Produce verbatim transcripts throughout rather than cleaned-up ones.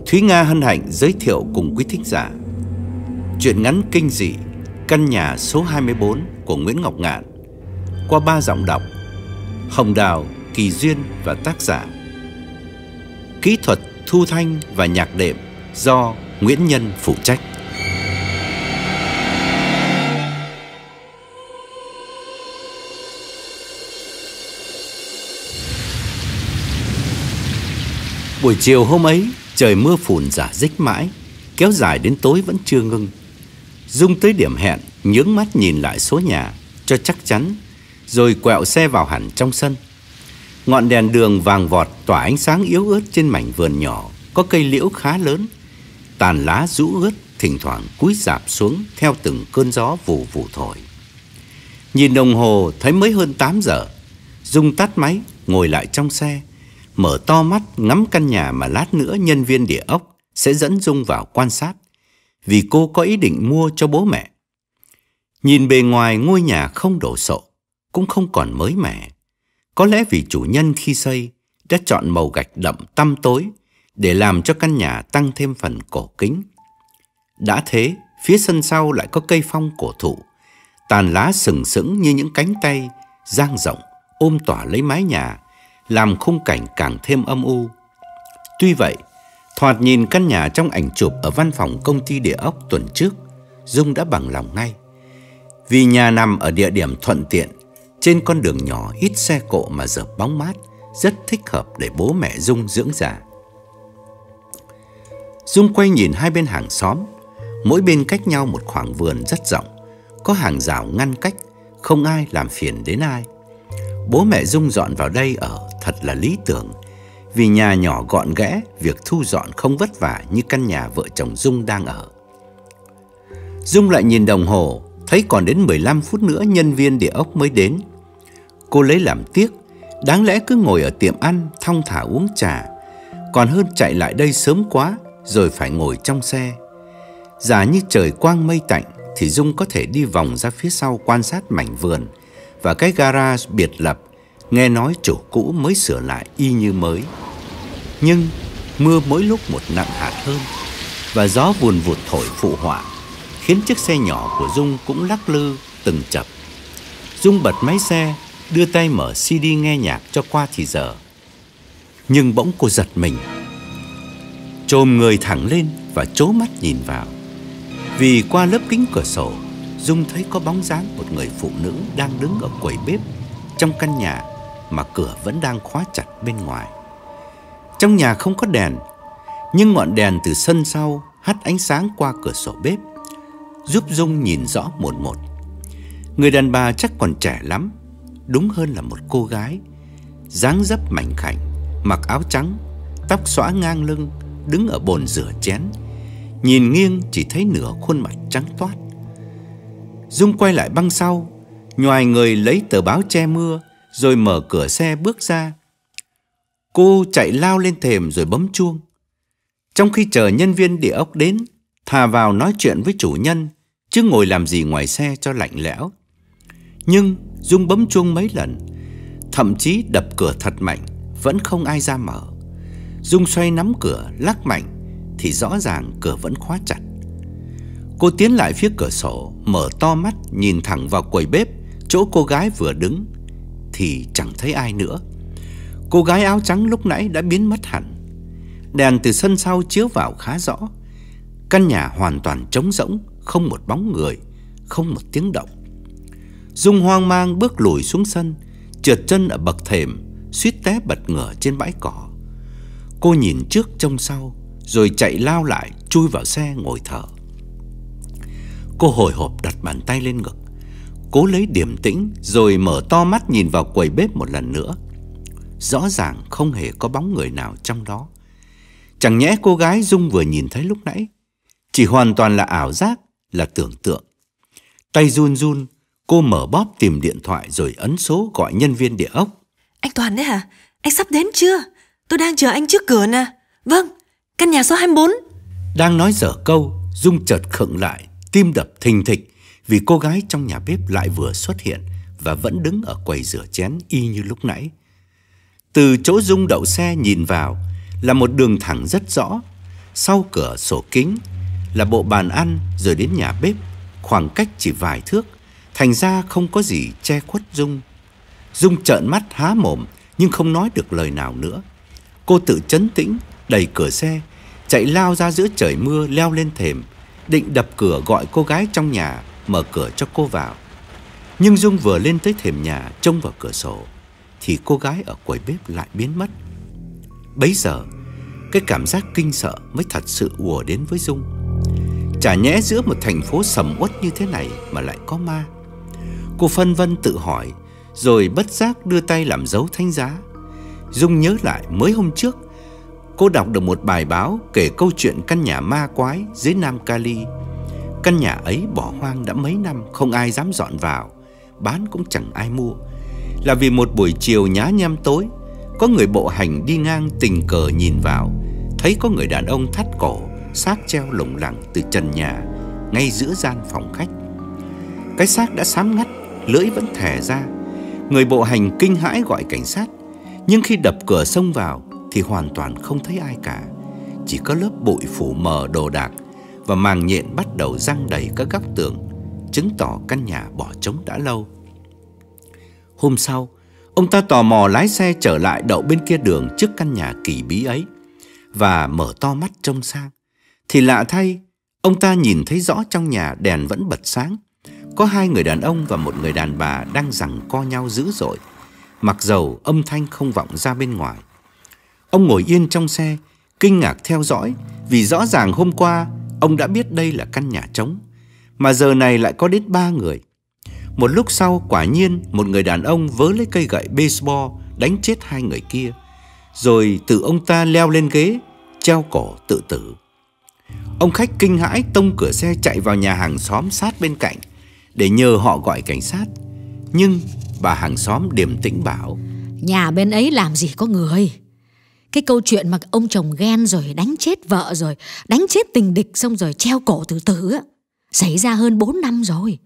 Thúy Nga hân hạnh giới thiệu cùng quý thính giả truyện ngắn kinh dị Căn nhà số hai mươi bốn của Nguyễn Ngọc Ngạn qua ba giọng đọc Hồng Đào, Kỳ Duyên và tác giả. Kỹ thuật thu thanh và nhạc đệm do Nguyễn Nhân phụ trách. Buổi chiều hôm ấy, trời mưa phùn rả rích mãi, kéo dài đến tối vẫn chưa ngưng. Dung tới điểm hẹn, nhướng mắt nhìn lại số nhà cho chắc chắn, rồi quẹo xe vào hẳn trong sân. Ngọn đèn đường vàng vọt tỏa ánh sáng yếu ớt trên mảnh vườn nhỏ, có cây liễu khá lớn, tàn lá rũ ướt thỉnh thoảng cúi rạp xuống theo từng cơn gió vù vù thổi. Nhìn đồng hồ thấy mới hơn tám giờ, Dung tắt máy, ngồi lại trong xe, mở to mắt ngắm căn nhà mà lát nữa nhân viên địa ốc sẽ dẫn Dung vào quan sát, vì cô có ý định mua cho bố mẹ. Nhìn bề ngoài ngôi nhà không đổ sộ, cũng không còn mới mẻ. Có lẽ vì chủ nhân khi xây đã chọn màu gạch đậm tăm tối để làm cho căn nhà tăng thêm phần cổ kính. Đã thế, phía sân sau lại có cây phong cổ thụ, tàn lá sừng sững như những cánh tay dang rộng ôm tỏa lấy mái nhà, làm khung cảnh càng thêm âm u. Tuy vậy, thoạt nhìn căn nhà trong ảnh chụp ở văn phòng công ty địa ốc tuần trước, Dung đã bằng lòng ngay. Vì nhà nằm ở địa điểm thuận tiện, trên con đường nhỏ ít xe cộ mà dợp bóng mát, rất thích hợp để bố mẹ Dung dưỡng già. Dung quay nhìn hai bên hàng xóm, mỗi bên cách nhau một khoảng vườn rất rộng, có hàng rào ngăn cách, không ai làm phiền đến ai. Bố mẹ Dung dọn vào đây ở thật là lý tưởng, vì nhà nhỏ gọn ghẽ, việc thu dọn không vất vả như căn nhà vợ chồng Dung đang ở. Dung lại nhìn đồng hồ, thấy còn đến mười lăm phút nữa nhân viên địa ốc mới đến. Cô lấy làm tiếc, đáng lẽ cứ ngồi ở tiệm ăn thong thả uống trà, còn hơn chạy lại đây sớm quá rồi phải ngồi trong xe. Giả như trời quang mây tạnh thì Dung có thể đi vòng ra phía sau quan sát mảnh vườn và cái garage biệt lập, nghe nói chủ cũ mới sửa lại y như mới. Nhưng mưa mỗi lúc một nặng hạt hơn, và gió vùn vụt thổi phụ họa, khiến chiếc xe nhỏ của Dung cũng lắc lư từng chập. Dung bật máy xe, đưa tay mở xê đê nghe nhạc cho qua thì giờ. Nhưng bỗng cô giật mình, chồm người thẳng lên và trố mắt nhìn vào. Vì qua lớp kính cửa sổ, Dung thấy có bóng dáng một người phụ nữ đang đứng ở quầy bếp trong căn nhà mà cửa vẫn đang khóa chặt bên ngoài. Trong nhà không có đèn, nhưng ngọn đèn từ sân sau hắt ánh sáng qua cửa sổ bếp, giúp Dung nhìn rõ một một. Người đàn bà chắc còn trẻ lắm, đúng hơn là một cô gái, dáng dấp mảnh khảnh, mặc áo trắng, tóc xõa ngang lưng, đứng ở bồn rửa chén. Nhìn nghiêng chỉ thấy nửa khuôn mặt trắng toát. Dung quay lại băng sau, nhoài người lấy tờ báo che mưa, rồi mở cửa xe bước ra. Cô chạy lao lên thềm rồi bấm chuông. Trong khi chờ nhân viên địa ốc đến, thà vào nói chuyện với chủ nhân, chứ ngồi làm gì ngoài xe cho lạnh lẽo. Nhưng Dung bấm chuông mấy lần, thậm chí đập cửa thật mạnh, vẫn không ai ra mở. Dung xoay nắm cửa, lắc mạnh, thì rõ ràng cửa vẫn khóa chặt. Cô tiến lại phía cửa sổ, mở to mắt nhìn thẳng vào quầy bếp, chỗ cô gái vừa đứng, thì chẳng thấy ai nữa. Cô gái áo trắng lúc nãy đã biến mất hẳn. Đèn từ sân sau chiếu vào khá rõ. Căn nhà hoàn toàn trống rỗng, không một bóng người, không một tiếng động. Dung hoang mang bước lùi xuống sân, trượt chân ở bậc thềm, suýt té bật ngửa trên bãi cỏ. Cô nhìn trước trông sau, rồi chạy lao lại, chui vào xe ngồi thở. Cô hồi hộp đặt bàn tay lên ngực, cố lấy điềm tĩnh, rồi mở to mắt nhìn vào quầy bếp một lần nữa. Rõ ràng không hề có bóng người nào trong đó. Chẳng nhẽ cô gái Dung vừa nhìn thấy lúc nãy chỉ hoàn toàn là ảo giác, là tưởng tượng. Tay run run, cô mở bóp tìm điện thoại rồi ấn số gọi nhân viên địa ốc. Anh Toàn đấy hả? Anh sắp đến chưa? Tôi đang chờ anh trước cửa nè. Vâng, căn nhà số hai mươi bốn. Đang nói dở câu, Dung chợt khựng lại, tim đập thình thịch, vì cô gái trong nhà bếp lại vừa xuất hiện và vẫn đứng ở quầy rửa chén y như lúc nãy. Từ chỗ Dung đậu xe nhìn vào là một đường thẳng rất rõ. Sau cửa sổ kính là bộ bàn ăn, rồi đến nhà bếp, khoảng cách chỉ vài thước, thành ra không có gì che khuất Dung. Dung trợn mắt há mồm nhưng không nói được lời nào nữa. Cô tự trấn tĩnh, đẩy cửa xe, chạy lao ra giữa trời mưa, leo lên thềm, định đập cửa gọi cô gái trong nhà mở cửa cho cô vào. Nhưng Dung vừa lên tới thềm nhà, trông vào cửa sổ, thì cô gái ở quầy bếp lại biến mất. Bấy giờ, cái cảm giác kinh sợ mới thật sự ùa đến với Dung. Chả nhẽ giữa một thành phố sầm uất như thế này mà lại có ma. Cô phân vân tự hỏi, rồi bất giác đưa tay làm dấu thánh giá. Dung nhớ lại mới hôm trước cô đọc được một bài báo kể câu chuyện căn nhà ma quái dưới Nam Cali. Căn nhà ấy bỏ hoang đã mấy năm, không ai dám dọn vào, bán cũng chẳng ai mua. Là vì một buổi chiều nhá nhem tối, có người bộ hành đi ngang tình cờ nhìn vào, thấy có người đàn ông thắt cổ, xác treo lủng lẳng từ trần nhà ngay giữa gian phòng khách. Cái xác đã xám ngắt, lưỡi vẫn thè ra. Người bộ hành kinh hãi gọi cảnh sát, nhưng khi đập cửa xông vào thì hoàn toàn không thấy ai cả. Chỉ có lớp bụi phủ mờ đồ đạc, và màng nhện bắt đầu giăng đầy các góc tường, chứng tỏ căn nhà bỏ trống đã lâu. Hôm sau, ông ta tò mò lái xe trở lại đậu bên kia đường trước căn nhà kỳ bí ấy, và mở to mắt trông sang. Thì lạ thay, ông ta nhìn thấy rõ trong nhà đèn vẫn bật sáng. Có hai người đàn ông và một người đàn bà đang giằng co nhau dữ dội, mặc dầu âm thanh không vọng ra bên ngoài. Ông ngồi yên trong xe, kinh ngạc theo dõi, vì rõ ràng hôm qua ông đã biết đây là căn nhà trống, mà giờ này lại có đến ba người. Một lúc sau, quả nhiên một người đàn ông vớ lấy cây gậy baseball đánh chết hai người kia, rồi tự ông ta leo lên ghế, treo cổ tự tử. Ông khách kinh hãi tông cửa xe chạy vào nhà hàng xóm sát bên cạnh để nhờ họ gọi cảnh sát. Nhưng bà hàng xóm điềm tĩnh bảo: nhà bên ấy làm gì có người. Cái câu chuyện mà ông chồng ghen rồi đánh chết vợ, rồi đánh chết tình địch, xong rồi treo cổ tự tử á, xảy ra hơn bốn năm rồi.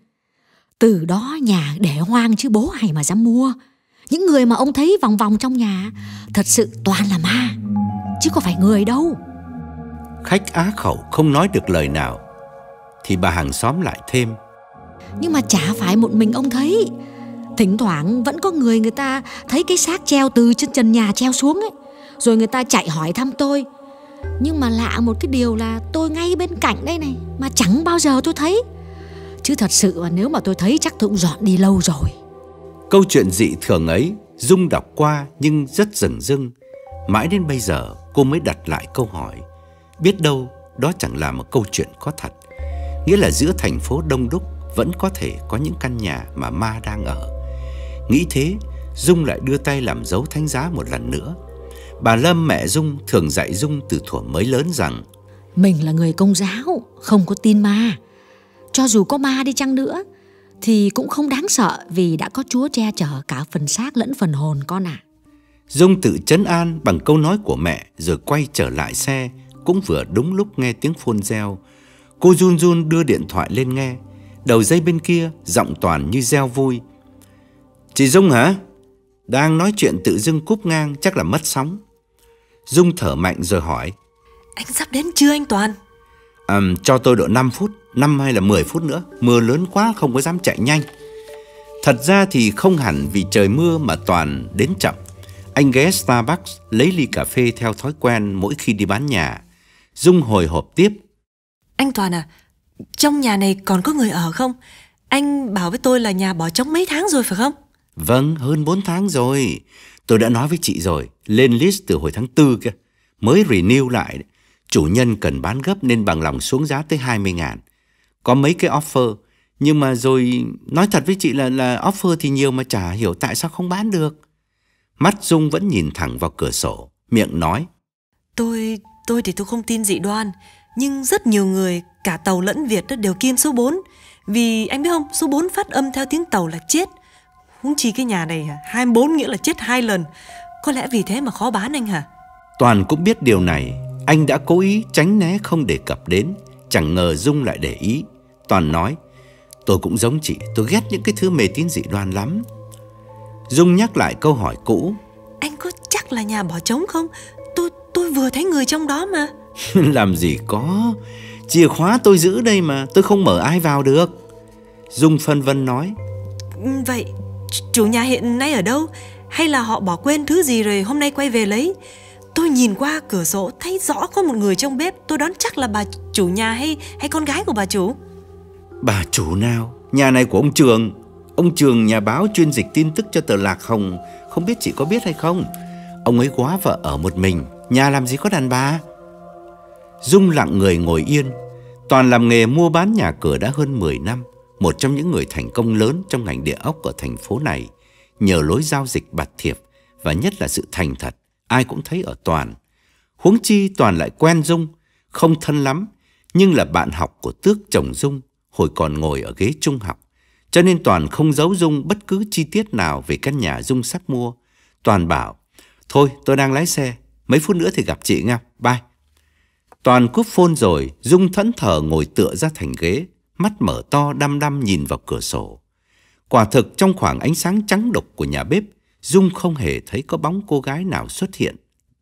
Từ đó nhà để hoang chứ bố hay mà dám mua. Những người mà ông thấy vòng vòng trong nhà thật sự toàn là ma, chứ có phải người đâu. Khách á khẩu không nói được lời nào, thì bà hàng xóm lại thêm: nhưng mà chả phải một mình ông thấy. Thỉnh thoảng vẫn có người người ta thấy cái xác treo từ trên trần nhà treo xuống ấy, rồi người ta chạy hỏi thăm tôi. Nhưng mà lạ một cái điều là tôi ngay bên cạnh đây này, mà chẳng bao giờ tôi thấy. Chứ thật sự mà nếu mà tôi thấy chắc tôi cũng dọn đi lâu rồi. Câu chuyện dị thường ấy Dung đọc qua nhưng rất dửng dưng. Mãi đến bây giờ cô mới đặt lại câu hỏi, biết đâu đó chẳng là một câu chuyện có thật. Nghĩa là giữa thành phố đông đúc vẫn có thể có những căn nhà mà ma đang ở. Nghĩ thế, Dung lại đưa tay làm dấu thánh giá một lần nữa. Bà Lâm, mẹ Dung, thường dạy Dung từ thuở mới lớn rằng mình là người Công giáo, không có tin ma. Cho dù có ma đi chăng nữa thì cũng không đáng sợ, vì đã có Chúa che chở cả phần xác lẫn phần hồn con ạ. À. Dung tự trấn an bằng câu nói của mẹ, rồi quay trở lại xe. Cũng vừa đúng lúc nghe tiếng phone reo. Cô run run đưa điện thoại lên nghe. Đầu dây bên kia giọng Toàn như reo vui: chị Dung hả? Đang nói chuyện tự dưng cúp ngang, chắc là mất sóng. Dung thở mạnh rồi hỏi: anh sắp đến chưa anh Toàn? À, cho tôi độ năm phút, năm hay là mười phút nữa. Mưa lớn quá không có dám chạy nhanh. Thật ra thì không hẳn vì trời mưa mà Toàn đến chậm. Anh ghé Starbucks lấy ly cà phê theo thói quen mỗi khi đi bán nhà. Dung hồi hộp tiếp: anh Toàn à, trong nhà này còn có người ở không? Anh bảo với tôi là nhà bỏ trống mấy tháng rồi phải không? Vâng, hơn bốn tháng rồi. Tôi đã nói với chị rồi, lên list từ hồi tháng tư kia. Mới renew lại. Chủ nhân cần bán gấp nên bằng lòng xuống giá tới hai mươi ngàn. Có mấy cái offer. Nhưng mà rồi nói thật với chị là, là offer thì nhiều mà chả hiểu tại sao không bán được. Mắt Dung vẫn nhìn thẳng vào cửa sổ, miệng nói: Tôi, tôi thì tôi không tin dị đoan. Nhưng rất nhiều người, cả Tàu lẫn Việt đều kiêng số bốn. Vì anh biết không, số bốn phát âm theo tiếng Tàu là chết. Huống chi cái nhà này hai mươi bốn nghĩa là chết hai lần. Có lẽ vì thế mà khó bán anh hả? Toàn cũng biết điều này. Anh đã cố ý tránh né không đề cập đến. Chẳng ngờ Dung lại để ý. Toàn nói: tôi cũng giống chị, tôi ghét những cái thứ mê tín dị đoan lắm. Dung nhắc lại câu hỏi cũ: anh có chắc là nhà bỏ trống không? Tôi tôi vừa thấy người trong đó mà. Làm gì có, chìa khóa tôi giữ đây mà, tôi không mở ai vào được. Dung phân vân nói. Vậy chủ nhà hiện nay ở đâu? Hay là họ bỏ quên thứ gì rồi hôm nay quay về lấy? Tôi nhìn qua cửa sổ thấy rõ có một người trong bếp. Tôi đoán chắc là bà chủ nhà hay hay con gái của bà chủ. Bà chủ nào? Nhà này của ông Trường. Ông Trường nhà báo chuyên dịch tin tức cho tờ Lạc Hồng. Không biết chị có biết hay không? Ông ấy quá vợ ở một mình, nhà làm gì có đàn bà. Dung lặng người ngồi yên. Toàn làm nghề mua bán nhà cửa đã hơn mười năm, một trong những người thành công lớn trong ngành địa ốc ở thành phố này, nhờ lối giao dịch bạt thiệp và nhất là sự thành thật, ai cũng thấy ở Toàn. Huống chi Toàn lại quen Dung, không thân lắm, nhưng là bạn học của Tước chồng Dung hồi còn ngồi ở ghế trung học. Cho nên Toàn không giấu Dung bất cứ chi tiết nào về căn nhà Dung sắp mua. Toàn bảo, thôi tôi đang lái xe, mấy phút nữa thì gặp chị nha, bye. Toàn cúp phone rồi, Dung thẫn thờ ngồi tựa ra thành ghế, mắt mở to đăm đăm nhìn vào cửa sổ. Quả thực trong khoảng ánh sáng trắng đục của nhà bếp, Dung không hề thấy có bóng cô gái nào xuất hiện.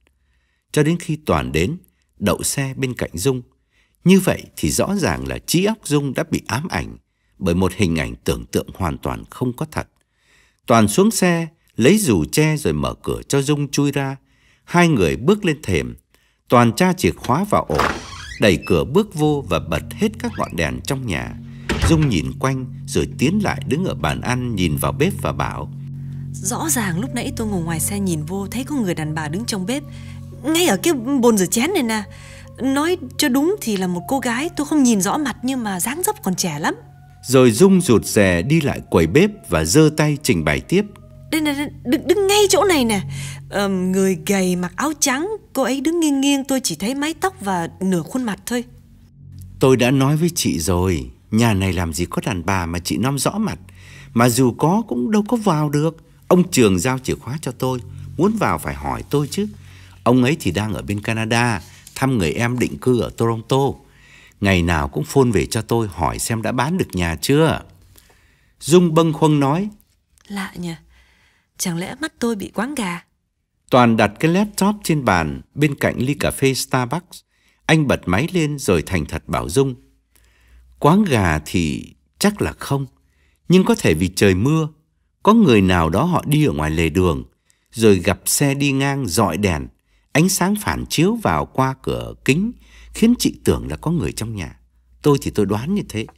Cho đến khi Toàn đến, đậu xe bên cạnh Dung. Như vậy thì rõ ràng là trí óc Dung đã bị ám ảnh bởi một hình ảnh tưởng tượng hoàn toàn không có thật. Toàn xuống xe, lấy dù tre rồi mở cửa cho Dung chui ra. Hai người bước lên thềm. Toàn tra chìa khóa vào ổ, đẩy cửa bước vô và bật hết các ngọn đèn trong nhà. Dung nhìn quanh rồi tiến lại đứng ở bàn ăn nhìn vào bếp và bảo, rõ ràng lúc nãy tôi ngồi ngoài xe nhìn vô thấy có người đàn bà đứng trong bếp, ngay ở cái bồn rửa chén này nè. Nói cho đúng thì là một cô gái, tôi không nhìn rõ mặt nhưng mà dáng dấp còn trẻ lắm. Rồi Dung rụt rè đi lại quầy bếp và giơ tay trình bày tiếp. Đây này, đứng, đứng ngay chỗ này nè. ờ, Người gầy mặc áo trắng, cô ấy đứng nghiêng nghiêng, tôi chỉ thấy mái tóc và nửa khuôn mặt thôi. Tôi đã nói với chị rồi, nhà này làm gì có đàn bà mà chị nom rõ mặt. Mà dù có cũng đâu có vào được. Ông Trường giao chìa khóa cho tôi, muốn vào phải hỏi tôi chứ. Ông ấy thì đang ở bên Canada, thăm người em định cư ở Toronto. Ngày nào cũng phone về cho tôi hỏi xem đã bán được nhà chưa. Dung bâng khuâng nói, lạ nhỉ, chẳng lẽ mắt tôi bị quáng gà. Toàn đặt cái laptop trên bàn bên cạnh ly cà phê Starbucks. Anh bật máy lên rồi thành thật bảo Dung, quáng gà thì chắc là không, nhưng có thể vì trời mưa. Có người nào đó họ đi ở ngoài lề đường, rồi gặp xe đi ngang dọi đèn, ánh sáng phản chiếu vào qua cửa kính, khiến chị tưởng là có người trong nhà. Tôi thì tôi đoán như thế.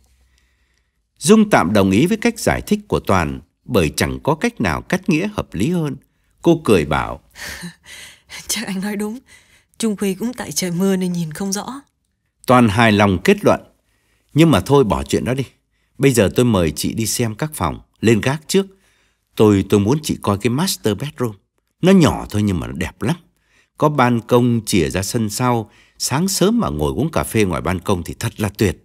Dung tạm đồng ý với cách giải thích của Toàn, bởi chẳng có cách nào cắt nghĩa hợp lý hơn. Cô cười bảo, chắc anh nói đúng, chung quy cũng tại trời mưa nên nhìn không rõ. Toàn hài lòng kết luận, nhưng mà thôi bỏ chuyện đó đi. Bây giờ tôi mời chị đi xem các phòng, lên gác trước. Tôi tôi muốn chị coi cái master bedroom. Nó nhỏ thôi nhưng mà nó đẹp lắm. Có ban công chìa ra sân sau, sáng sớm mà ngồi uống cà phê ngoài ban công thì thật là tuyệt.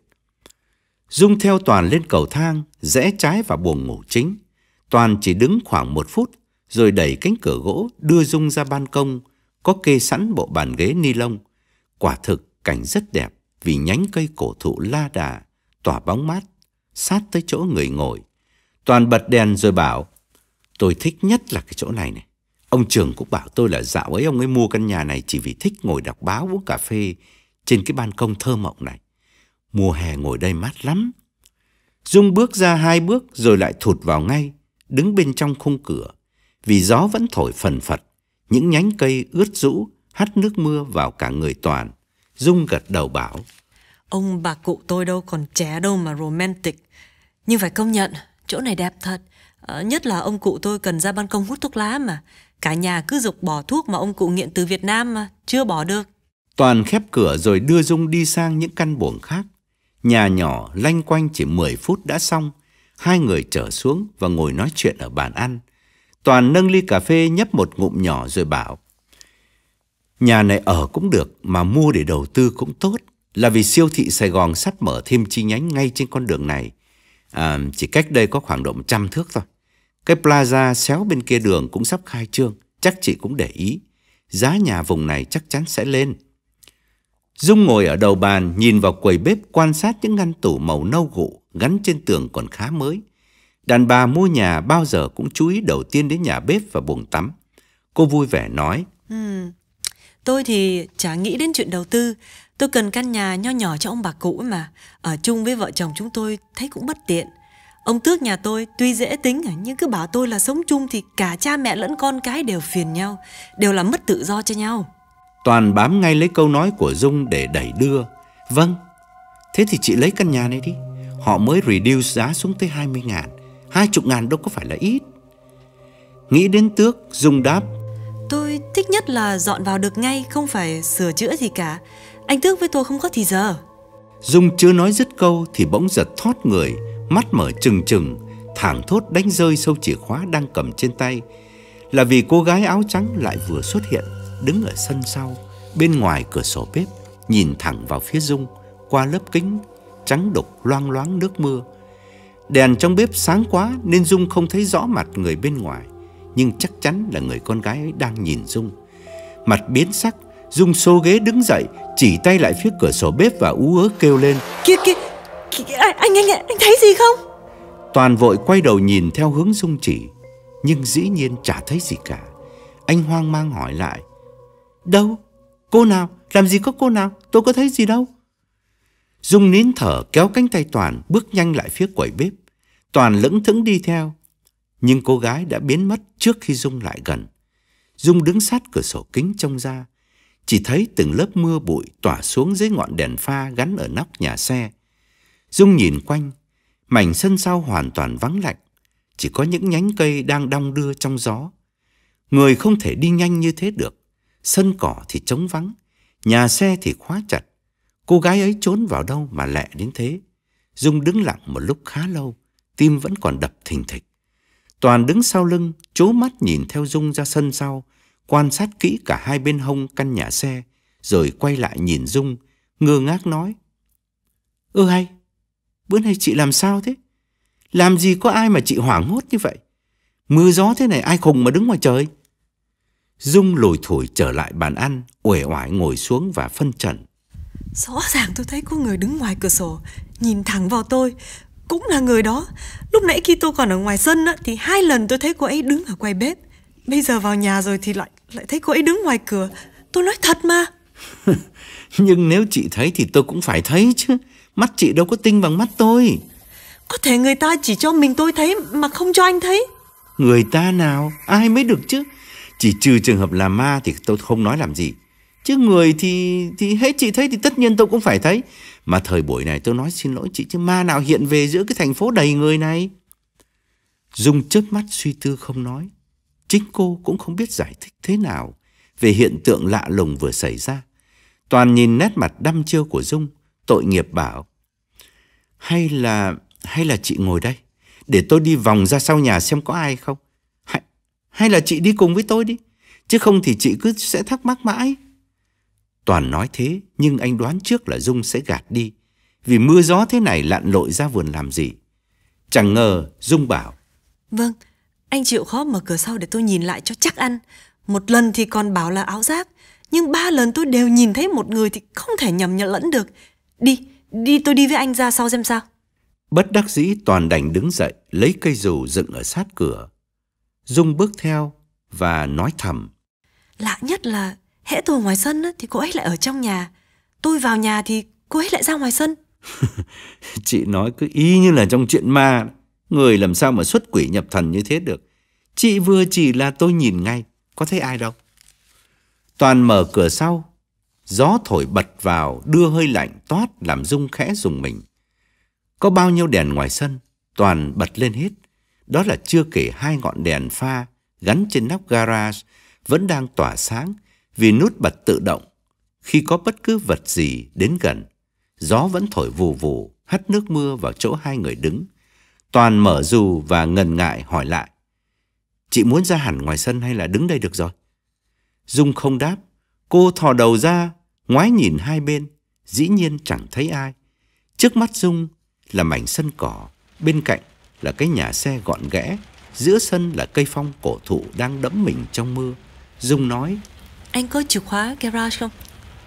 Dung theo Toàn lên cầu thang, rẽ trái vào buồng ngủ chính. Toàn chỉ đứng khoảng một phút, rồi đẩy cánh cửa gỗ đưa Dung ra ban công, có kê sẵn bộ bàn ghế ni lông. Quả thực cảnh rất đẹp vì nhánh cây cổ thụ la đà, tỏa bóng mát, sát tới chỗ người ngồi. Toàn bật đèn rồi bảo, tôi thích nhất là cái chỗ này này. Ông Trường cũng bảo tôi là dạo ấy ông ấy mua căn nhà này chỉ vì thích ngồi đọc báo uống cà phê trên cái ban công thơ mộng này. Mùa hè ngồi đây mát lắm. Dung bước ra hai bước rồi lại thụt vào ngay, đứng bên trong khung cửa. Vì gió vẫn thổi phần phật, những nhánh cây ướt rũ hắt nước mưa vào cả người Toàn. Dung gật đầu bảo, ông bà cụ tôi đâu còn trẻ đâu mà romantic. Nhưng phải công nhận, chỗ này đẹp thật. à, Nhất là ông cụ tôi cần ra ban công hút thuốc lá mà. Cả nhà cứ giục bỏ thuốc mà ông cụ nghiện từ Việt Nam mà chưa bỏ được. Toàn khép cửa rồi đưa Dung đi sang những căn buồng khác. Nhà nhỏ lanh quanh chỉ mười phút đã xong. Hai người trở xuống và ngồi nói chuyện ở bàn ăn. Toàn nâng ly cà phê nhấp một ngụm nhỏ rồi bảo, nhà này ở cũng được mà mua để đầu tư cũng tốt. Là vì siêu thị Sài Gòn sắp mở thêm chi nhánh ngay trên con đường này. à, Chỉ cách đây có khoảng độ một trăm thước thôi. Cái plaza xéo bên kia đường cũng sắp khai trương, chắc chị cũng để ý. Giá nhà vùng này chắc chắn sẽ lên. Dung ngồi ở đầu bàn nhìn vào quầy bếp, quan sát những ngăn tủ màu nâu gụ gắn trên tường còn khá mới. Đàn bà mua nhà bao giờ cũng chú ý đầu tiên đến nhà bếp và buồng tắm. Cô vui vẻ nói, hmm, Tôi thì chả nghĩ đến chuyện đầu tư. Tôi cần căn nhà nho nhỏ cho ông bà cụ mà. Ở chung với vợ chồng chúng tôi thấy cũng bất tiện. Ông Tước nhà tôi tuy dễ tính nhưng cứ bảo tôi là sống chung thì cả cha mẹ lẫn con cái đều phiền nhau, đều là mất tự do cho nhau. Toàn bám ngay lấy câu nói của Dung để đẩy đưa. Vâng, thế thì chị lấy căn nhà này đi. Họ mới reduce giá xuống tới hai mươi ngàn. Hai chục ngàn đâu có phải là ít. Nghĩ đến Tước, Dung đáp: Tôi thích nhất là dọn vào được ngay, không phải sửa chữa gì cả. Anh Tước với tôi không có thì giờ. Dung chưa nói dứt câu thì bỗng giật thót người, mắt mở trừng trừng, thảng thốt đánh rơi sâu chìa khóa đang cầm trên tay. Là vì cô gái áo trắng lại vừa xuất hiện, đứng ở sân sau, bên ngoài cửa sổ bếp, nhìn thẳng vào phía Dung qua lớp kính trắng đục loang loáng nước mưa. Đèn trong bếp sáng quá nên Dung không thấy rõ mặt người bên ngoài, nhưng chắc chắn là người con gái ấy đang nhìn Dung. Mặt biến sắc, Dung xô ghế đứng dậy, chỉ tay lại phía cửa sổ bếp và ú ớ kêu lên: Kìa kìa, kìa anh, anh anh anh thấy gì không? Toàn vội quay đầu nhìn theo hướng Dung chỉ, nhưng dĩ nhiên chả thấy gì cả. Anh hoang mang hỏi lại: Đâu? Cô nào? Làm gì có cô nào? Tôi có thấy gì đâu. Dung nín thở kéo cánh tay Toàn bước nhanh lại phía quầy bếp. Toàn lững thững đi theo, nhưng cô gái đã biến mất trước khi Dung lại gần. Dung đứng sát cửa sổ kính trông ra, chỉ thấy từng lớp mưa bụi tỏa xuống dưới ngọn đèn pha gắn ở nóc nhà xe. Dung nhìn quanh, mảnh sân sau hoàn toàn vắng lạnh, chỉ có những nhánh cây đang đong đưa trong gió. Người không thể đi nhanh như thế được. Sân cỏ thì trống vắng, nhà xe thì khóa chặt. Cô gái ấy trốn vào đâu mà lẹ đến thế? Dung đứng lặng một lúc khá lâu, tim vẫn còn đập thình thịch. Toàn đứng sau lưng, trố mắt nhìn theo Dung ra sân sau, quan sát kỹ cả hai bên hông căn nhà xe, rồi quay lại nhìn Dung, ngơ ngác nói: Ơ hay, bữa nay chị làm sao thế? Làm gì có ai mà chị hoảng hốt như vậy? Mưa gió thế này ai khùng mà đứng ngoài trời? Dung lủi thủi trở lại bàn ăn, uể oải ngồi xuống và phân trần: Rõ ràng tôi thấy có người đứng ngoài cửa sổ, nhìn thẳng vào tôi. Cũng là người đó. Lúc nãy khi tôi còn ở ngoài sân á, thì hai lần tôi thấy cô ấy đứng ở quầy bếp. Bây giờ vào nhà rồi thì lại lại thấy cô ấy đứng ngoài cửa. Tôi nói thật mà. Nhưng nếu chị thấy thì tôi cũng phải thấy chứ. Mắt chị đâu có tinh bằng mắt tôi. Có thể người ta chỉ cho mình tôi thấy mà không cho anh thấy. Người ta nào? Ai mới được chứ. Chỉ trừ trường hợp là ma thì tôi không nói làm gì. Chứ người thì thì hết chị thấy thì tất nhiên tôi cũng phải thấy. Mà thời buổi này tôi nói xin lỗi chị, chứ ma nào hiện về giữa cái thành phố đầy người này? Dung chớp mắt suy tư không nói. Chính cô cũng không biết giải thích thế nào về hiện tượng lạ lùng vừa xảy ra. Toàn nhìn nét mặt đăm chiêu của Dung, tội nghiệp bảo: Hay là hay là chị ngồi đây, để tôi đi vòng ra sau nhà xem có ai không. Hay, hay là chị đi cùng với tôi đi, chứ không thì chị cứ sẽ thắc mắc mãi. Toàn nói thế, nhưng anh đoán trước là Dung sẽ gạt đi, vì mưa gió thế này lặn lội ra vườn làm gì. Chẳng ngờ Dung bảo: Vâng, anh chịu khó mở cửa sau để tôi nhìn lại cho chắc ăn. Một lần thì còn bảo là ảo giác, nhưng ba lần tôi đều nhìn thấy một người thì không thể nhầm nhận lẫn được. Đi, đi tôi đi với anh ra sau xem sao. Bất đắc dĩ Toàn đành đứng dậy, lấy cây dù dựng ở sát cửa. Dung bước theo và nói thầm: Lạ nhất là hễ tôi ngoài sân á, thì cô ấy lại ở trong nhà. Tôi vào nhà thì cô ấy lại ra ngoài sân. Chị nói cứ y như là trong chuyện ma. Người làm sao mà xuất quỷ nhập thần như thế được. Chị vừa chỉ là tôi nhìn ngay, có thấy ai đâu. Toàn mở cửa sau. Gió thổi bật vào đưa hơi lạnh toát làm Dung khẽ rùng mình. Có bao nhiêu đèn ngoài sân Toàn bật lên hết. Đó là chưa kể hai ngọn đèn pha gắn trên nóc garage vẫn đang tỏa sáng vì nút bật tự động. Khi có bất cứ vật gì đến gần, gió vẫn thổi vù vù hắt nước mưa vào chỗ hai người đứng. Toàn mở dù và ngần ngại hỏi lại: Chị muốn ra hẳn ngoài sân hay là đứng đây được rồi? Dung không đáp. Cô thò đầu ra, ngoái nhìn hai bên, dĩ nhiên chẳng thấy ai. Trước mắt Dung là mảnh sân cỏ, bên cạnh là cái nhà xe gọn ghẽ, giữa sân là cây phong cổ thụ đang đẫm mình trong mưa. Dung nói: Anh có chìa khóa garage không?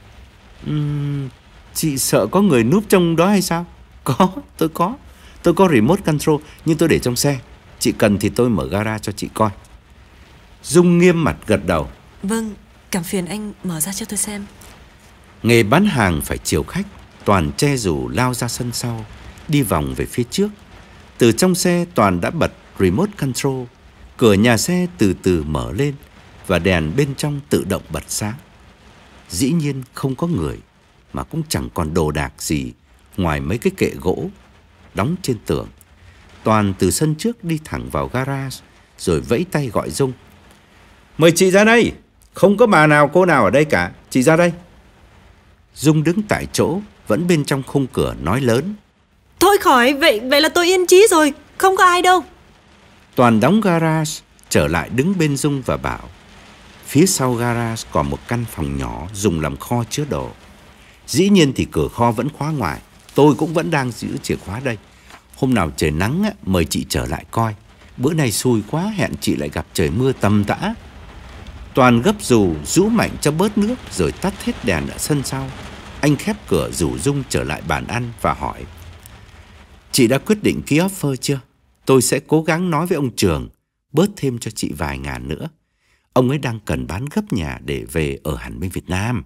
Uhm, chị sợ có người núp trong đó hay sao? Có, tôi có. Tôi có remote control, nhưng tôi để trong xe. Chị cần thì tôi mở gara cho chị coi. Dung nghiêm mặt gật đầu. Vâng, Cảm phiền anh mở ra cho tôi xem. Nghề bán hàng phải chiều khách, Toàn che dù lao ra sân sau, đi vòng về phía trước. Từ trong xe Toàn đã bật remote control. Cửa nhà xe từ từ mở lên và đèn bên trong tự động bật sáng. Dĩ nhiên không có người, mà cũng chẳng còn đồ đạc gì ngoài mấy cái kệ gỗ đóng trên tường. Toàn từ sân trước đi thẳng vào garage, rồi vẫy tay gọi Dung. Mời chị ra đây, không có bà nào cô nào ở đây cả, chị ra đây. Dung đứng tại chỗ, vẫn bên trong khung cửa nói lớn. Thôi khỏi, vậy vậy là tôi yên chí rồi, không có ai đâu. Toàn đóng garage, trở lại đứng bên Dung và bảo. Phía sau garage còn một căn phòng nhỏ dùng làm kho chứa đồ. Dĩ nhiên thì cửa kho vẫn khóa ngoài, tôi cũng vẫn đang giữ chìa khóa đây. Hôm nào trời nắng á, mời chị trở lại coi. Bữa nay xui quá, hẹn chị lại gặp trời mưa tầm tã. Toàn gấp dù, rũ mạnh cho bớt nước, rồi tắt hết đèn ở sân sau. Anh khép cửa rủ Dung trở lại bàn ăn và hỏi. Chị đã quyết định ký offer chưa? Tôi sẽ cố gắng nói với ông Trường bớt thêm cho chị vài ngàn nữa. Ông ấy đang cần bán gấp nhà để về ở hẳn bên Việt Nam.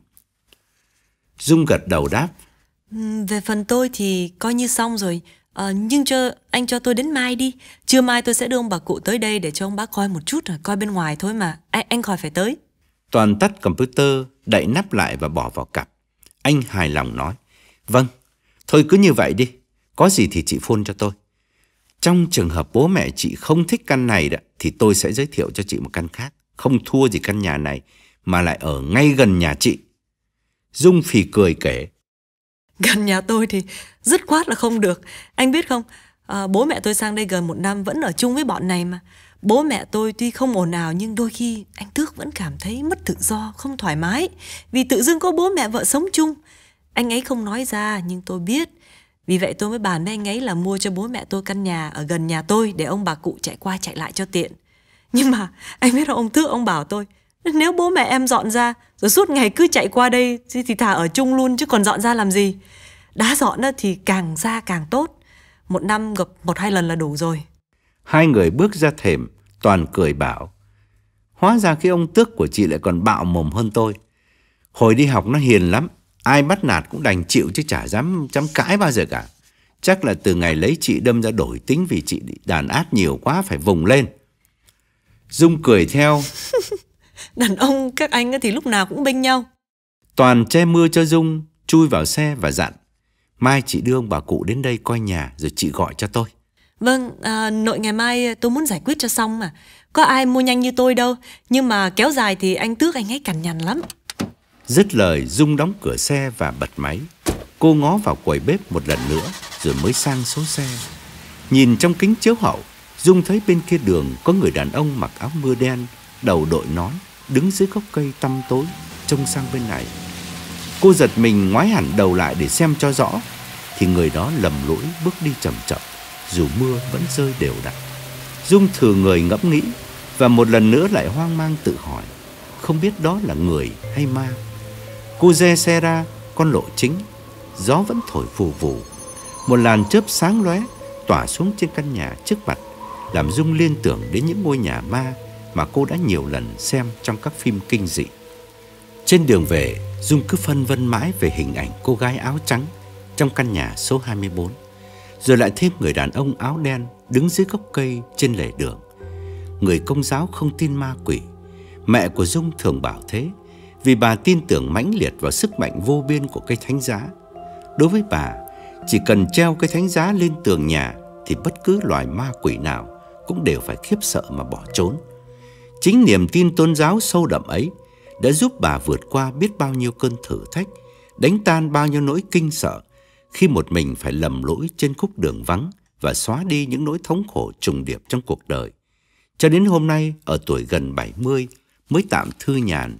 Dung gật đầu đáp. Về phần tôi thì coi như xong rồi. à, Nhưng cho anh cho tôi đến mai đi. Trưa mai tôi sẽ đưa ông bà cụ tới đây để cho ông bác coi một chút, rồi coi bên ngoài thôi mà. Anh, anh khỏi phải tới. Toàn tắt computer, đậy nắp lại và bỏ vào cặp. Anh hài lòng nói. Vâng, thôi cứ như vậy đi. Có gì thì chị phone cho tôi. Trong trường hợp bố mẹ chị không thích căn này đó, thì tôi sẽ giới thiệu cho chị một căn khác. Không thua gì căn nhà này, mà lại ở ngay gần nhà chị. Dung phì cười kể. Gần nhà tôi thì dứt khoát là không được. Anh biết không, à, bố mẹ tôi sang đây gần một năm vẫn ở chung với bọn này mà. Bố mẹ tôi tuy không ồn ào, nhưng đôi khi anh Tước vẫn cảm thấy mất tự do, không thoải mái. Vì tự dưng có bố mẹ vợ sống chung. Anh ấy không nói ra, nhưng tôi biết. Vì vậy tôi mới bàn với anh ấy là mua cho bố mẹ tôi căn nhà ở gần nhà tôi, để ông bà cụ chạy qua chạy lại cho tiện. Nhưng mà anh biết không, ông Tước ông bảo tôi, nếu bố mẹ em dọn ra rồi suốt ngày cứ chạy qua đây thì thà ở chung luôn, chứ còn dọn ra làm gì. Đã dọn thì càng ra càng tốt. Một năm gặp một hai lần là đủ rồi. Hai người bước ra thềm, Toàn cười bảo. Hóa ra cái ông Tước của chị lại còn bạo mồm hơn tôi. Hồi đi học nó hiền lắm, ai bắt nạt cũng đành chịu chứ chả dám dám cãi bao giờ cả. Chắc là từ ngày lấy chị đâm ra đổi tính, vì chị đàn áp nhiều quá phải vùng lên. Dung cười theo. Đàn ông các anh thì lúc nào cũng bênh nhau. Toàn che mưa cho Dung, chui vào xe và dặn. Mai chị đưa ông bà cụ đến đây coi nhà, rồi chị gọi cho tôi. Vâng, à, nội ngày mai tôi muốn giải quyết cho xong mà. Có ai mua nhanh như tôi đâu. Nhưng mà kéo dài thì anh Tước anh ấy cằn nhằn lắm. Dứt lời, Dung đóng cửa xe và bật máy. Cô ngó vào quầy bếp một lần nữa, rồi mới sang số xe. Nhìn trong kính chiếu hậu, Dung thấy bên kia đường có người đàn ông mặc áo mưa đen, đầu đội nón, đứng dưới gốc cây tăm tối, trông sang bên này. Cô giật mình ngoái hẳn đầu lại để xem cho rõ, thì người đó lầm lũi bước đi chậm chậm, dù mưa vẫn rơi đều đặn. Dung thừ người ngẫm nghĩ, và một lần nữa lại hoang mang tự hỏi, không biết đó là người hay ma. Cô re xe ra con lộ chính, gió vẫn thổi phù phù. Một làn chớp sáng lóe tỏa xuống trên căn nhà trước mặt, làm Dung liên tưởng đến những ngôi nhà ma mà cô đã nhiều lần xem trong các phim kinh dị. Trên đường về, Dung cứ phân vân mãi về hình ảnh cô gái áo trắng trong căn nhà số hai mươi bốn, rồi lại thêm người đàn ông áo đen đứng dưới gốc cây trên lề đường. Người Công giáo không tin ma quỷ. Mẹ của Dung thường bảo thế, vì bà tin tưởng mãnh liệt vào sức mạnh vô biên của cây thánh giá. Đối với bà, chỉ cần treo cây thánh giá lên tường nhà thì bất cứ loài ma quỷ nào cũng đều phải khiếp sợ mà bỏ trốn. Chính niềm tin tôn giáo sâu đậm ấy đã giúp bà vượt qua biết bao nhiêu cơn thử thách, đánh tan bao nhiêu nỗi kinh sợ khi một mình phải lầm lũi trên khúc đường vắng và xóa đi những nỗi thống khổ trùng điệp trong cuộc đời. Cho đến hôm nay, ở tuổi gần bảy mươi, mới tạm thư nhàn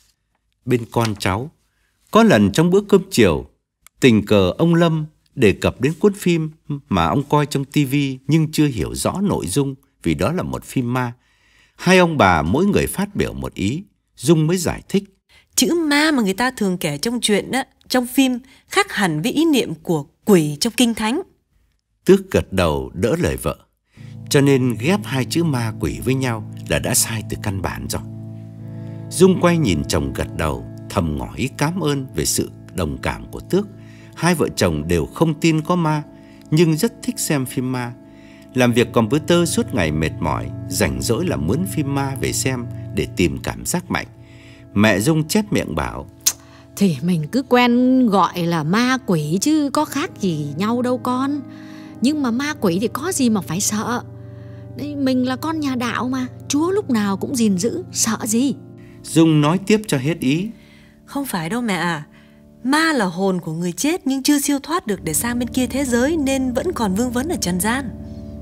bên con cháu. Có lần trong bữa cơm chiều, tình cờ ông Lâm đề cập đến cuốn phim mà ông coi trong tivi nhưng chưa hiểu rõ nội dung, vì đó là một phim ma. Hai ông bà mỗi người phát biểu một ý, Dung mới giải thích. Chữ ma mà người ta thường kể trong truyện á, trong phim khác hẳn với ý niệm của quỷ trong kinh thánh. Tước gật đầu đỡ lời vợ. Cho nên ghép hai chữ ma quỷ với nhau là đã sai từ căn bản rồi. Dung quay nhìn chồng gật đầu, thầm ngỏ ý cảm ơn về sự đồng cảm của Tước. Hai vợ chồng đều không tin có ma, nhưng rất thích xem phim ma. Làm việc computer suốt ngày mệt mỏi, rảnh rỗi là mướn phim ma về xem để tìm cảm giác mạnh. Mẹ Dung chép miệng bảo: Thì mình cứ quen gọi là ma quỷ chứ có khác gì nhau đâu con. Nhưng mà ma quỷ thì có gì mà phải sợ. Mình là con nhà đạo mà, Chúa lúc nào cũng gìn giữ, sợ gì. Dung nói tiếp cho hết ý: Không phải đâu mẹ à. Ma là hồn của người chết nhưng chưa siêu thoát được để sang bên kia thế giới, nên vẫn còn vương vấn ở trần gian.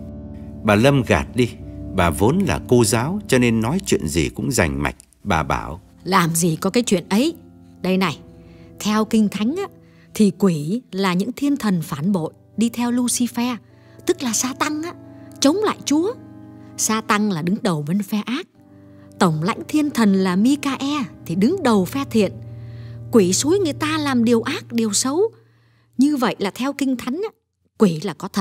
Bà Lâm gạt đi. Bà vốn là cô giáo cho nên nói chuyện gì cũng rành mạch. Bà bảo: Làm gì có cái chuyện ấy. Đây này, theo Kinh Thánh á, thì quỷ là những thiên thần phản bội đi theo Lucifer, tức là Sa-tăng á, chống lại Chúa. Sa-tăng là đứng đầu bên phe ác. Tổng lãnh thiên thần là Mi-ca-e thì đứng đầu phe thiện. Quỷ xúi người ta làm điều ác, điều xấu. Như vậy là theo Kinh Thánh á, quỷ là có thật.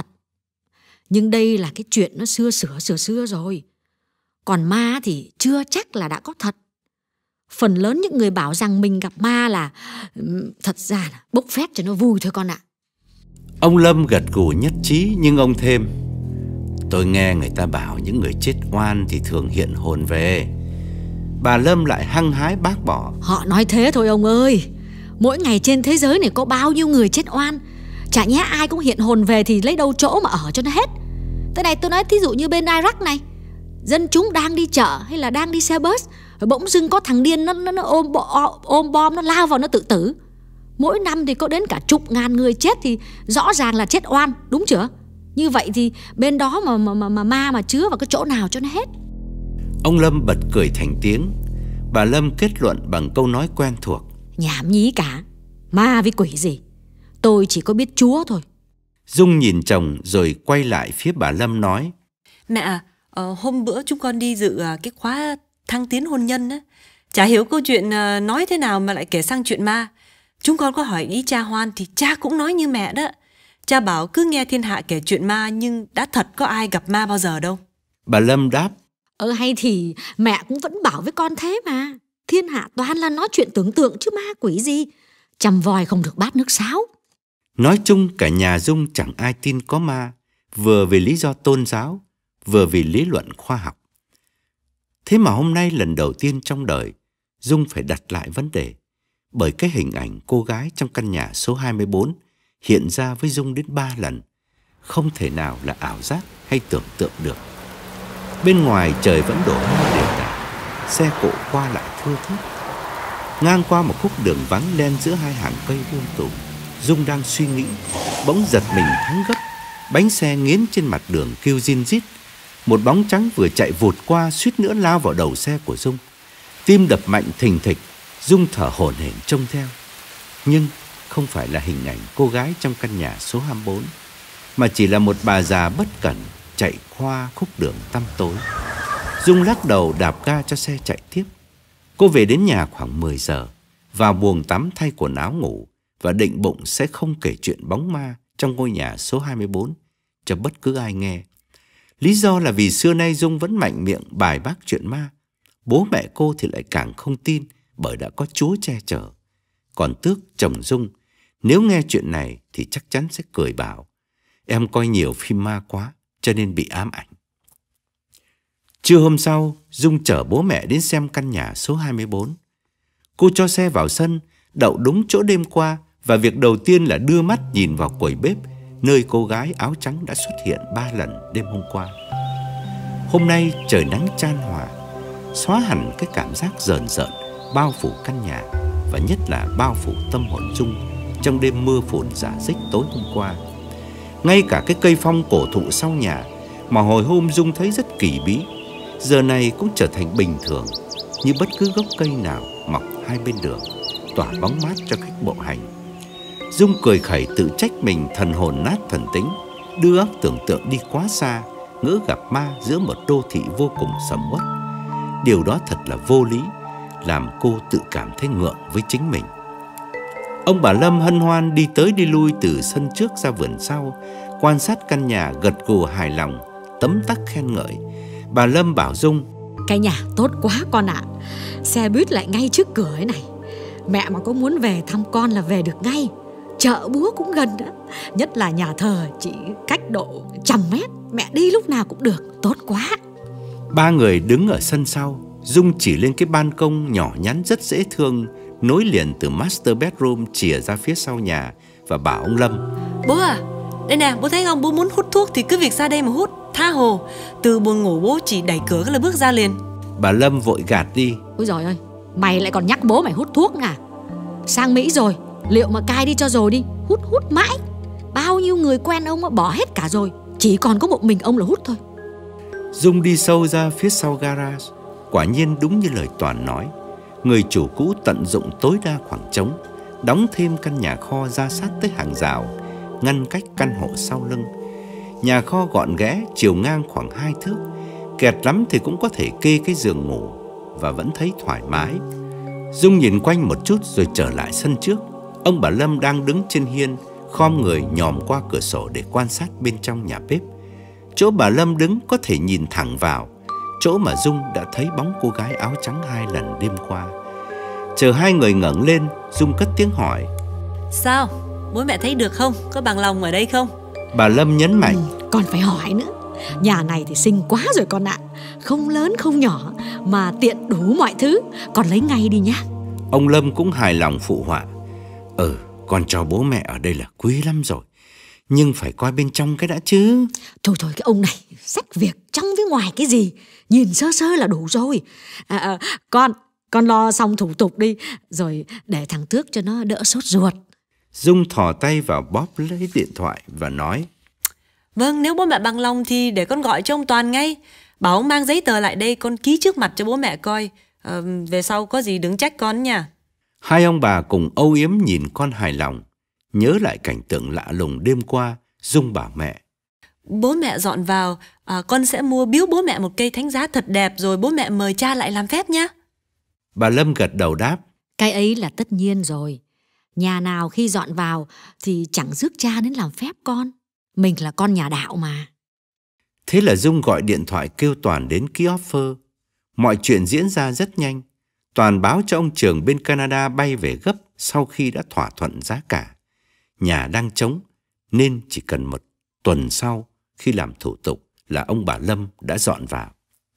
Nhưng đây là cái chuyện nó xưa sửa sửa xưa rồi. Còn ma thì chưa chắc là đã có thật. Phần lớn những người bảo rằng mình gặp ma là thật ra là bốc phét cho nó vui thôi con ạ. Ông Lâm gật gù nhất trí, nhưng ông thêm: Tôi nghe người ta bảo những người chết oan thì thường hiện hồn về. Bà Lâm lại hăng hái bác bỏ: Họ nói thế thôi ông ơi. Mỗi ngày trên thế giới này có bao nhiêu người chết oan. Chả nhẽ ai cũng hiện hồn về thì lấy đâu chỗ mà ở cho nó hết. Thế này tôi nói thí dụ như bên Iraq này, dân chúng đang đi chợ hay là đang đi xe bus, rồi bỗng dưng có thằng điên nó, nó, nó ôm, ôm bom nó lao vào nó tự tử. Mỗi năm thì có đến cả chục ngàn người chết thì rõ ràng là chết oan, đúng chưa? Như vậy thì bên đó mà, mà, mà, mà ma mà chứa vào cái chỗ nào cho nó hết. Ông Lâm bật cười thành tiếng. Bà Lâm kết luận bằng câu nói quen thuộc: Nhảm nhí cả. Ma với quỷ gì, tôi chỉ có biết Chúa thôi. Dung nhìn chồng rồi quay lại phía bà Lâm nói: Mẹ à, ờ, hôm bữa chúng con đi dự uh, cái khóa thăng tiến hôn nhân á. Chả hiểu câu chuyện uh, nói thế nào mà lại kể sang chuyện ma. Chúng con có hỏi ý cha Hoan thì cha cũng nói như mẹ đó. Cha bảo cứ nghe thiên hạ kể chuyện ma, nhưng đã thật có ai gặp ma bao giờ đâu. Bà Lâm đáp: Ờ hay thì mẹ cũng vẫn bảo với con thế mà. Thiên hạ toàn là nói chuyện tưởng tượng chứ ma quỷ gì. Chằm vòi không được bát nước sáo. Nói chung cả nhà Dung chẳng ai tin có ma, vừa vì lý do tôn giáo, vừa vì lý luận khoa học. Thế mà hôm nay lần đầu tiên trong đời, Dung phải đặt lại vấn đề, bởi cái hình ảnh cô gái trong căn nhà số hai mươi bốn hiện ra với Dung đến ba lần, không thể nào là ảo giác hay tưởng tượng được. Bên ngoài trời vẫn đổ mưa đều đặn, xe cộ qua lại thưa thớt. Ngang qua một khúc đường vắng đen giữa hai hàng cây um tùm, Dung đang suy nghĩ, bỗng giật mình thắng gấp. Bánh xe nghiến trên mặt đường kêu rin rít. Một bóng trắng vừa chạy vụt qua suýt nữa lao vào đầu xe của Dung. Tim đập mạnh thình thịch, Dung thở hổn hển trông theo. Nhưng không phải là hình ảnh cô gái trong căn nhà số hai mươi bốn, mà chỉ là một bà già bất cẩn chạy qua khúc đường tăm tối. Dung lắc đầu đạp ga cho xe chạy tiếp. Cô về đến nhà khoảng mười giờ, vào buồng tắm thay quần áo ngủ và định bụng sẽ không kể chuyện bóng ma trong ngôi nhà số hai mươi bốn cho bất cứ ai nghe. Lý do là vì xưa nay Dung vẫn mạnh miệng bài bác chuyện ma. Bố mẹ cô thì lại càng không tin, bởi đã có Chúa che chở. Còn Tước, chồng Dung, nếu nghe chuyện này thì chắc chắn sẽ cười bảo: Em coi nhiều phim ma quá cho nên bị ám ảnh. Trưa hôm sau, Dung chở bố mẹ đến xem căn nhà số hai mươi bốn. Cô cho xe vào sân, đậu đúng chỗ đêm qua, và việc đầu tiên là đưa mắt nhìn vào quầy bếp, nơi cô gái áo trắng đã xuất hiện ba lần đêm hôm qua. Hôm nay trời nắng chan hòa, xóa hẳn cái cảm giác rờn rợn bao phủ căn nhà, và nhất là bao phủ tâm hồn Dung trong đêm mưa phùn rả rích tối hôm qua. Ngay cả cái cây phong cổ thụ sau nhà mà hồi hôm Dung thấy rất kỳ bí, giờ này cũng trở thành bình thường, như bất cứ gốc cây nào mọc hai bên đường, tỏa bóng mát cho khách bộ hành. Dung cười khẩy tự trách mình thần hồn nát thần tính, đưa óc tưởng tượng đi quá xa, ngỡ gặp ma giữa một đô thị vô cùng sầm uất. Điều đó thật là vô lý, làm cô tự cảm thấy ngượng với chính mình. Ông bà Lâm hân hoan đi tới đi lui từ sân trước ra vườn sau, quan sát căn nhà gật gù hài lòng, tấm tắc khen ngợi. Bà Lâm bảo Dung: Cái nhà tốt quá con ạ. Xe buýt lại ngay trước cửa ấy này. Mẹ mà có muốn về thăm con là về được ngay. Chợ búa cũng gần đó. Nhất là nhà thờ chỉ cách độ trăm mét. Mẹ đi lúc nào cũng được, tốt quá. Ba người đứng ở sân sau. Dung chỉ lên cái ban công nhỏ nhắn rất dễ thương, nối liền từ master bedroom chìa ra phía sau nhà, và bảo ông Lâm: Bố à, đây nè, bố thấy không, bố muốn hút thuốc thì cứ việc ra đây mà hút, tha hồ. Từ buồng ngủ bố chỉ đẩy cửa là bước ra liền. Bà Lâm vội gạt đi: Ôi giời ơi, mày lại còn nhắc bố mày hút thuốc à? Sang Mỹ rồi, liệu mà cai đi cho rồi đi. Hút hút mãi. Bao nhiêu người quen ông bỏ hết cả rồi, chỉ còn có một mình ông là hút thôi. Dung đi sâu ra phía sau garage. Quả nhiên đúng như lời Toàn nói, người chủ cũ tận dụng tối đa khoảng trống, đóng thêm căn nhà kho ra sát tới hàng rào, ngăn cách căn hộ sau lưng. Nhà kho gọn ghẽ, chiều ngang khoảng hai thước, kẹt lắm thì cũng có thể kê cái giường ngủ và vẫn thấy thoải mái. Dung nhìn quanh một chút rồi trở lại sân trước. Ông bà Lâm đang đứng trên hiên, khom người nhòm qua cửa sổ để quan sát bên trong nhà bếp. Chỗ bà Lâm đứng có thể nhìn thẳng vào chỗ mà Dung đã thấy bóng cô gái áo trắng hai lần đêm qua. Chờ hai người ngẩng lên, Dung cất tiếng hỏi: Sao? Bố mẹ thấy được không? Có bằng lòng ở đây không? Bà Lâm nhấn mạnh: ừ, Còn phải hỏi nữa. Nhà này thì xinh quá rồi con ạ. Không lớn không nhỏ mà tiện đủ mọi thứ. Con lấy ngay đi nhá. Ông Lâm cũng hài lòng phụ họa: Ừ, con cho bố mẹ ở đây là quý lắm rồi, nhưng phải coi bên trong cái đã chứ. Thôi thôi, cái ông này xách việc trong với ngoài cái gì, nhìn sơ sơ là đủ rồi. à, à, Con Con lo xong thủ tục đi, rồi để thằng Tước cho nó đỡ sốt ruột. Dung thò tay vào bóp lấy điện thoại và nói: Vâng, nếu bố mẹ bằng lòng thì để con gọi cho ông Toàn ngay. Bảo ông mang giấy tờ lại đây, con ký trước mặt cho bố mẹ coi. à, Về sau có gì đừng trách con nha. Hai ông bà cùng âu yếm nhìn con hài lòng. Nhớ lại cảnh tượng lạ lùng đêm qua, Dung bảo mẹ: Bố mẹ dọn vào, à, con sẽ mua biếu bố mẹ một cây thánh giá thật đẹp, rồi bố mẹ mời cha lại làm phép nhé. Bà Lâm gật đầu đáp: Cái ấy là tất nhiên rồi. Nhà nào khi dọn vào thì chẳng rước cha đến làm phép con. Mình là con nhà đạo mà. Thế là Dung gọi điện thoại kêu Toàn đến ký offer. Mọi chuyện diễn ra rất nhanh. Toàn báo cho ông Trường bên Canada bay về gấp sau khi đã thỏa thuận giá cả. Nhà đang trống nên chỉ cần một tuần sau khi làm thủ tục là ông bà Lâm đã dọn vào.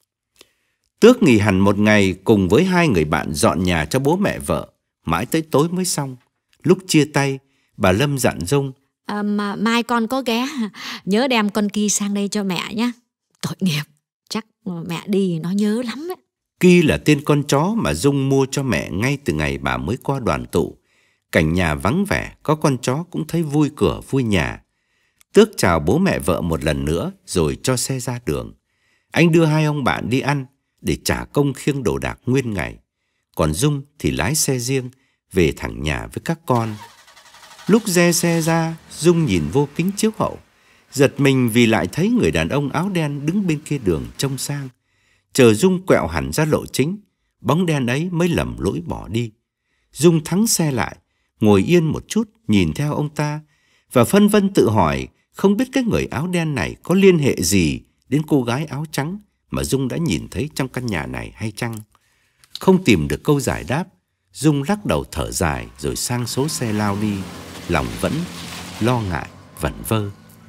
Tước nghỉ hẳn một ngày cùng với hai người bạn dọn nhà cho bố mẹ vợ, mãi tới tối mới xong. Lúc chia tay, bà Lâm dặn Dung: à, mà mai con có ghé, nhớ đem con Ki sang đây cho mẹ nhé. Tội nghiệp, chắc mẹ đi nó nhớ lắm đấy. Ki là tên con chó mà Dung mua cho mẹ ngay từ ngày bà mới qua đoàn tụ. Cảnh nhà vắng vẻ, có con chó cũng thấy vui cửa vui nhà. Tước chào bố mẹ vợ một lần nữa rồi cho xe ra đường. Anh đưa hai ông bạn đi ăn để trả công khiêng đồ đạc nguyên ngày. Còn Dung thì lái xe riêng về thẳng nhà với các con. Lúc re xe ra, Dung nhìn vô kính chiếu hậu, giật mình vì lại thấy người đàn ông áo đen đứng bên kia đường trông sang. Chờ Dung quẹo hẳn ra lộ chính, bóng đen ấy mới lầm lỗi bỏ đi. Dung thắng xe lại, ngồi yên một chút nhìn theo ông ta và phân vân tự hỏi không biết cái người áo đen này có liên hệ gì đến cô gái áo trắng mà Dung đã nhìn thấy trong căn nhà này hay chăng. Không tìm được câu giải đáp, Dung lắc đầu thở dài rồi sang số xe lao đi, lòng vẫn lo ngại vẩn vơ.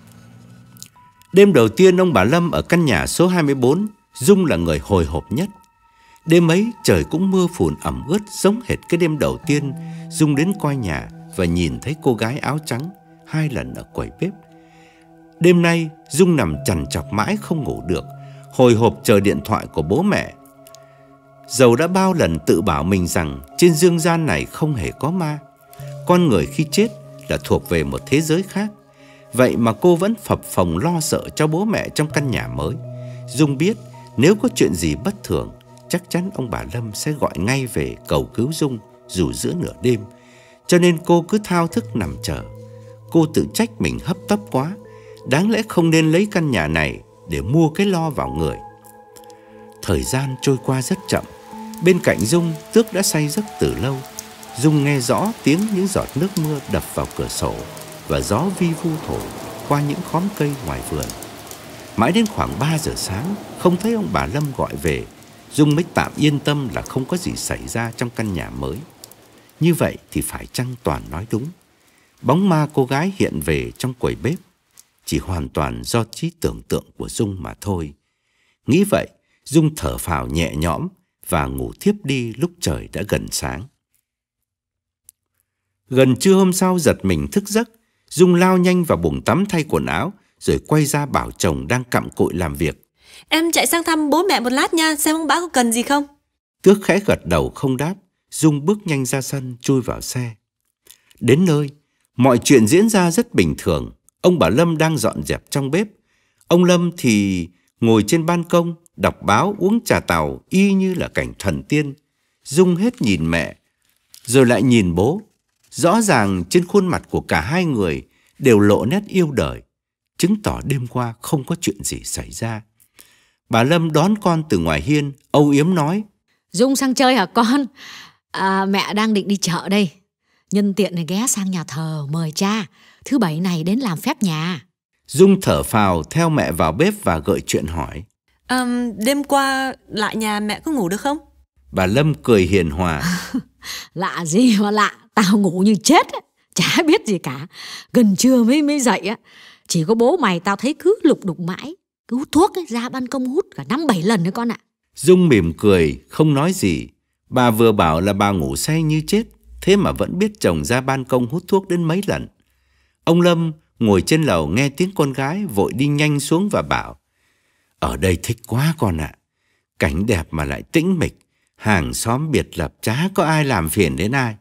Đêm đầu tiên ông bà Lâm ở căn nhà số hai mươi bốn, Dung là người hồi hộp nhất. Đêm ấy trời cũng mưa phùn ẩm ướt giống hệt cái đêm đầu tiên Dung đến coi nhà và nhìn thấy cô gái áo trắng hai lần ở quầy bếp. Đêm nay Dung nằm trằn trọc mãi không ngủ được, hồi hộp chờ điện thoại của bố mẹ. Dầu đã bao lần tự bảo mình rằng trên dương gian này không hề có ma, con người khi chết là thuộc về một thế giới khác. Vậy mà cô vẫn phập phồng lo sợ cho bố mẹ trong căn nhà mới. Dung biết nếu có chuyện gì bất thường, chắc chắn ông bà Lâm sẽ gọi ngay về cầu cứu Dung dù giữa nửa đêm. Cho nên cô cứ thao thức nằm chờ. Cô tự trách mình hấp tấp quá, đáng lẽ không nên lấy căn nhà này để mua cái lo vào người. Thời gian trôi qua rất chậm. Bên cạnh Dung, Tước đã say giấc từ lâu. Dung nghe rõ tiếng những giọt nước mưa đập vào cửa sổ và gió vi vu thổi qua những khóm cây ngoài vườn. Mãi đến khoảng ba giờ sáng không thấy ông bà Lâm gọi về, Dung mới tạm yên tâm là không có gì xảy ra trong căn nhà mới. Như vậy thì phải chăng Toàn nói đúng? Bóng ma cô gái hiện về trong quầy bếp chỉ hoàn toàn do trí tưởng tượng của Dung mà thôi. Nghĩ vậy, Dung thở phào nhẹ nhõm và ngủ thiếp đi lúc trời đã gần sáng. Gần trưa hôm sau giật mình thức giấc, Dung lao nhanh vào buồng tắm thay quần áo, rồi quay ra bảo chồng đang cặm cụi làm việc. Em chạy sang thăm bố mẹ một lát nha, xem ông bá có cần gì không. Tước khẽ gật đầu không đáp. Dung bước nhanh ra sân, chui vào xe. Đến nơi, mọi chuyện diễn ra rất bình thường. Ông bà Lâm đang dọn dẹp trong bếp. Ông Lâm thì ngồi trên ban công, đọc báo, uống trà tàu, y như là cảnh thần tiên. Dung hết nhìn mẹ, rồi lại nhìn bố. Rõ ràng trên khuôn mặt của cả hai người đều lộ nét yêu đời, chứng tỏ đêm qua không có chuyện gì xảy ra. Bà Lâm đón con từ ngoài hiên, âu yếm nói: Dung sang chơi hả con? À, mẹ đang định đi chợ đây. Nhân tiện này ghé sang nhà thờ mời cha, thứ bảy này đến làm phép nhà. Dung thở phào theo mẹ vào bếp và gợi chuyện hỏi: à, Đêm qua lại nhà mẹ có ngủ được không? Bà Lâm cười hiền hòa: Lạ gì mà lạ, tao ngủ như chết á, chả biết gì cả. Gần trưa mới mới dậy á, chỉ có bố mày tao thấy cứ lục đục mãi, cứ hút thuốc ấy, ra ban công hút cả năm bảy lần nữa con ạ. Dung mỉm cười không nói gì. Bà vừa bảo là bà ngủ say như chết, thế mà vẫn biết chồng ra ban công hút thuốc đến mấy lần. Ông Lâm ngồi trên lầu nghe tiếng con gái, vội đi nhanh xuống và bảo: Ở đây thích quá con ạ, cảnh đẹp mà lại tĩnh mịch, hàng xóm biệt lập, chả có ai làm phiền đến ai.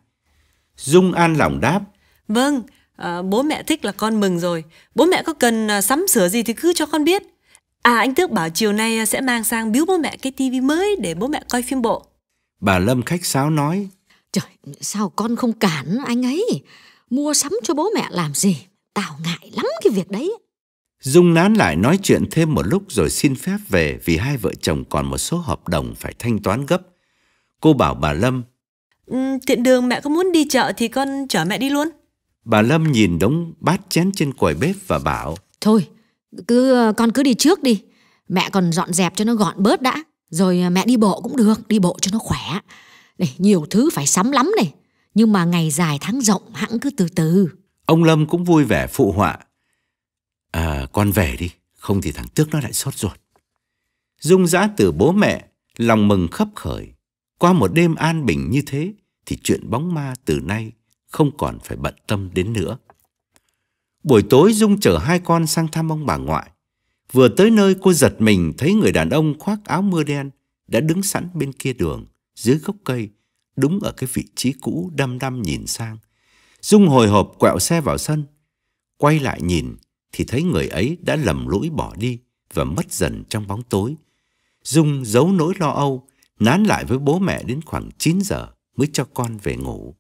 Dung an lòng đáp: Vâng, à, bố mẹ thích là con mừng rồi. Bố mẹ có cần à, sắm sửa gì thì cứ cho con biết. À, anh Tước bảo chiều nay sẽ mang sang biếu bố mẹ cái tivi mới để bố mẹ coi phim bộ. Bà Lâm khách sáo nói: Trời, sao con không cản anh ấy? Mua sắm cho bố mẹ làm gì? Tao ngại lắm cái việc đấy. Dung nán lại nói chuyện thêm một lúc rồi xin phép về, vì hai vợ chồng còn một số hợp đồng phải thanh toán gấp. Cô bảo bà Lâm: ừ, Tiện đường mẹ có muốn đi chợ thì con chở mẹ đi luôn. Bà Lâm nhìn đống bát chén trên quầy bếp và bảo: Thôi, cứ con cứ đi trước đi. Mẹ còn dọn dẹp cho nó gọn bớt đã, rồi mẹ đi bộ cũng được, đi bộ cho nó khỏe. Này, nhiều thứ phải sắm lắm này, nhưng mà ngày dài tháng rộng, hẵng cứ từ từ. Ông Lâm cũng vui vẻ phụ họa: À, con về đi, không thì thằng Tước nó lại sốt ruột. Dung giã từ bố mẹ, lòng mừng khấp khởi. Qua một đêm an bình như thế thì chuyện bóng ma từ nay không còn phải bận tâm đến nữa. Buổi tối Dung chở hai con sang thăm ông bà ngoại. Vừa tới nơi, cô giật mình thấy người đàn ông khoác áo mưa đen đã đứng sẵn bên kia đường, dưới gốc cây, đúng ở cái vị trí cũ, đăm đăm nhìn sang. Dung hồi hộp quẹo xe vào sân. Quay lại nhìn thì thấy người ấy đã lầm lũi bỏ đi và mất dần trong bóng tối. Dung giấu nỗi lo âu, nán lại với bố mẹ đến khoảng chín giờ mới cho con về ngủ.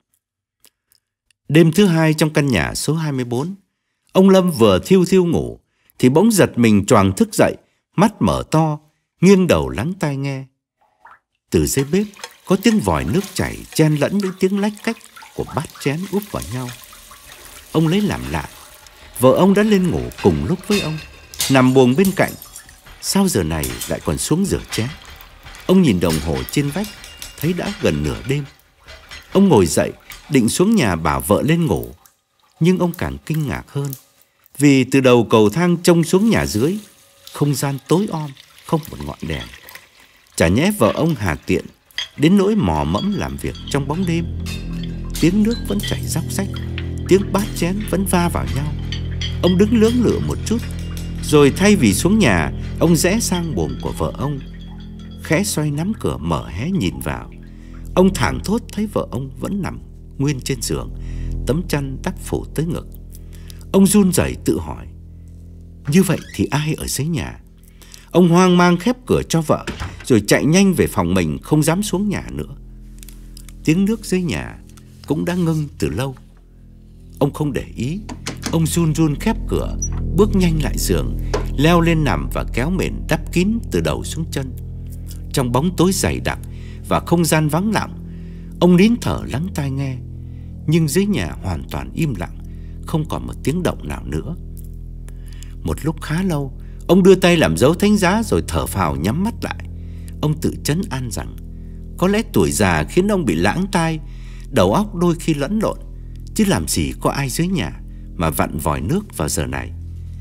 Đêm thứ hai trong căn nhà số hai mươi bốn, ông Lâm vừa thiêu thiêu ngủ thì bỗng giật mình choàng thức dậy, mắt mở to, nghiêng đầu lắng tai nghe. Từ dưới bếp có tiếng vòi nước chảy chen lẫn với tiếng lách cách của bát chén úp vào nhau. Ông lấy làm lạ, vợ ông đã lên ngủ cùng lúc với ông, nằm buồng bên cạnh. Sao giờ này lại còn xuống rửa chén? Ông nhìn đồng hồ trên vách, thấy đã gần nửa đêm. Ông ngồi dậy định xuống nhà bảo vợ lên ngủ, nhưng ông càng kinh ngạc hơn, vì từ đầu cầu thang trông xuống nhà dưới, không gian tối om, không một ngọn đèn. Chả nhẽ vợ ông hà tiện đến nỗi mò mẫm làm việc trong bóng đêm. Tiếng nước vẫn chảy róc rách, tiếng bát chén vẫn va vào nhau. Ông đứng lưỡng lự một chút, rồi thay vì xuống nhà, ông rẽ sang buồng của vợ ông, khẽ xoay nắm cửa mở hé nhìn vào. Ông thảng thốt thấy vợ ông vẫn nằm nguyên trên giường, tấm chăn đắp phủ tới ngực. Ông run rẩy tự hỏi, như vậy thì ai ở dưới nhà? Ông hoang mang khép cửa cho vợ, rồi chạy nhanh về phòng mình, không dám xuống nhà nữa. Tiếng nước dưới nhà cũng đã ngưng từ lâu. Ông không để ý, ông run run khép cửa, bước nhanh lại giường, leo lên nằm và kéo mền đắp kín từ đầu xuống chân. Trong bóng tối dày đặc và không gian vắng lặng, ông nín thở lắng tai nghe, nhưng dưới nhà hoàn toàn im lặng, không còn một tiếng động nào nữa. Một lúc khá lâu, ông đưa tay làm dấu thánh giá rồi thở phào nhắm mắt lại. Ông tự trấn an rằng có lẽ tuổi già khiến ông bị lãng tai, đầu óc đôi khi lẫn lộn, chứ làm gì có ai dưới nhà mà vặn vòi nước vào giờ này.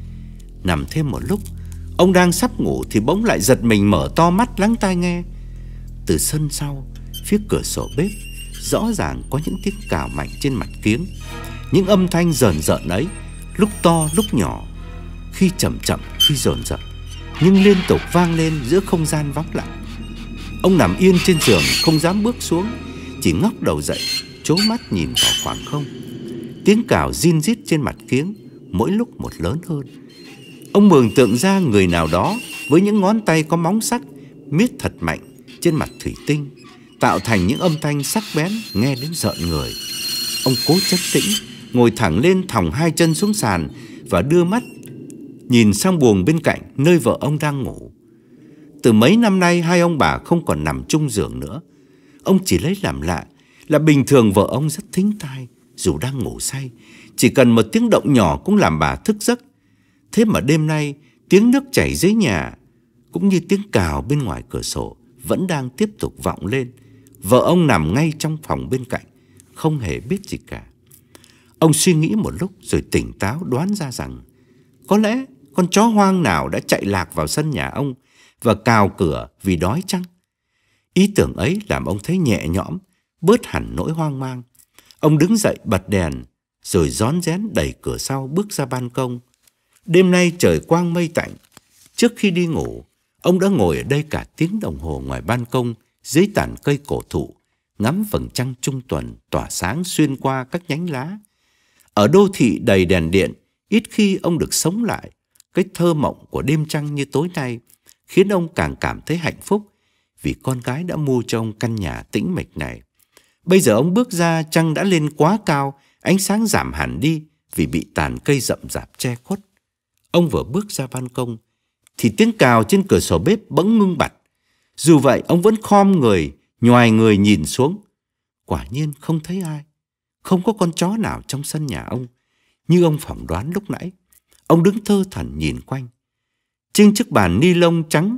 Nằm thêm một lúc, ông đang sắp ngủ thì bỗng lại giật mình mở to mắt lắng tai nghe. Từ sân sau, phía cửa sổ bếp, rõ ràng có những tiếng cào mạnh trên mặt kiếng. Những âm thanh rờn rợn ấy, lúc to lúc nhỏ, khi chậm chậm khi dồn dập, nhưng liên tục vang lên giữa không gian vắng lặng. Ông nằm yên trên giường không dám bước xuống, chỉ ngóc đầu dậy, trố mắt nhìn vào khoảng không. Tiếng cào rin rít trên mặt kiếng mỗi lúc một lớn hơn. Ông mường tượng ra người nào đó với những ngón tay có móng sắc miết thật mạnh trên mặt thủy tinh, tạo thành những âm thanh sắc bén nghe đến rợn người. Ông cố trấn tĩnh, ngồi thẳng lên, thòng hai chân xuống sàn và đưa mắt nhìn sang buồng bên cạnh nơi vợ ông đang ngủ. Từ mấy năm nay hai ông bà không còn nằm chung giường nữa. Ông chỉ lấy làm lạ là bình thường vợ ông rất thính tai, dù đang ngủ say, chỉ cần một tiếng động nhỏ cũng làm bà thức giấc. Thế mà đêm nay tiếng nước chảy dưới nhà cũng như tiếng cào bên ngoài cửa sổ vẫn đang tiếp tục vọng lên. Vợ ông nằm ngay trong phòng bên cạnh, không hề biết gì cả. Ông suy nghĩ một lúc rồi tỉnh táo đoán ra rằng có lẽ con chó hoang nào đã chạy lạc vào sân nhà ông và cào cửa vì đói chăng. Ý tưởng ấy làm ông thấy nhẹ nhõm, bớt hẳn nỗi hoang mang. Ông đứng dậy bật đèn, rồi rón rén đẩy cửa sau bước ra ban công. Đêm nay trời quang mây tạnh. Trước khi đi ngủ, ông đã ngồi ở đây cả tiếng đồng hồ ngoài ban công dưới tàn cây cổ thụ, ngắm vầng trăng trung tuần tỏa sáng xuyên qua các nhánh lá. Ở đô thị đầy đèn điện, ít khi ông được sống lại cái thơ mộng của đêm trăng như tối nay, khiến ông càng cảm thấy hạnh phúc vì con gái đã mua cho ông căn nhà tĩnh mịch này. Bây giờ ông bước ra, trăng đã lên quá cao, ánh sáng giảm hẳn đi vì bị tàn cây rậm rạp che khuất. Ông vừa bước ra ban công thì tiếng cào trên cửa sổ bếp bỗng ngưng bặt. Dù vậy ông vẫn khom người, nhoài người nhìn xuống. Quả nhiên không thấy ai. Không có con chó nào trong sân nhà ông, như ông phỏng đoán lúc nãy. Ông đứng thơ thẩn nhìn quanh. Trên chiếc bàn ni lông trắng,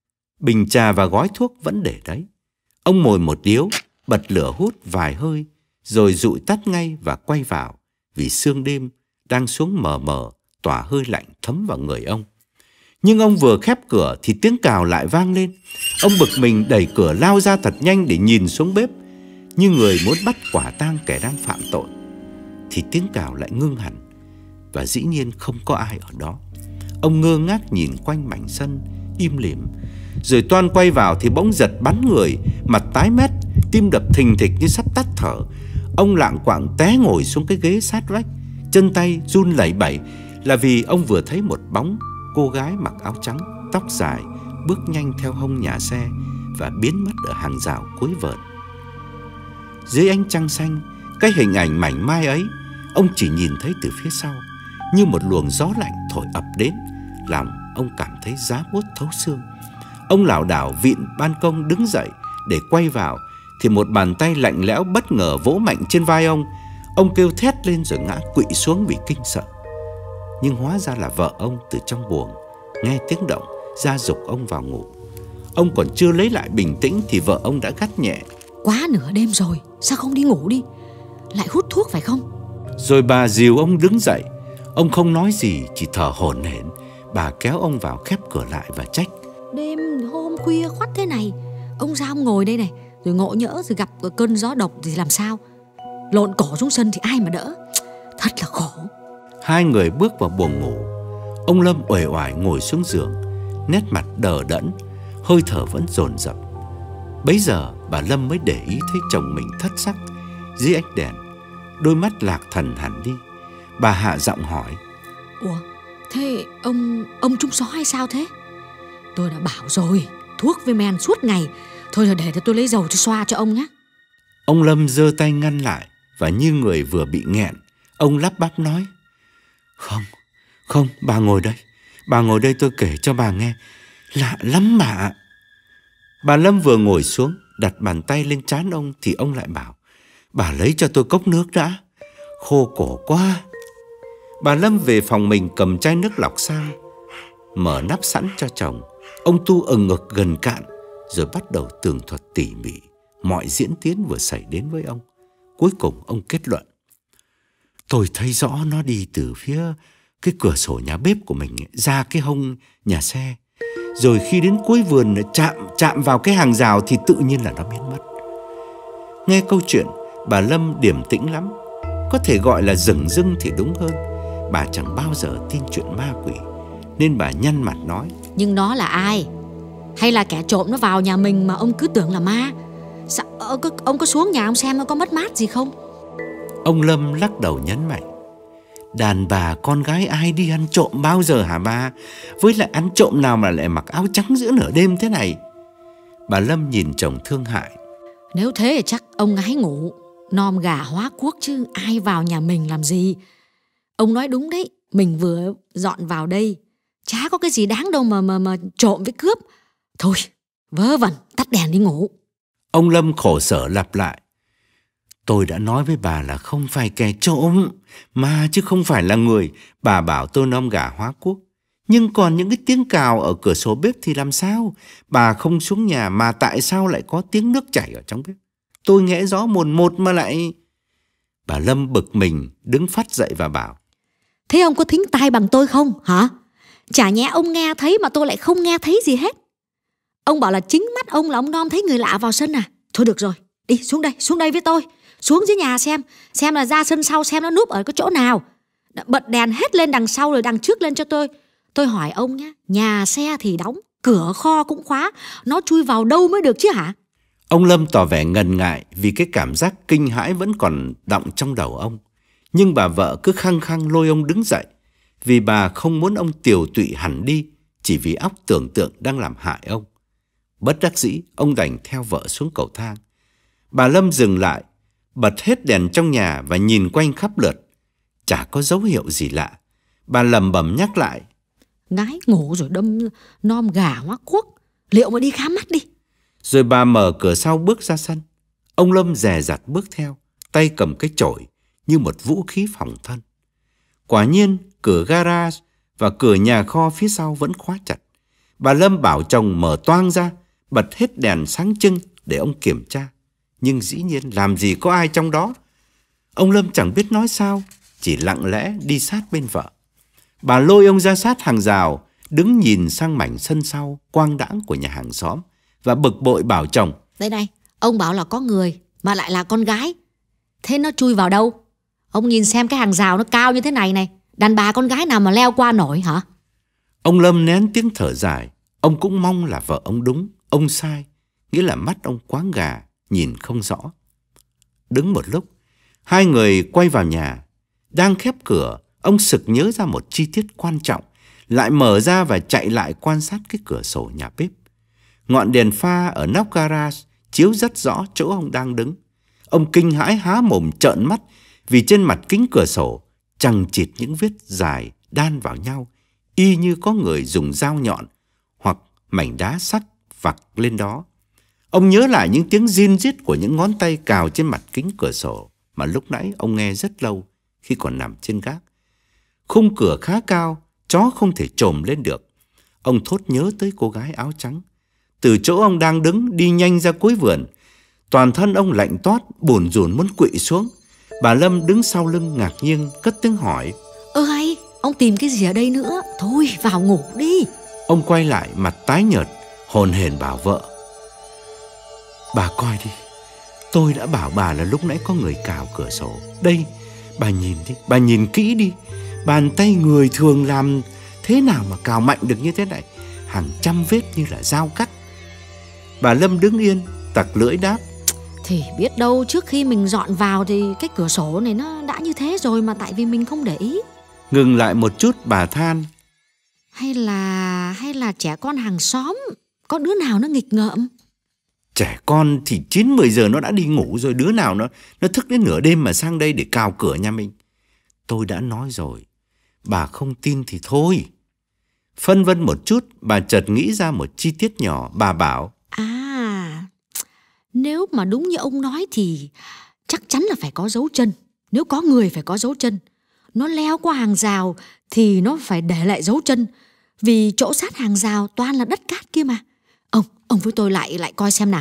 bình trà và gói thuốc vẫn để đấy. Ông mồi một điếu, bật lửa hút vài hơi, rồi dụi tắt ngay và quay vào, vì sương đêm đang xuống mờ mờ, tỏa hơi lạnh thấm vào người ông. Nhưng ông vừa khép cửa thì tiếng cào lại vang lên. Ông bực mình đẩy cửa lao ra thật nhanh để nhìn xuống bếp, như người muốn bắt quả tang kẻ đang phạm tội. Thì tiếng cào lại ngưng hẳn, và dĩ nhiên không có ai ở đó. Ông ngơ ngác nhìn quanh mảnh sân, im lìm. Rồi toan quay vào thì bỗng giật bắn người, mặt tái mét, tim đập thình thịch như sắp tắt thở. Ông lạng quạng té ngồi xuống cái ghế sát vách, chân tay run lẩy bẩy, là vì ông vừa thấy một bóng cô gái mặc áo trắng, tóc dài, bước nhanh theo hông nhà xe và biến mất ở hàng rào cuối vợt. Dưới ánh trăng xanh, cái hình ảnh mảnh mai ấy ông chỉ nhìn thấy từ phía sau, như một luồng gió lạnh thổi ập đến. Lòng ông cảm thấy giá buốt thấu xương. Ông lảo đảo vịn ban công đứng dậy để quay vào thì một bàn tay lạnh lẽo bất ngờ vỗ mạnh trên vai ông. Ông kêu thét lên rồi ngã quỵ xuống vì kinh sợ. Nhưng hóa ra là vợ ông từ trong buồng nghe tiếng động ra giục ông vào ngủ. Ông còn chưa lấy lại bình tĩnh thì vợ ông đã gắt nhẹ: Quá nửa đêm rồi, sao không đi ngủ đi? Lại hút thuốc phải không? Rồi bà dìu ông đứng dậy. Ông không nói gì, chỉ thở hổn hển. Bà kéo ông vào khép cửa lại và trách: Đêm hôm khuya khoắt thế này, ông sao ông ngồi đây này, rồi ngộ nhỡ rồi gặp cơn gió độc thì làm sao? Lộn cổ xuống sân thì ai mà đỡ? Thật là khổ. Hai người bước vào buồng ngủ. Ông Lâm uể oải ngồi xuống giường, nét mặt đờ đẫn, hơi thở vẫn dồn dập. Bấy giờ bà Lâm mới để ý thấy chồng mình thất sắc dưới ánh đèn, đôi mắt lạc thần hẳn đi. Bà hạ giọng hỏi: Ủa, thế ông ông trúng gió hay sao thế? Tôi đã bảo rồi, thuốc với men suốt ngày. Thôi để tôi lấy dầu tôi xoa cho ông nhé. Ông Lâm giơ tay ngăn lại, và như người vừa bị nghẹn, ông lắp bắp nói: Không, không, bà ngồi đây. Bà ngồi đây tôi kể cho bà nghe. Lạ lắm mà. Bà Lâm vừa ngồi xuống, đặt bàn tay lên trán ông thì ông lại bảo: Bà lấy cho tôi cốc nước đã, khô cổ quá. Bà Lâm về phòng mình cầm chai nước lọc sang, mở nắp sẵn cho chồng. Ông tu ừng ngực gần cạn, rồi bắt đầu tường thuật tỉ mỉ mọi diễn tiến vừa xảy đến với ông. Cuối cùng ông kết luận: tôi thấy rõ nó đi từ phía cái cửa sổ nhà bếp của mình ra cái hông nhà xe, rồi khi đến cuối vườn chạm chạm vào cái hàng rào thì tự nhiên là nó biến mất. Nghe câu chuyện, bà Lâm điềm tĩnh lắm, có thể gọi là dửng dưng thì đúng hơn. Bà chẳng bao giờ tin chuyện ma quỷ, nên bà nhăn mặt nói: nhưng nó là ai? Hay là kẻ trộm nó vào nhà mình mà ông cứ tưởng là ma? Sao, ông, có, ông có xuống nhà ông xem nó có mất mát gì không? Ông Lâm lắc đầu nhấn mạnh: đàn bà con gái ai đi ăn trộm bao giờ hả bà? Với lại ăn trộm nào mà lại mặc áo trắng giữa nửa đêm thế này? Bà Lâm nhìn chồng thương hại: nếu thế thì chắc ông gái ngủ nom gà hóa cuốc chứ ai vào nhà mình làm gì. Ông nói đúng đấy, mình vừa dọn vào đây, chả có cái gì đáng đâu mà mà mà trộm với cướp. Thôi, vớ vẩn, tắt đèn đi ngủ. Ông Lâm khổ sở lặp lại: tôi đã nói với bà là không phải kẻ trộm mà chứ không phải là người. Bà bảo tôi nom gà hóa cuốc, nhưng còn những cái tiếng cào ở cửa sổ bếp thì làm sao? Bà không xuống nhà mà tại sao lại có tiếng nước chảy ở trong bếp? Tôi nghe rõ mồn một mà lại... Bà Lâm bực mình đứng phắt dậy và bảo: thế ông có thính tai bằng tôi không hả? Chả nhẽ ông nghe thấy mà tôi lại không nghe thấy gì hết. Ông bảo là chính mắt ông là ông nom thấy người lạ vào sân à? Thôi được rồi, đi xuống đây, xuống đây với tôi. Xuống dưới nhà xem, xem là ra sân sau xem nó núp ở cái chỗ nào. Bật đèn hết lên đằng sau rồi đằng trước lên cho tôi. Tôi hỏi ông nhé, nhà xe thì đóng, cửa kho cũng khóa, nó chui vào đâu mới được chứ hả? Ông Lâm tỏ vẻ ngần ngại vì cái cảm giác kinh hãi vẫn còn đọng trong đầu ông. Nhưng bà vợ cứ khăng khăng lôi ông đứng dậy, vì bà không muốn ông tiều tụy hẳn đi chỉ vì óc tưởng tượng đang làm hại ông. Bất đắc dĩ, ông đành theo vợ xuống cầu thang. Bà Lâm dừng lại, bật hết đèn trong nhà và nhìn quanh khắp lượt. Chả có dấu hiệu gì lạ. Bà lẩm bẩm nhắc lại: gái ngủ rồi đâm nom gà hóa cuốc, liệu mà đi khám mắt đi. Rồi bà mở cửa sau bước ra sân. Ông Lâm dè dặt bước theo, tay cầm cái chổi như một vũ khí phòng thân. Quả nhiên cửa garage và cửa nhà kho phía sau vẫn khóa chặt. Bà Lâm bảo chồng mở toang ra, bật hết đèn sáng trưng để ông kiểm tra. Nhưng dĩ nhiên làm gì có ai trong đó. Ông Lâm chẳng biết nói sao, chỉ lặng lẽ đi sát bên vợ. Bà lôi ông ra sát hàng rào, đứng nhìn sang mảnh sân sau quang đãng của nhà hàng xóm và bực bội bảo chồng: đây này, ông bảo là có người mà lại là con gái, thế nó chui vào đâu? Ông nhìn xem cái hàng rào nó cao như thế này này, đàn bà con gái nào mà leo qua nổi hả? Ông Lâm nén tiếng thở dài. Ông cũng mong là vợ ông đúng, ông sai, nghĩa là mắt ông quáng gà, nhìn không rõ. Đứng một lúc, hai người quay vào nhà. Đang khép cửa, ông sực nhớ ra một chi tiết quan trọng, lại mở ra và chạy lại quan sát cái cửa sổ nhà bếp. Ngọn đèn pha ở nóc garage chiếu rất rõ chỗ ông đang đứng. Ông kinh hãi há mồm trợn mắt vì trên mặt kính cửa sổ chằng chịt những vết dài đan vào nhau, y như có người dùng dao nhọn hoặc mảnh đá sắc vặc lên đó. Ông nhớ lại những tiếng rin rít của những ngón tay cào trên mặt kính cửa sổ mà lúc nãy ông nghe rất lâu khi còn nằm trên gác. Khung cửa khá cao, chó không thể chồm lên được. Ông thốt nhớ tới cô gái áo trắng. Từ chỗ ông đang đứng đi nhanh ra cuối vườn. Toàn thân ông lạnh toát, bủn rủn muốn quỵ xuống. Bà Lâm đứng sau lưng ngạc nhiên cất tiếng hỏi: ơ hay, ông tìm cái gì ở đây nữa? Thôi vào ngủ đi. Ông quay lại mặt tái nhợt, hồn hển bảo vợ: bà coi đi, tôi đã bảo bà là lúc nãy có người cào cửa sổ. Đây, bà nhìn đi, bà nhìn kỹ đi. Bàn tay người thường làm thế nào mà cào mạnh được như thế này? Hàng trăm vết như là dao cắt. Bà Lâm đứng yên, tặc lưỡi đáp: thì biết đâu trước khi mình dọn vào thì cái cửa sổ này nó đã như thế rồi mà tại vì mình không để ý. Ngừng lại một chút, bà than: Hay là hay là trẻ con hàng xóm, có đứa nào nó nghịch ngợm? Trẻ con thì chín mười giờ nó đã đi ngủ rồi, đứa nào nó nó thức đến nửa đêm mà sang đây để cào cửa nhà mình. Tôi đã nói rồi, bà không tin thì thôi. Phân vân một chút, bà chợt nghĩ ra một chi tiết nhỏ. Bà bảo: À, nếu mà đúng như ông nói thì chắc chắn là phải có dấu chân. Nếu có người phải có dấu chân. Nó leo qua hàng rào thì nó phải để lại dấu chân, vì chỗ sát hàng rào toàn là đất cát kia mà. Ông, ông với tôi lại lại coi xem nào.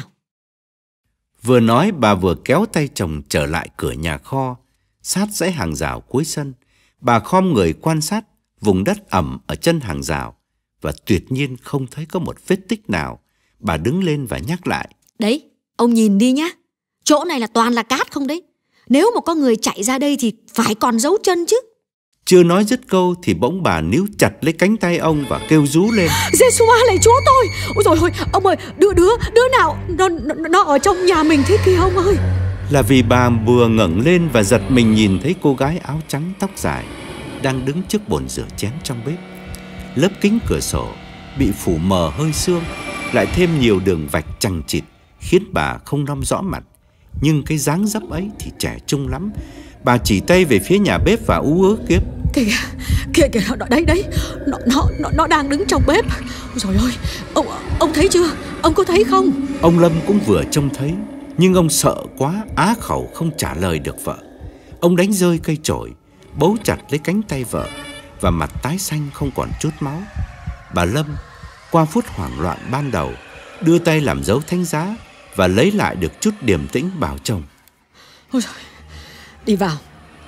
Vừa nói bà vừa kéo tay chồng trở lại cửa nhà kho, sát dãy hàng rào cuối sân. Bà khom người quan sát vùng đất ẩm ở chân hàng rào và tuyệt nhiên không thấy có một vết tích nào. Bà đứng lên và nhắc lại. Đấy, ông nhìn đi nhá. Chỗ này là toàn là cát không đấy. Nếu mà có người chạy ra đây thì phải còn dấu chân chứ. Chưa nói dứt câu thì bỗng bà níu chặt lấy cánh tay ông và kêu rú lên. Giê-xu-a lạy Chúa tôi. Ôi dồi ôi, ông ơi, đứa đứa đứa nào nó, nó nó ở trong nhà mình thế kìa ông ơi. Là vì bà vừa ngẩng lên và giật mình nhìn thấy cô gái áo trắng tóc dài đang đứng trước bồn rửa chén trong bếp. Lớp kính cửa sổ bị phủ mờ hơi sương, lại thêm nhiều đường vạch chằng chịt khiến bà không nom rõ mặt. Nhưng cái dáng dấp ấy thì trẻ trung lắm. Bà chỉ tay về phía nhà bếp và ú ớ kiếp. Kìa kìa kìa, đấy đấy, nó nó nó nó đang đứng trong bếp. Trời ơi, ông ông thấy chưa? Ông có thấy không? Ông Lâm cũng vừa trông thấy, nhưng ông sợ quá, á khẩu không trả lời được vợ. Ông đánh rơi cây chổi, bấu chặt lấy cánh tay vợ và mặt tái xanh không còn chút máu. Bà Lâm qua phút hoảng loạn ban đầu đưa tay làm dấu thánh giá và lấy lại được chút điềm tĩnh bảo chồng. Ôi trời, đi vào.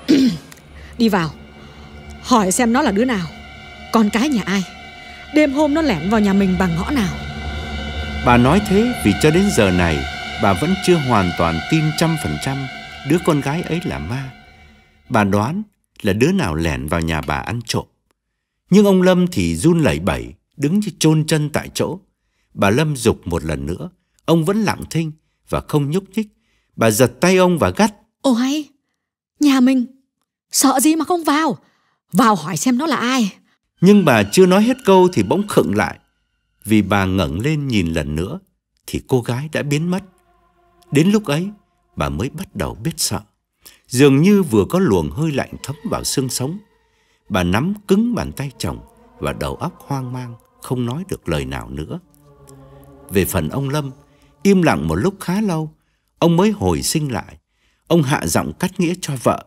Đi vào, hỏi xem nó là đứa nào, con cái nhà ai, đêm hôm nó lẻn vào nhà mình bằng ngõ nào. Bà nói thế vì cho đến giờ này bà vẫn chưa hoàn toàn tin trăm phần trăm đứa con gái ấy là ma. Bà đoán là đứa nào lẻn vào nhà bà ăn trộm. Nhưng ông Lâm thì run lẩy bẩy, đứng như chôn chân tại chỗ. Bà Lâm giục một lần nữa, ông vẫn lặng thinh và không nhúc nhích. Bà giật tay ông và gắt. Ồ hay, nhà mình, sợ gì mà không vào, vào hỏi xem nó là ai. Nhưng bà chưa nói hết câu thì bỗng khựng lại. Vì bà ngẩng lên nhìn lần nữa thì cô gái đã biến mất. Đến lúc ấy bà mới bắt đầu biết sợ. Dường như vừa có luồng hơi lạnh thấm vào xương sống. Bà nắm cứng bàn tay chồng và đầu óc hoang mang, không nói được lời nào nữa. Về phần ông Lâm, im lặng một lúc khá lâu, ông mới hồi sinh lại. Ông hạ giọng cắt nghĩa cho vợ.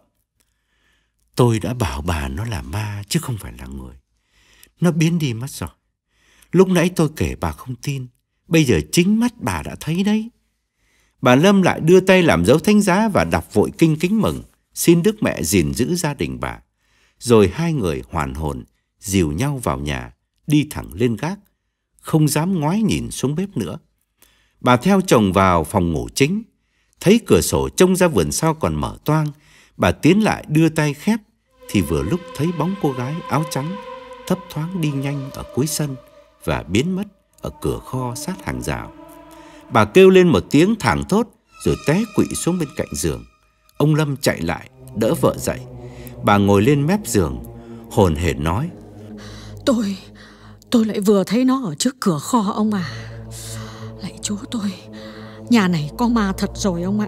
Tôi đã bảo bà nó là ma chứ không phải là người. Nó biến đi mất rồi. Lúc nãy tôi kể bà không tin, bây giờ chính mắt bà đã thấy đấy. Bà Lâm lại đưa tay làm dấu thánh giá và đọc vội kinh kính mừng, xin Đức Mẹ gìn giữ gia đình bà. Rồi hai người hoàn hồn, dìu nhau vào nhà, đi thẳng lên gác, không dám ngoái nhìn xuống bếp nữa. Bà theo chồng vào phòng ngủ chính, thấy cửa sổ trông ra vườn sau còn mở toang. Bà tiến lại đưa tay khép, thì vừa lúc thấy bóng cô gái áo trắng thấp thoáng đi nhanh ở cuối sân và biến mất ở cửa kho sát hàng rào. Bà kêu lên một tiếng thảng thốt rồi té quỵ xuống bên cạnh giường. Ông Lâm chạy lại đỡ vợ dậy. Bà ngồi lên mép giường hồn hển nói. Tôi Tôi lại vừa thấy nó ở trước cửa kho ông à. Lạy Chúa tôi, nhà này có ma thật rồi ông ạ.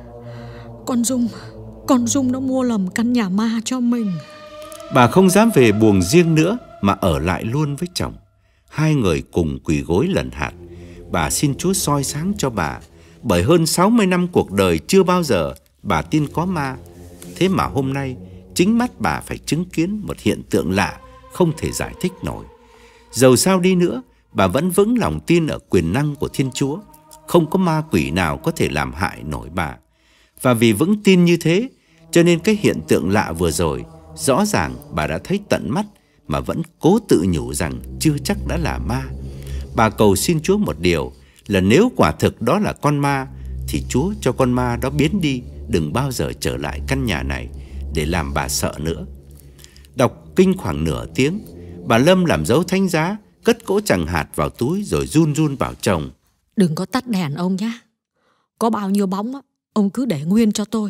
Con Dung Con Dung nó mua lầm căn nhà ma cho mình. Bà không dám về buồng riêng nữa mà ở lại luôn với chồng. Hai người cùng quỳ gối lần hạt. Bà xin Chúa soi sáng cho bà. Bởi hơn sáu mươi năm cuộc đời chưa bao giờ bà tin có ma. Thế mà hôm nay chính mắt bà phải chứng kiến một hiện tượng lạ không thể giải thích nổi. Dầu sao đi nữa, bà vẫn vững lòng tin ở quyền năng của Thiên Chúa. Không có ma quỷ nào có thể làm hại nổi bà. Và vì vững tin như thế, cho nên cái hiện tượng lạ vừa rồi, rõ ràng bà đã thấy tận mắt mà vẫn cố tự nhủ rằng chưa chắc đã là ma. Bà cầu xin Chúa một điều là nếu quả thực đó là con ma, thì Chúa cho con ma đó biến đi, đừng bao giờ trở lại căn nhà này để làm bà sợ nữa. Đọc kinh khoảng nửa tiếng, bà Lâm làm dấu thánh giá, cất cỗ tràng hạt vào túi rồi run run bảo chồng. Đừng có tắt đèn ông nhé. Có bao nhiêu bóng ông cứ để nguyên cho tôi.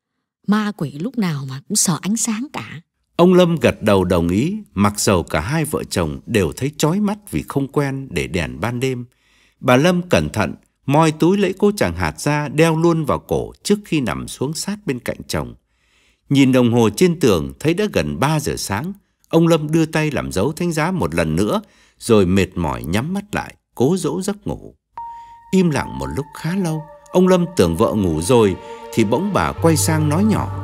Ma quỷ lúc nào mà cũng sợ ánh sáng cả. Ông Lâm gật đầu đồng ý, mặc dầu cả hai vợ chồng đều thấy chói mắt vì không quen để đèn ban đêm. Bà Lâm cẩn thận moi túi lấy cỗ tràng hạt ra, đeo luôn vào cổ trước khi nằm xuống sát bên cạnh chồng. Nhìn đồng hồ trên tường thấy đã gần ba giờ sáng. Ông Lâm đưa tay làm dấu thánh giá một lần nữa, rồi mệt mỏi nhắm mắt lại, cố dỗ giấc ngủ. Im lặng một lúc khá lâu, ông Lâm tưởng vợ ngủ rồi, thì bỗng bà quay sang nói nhỏ.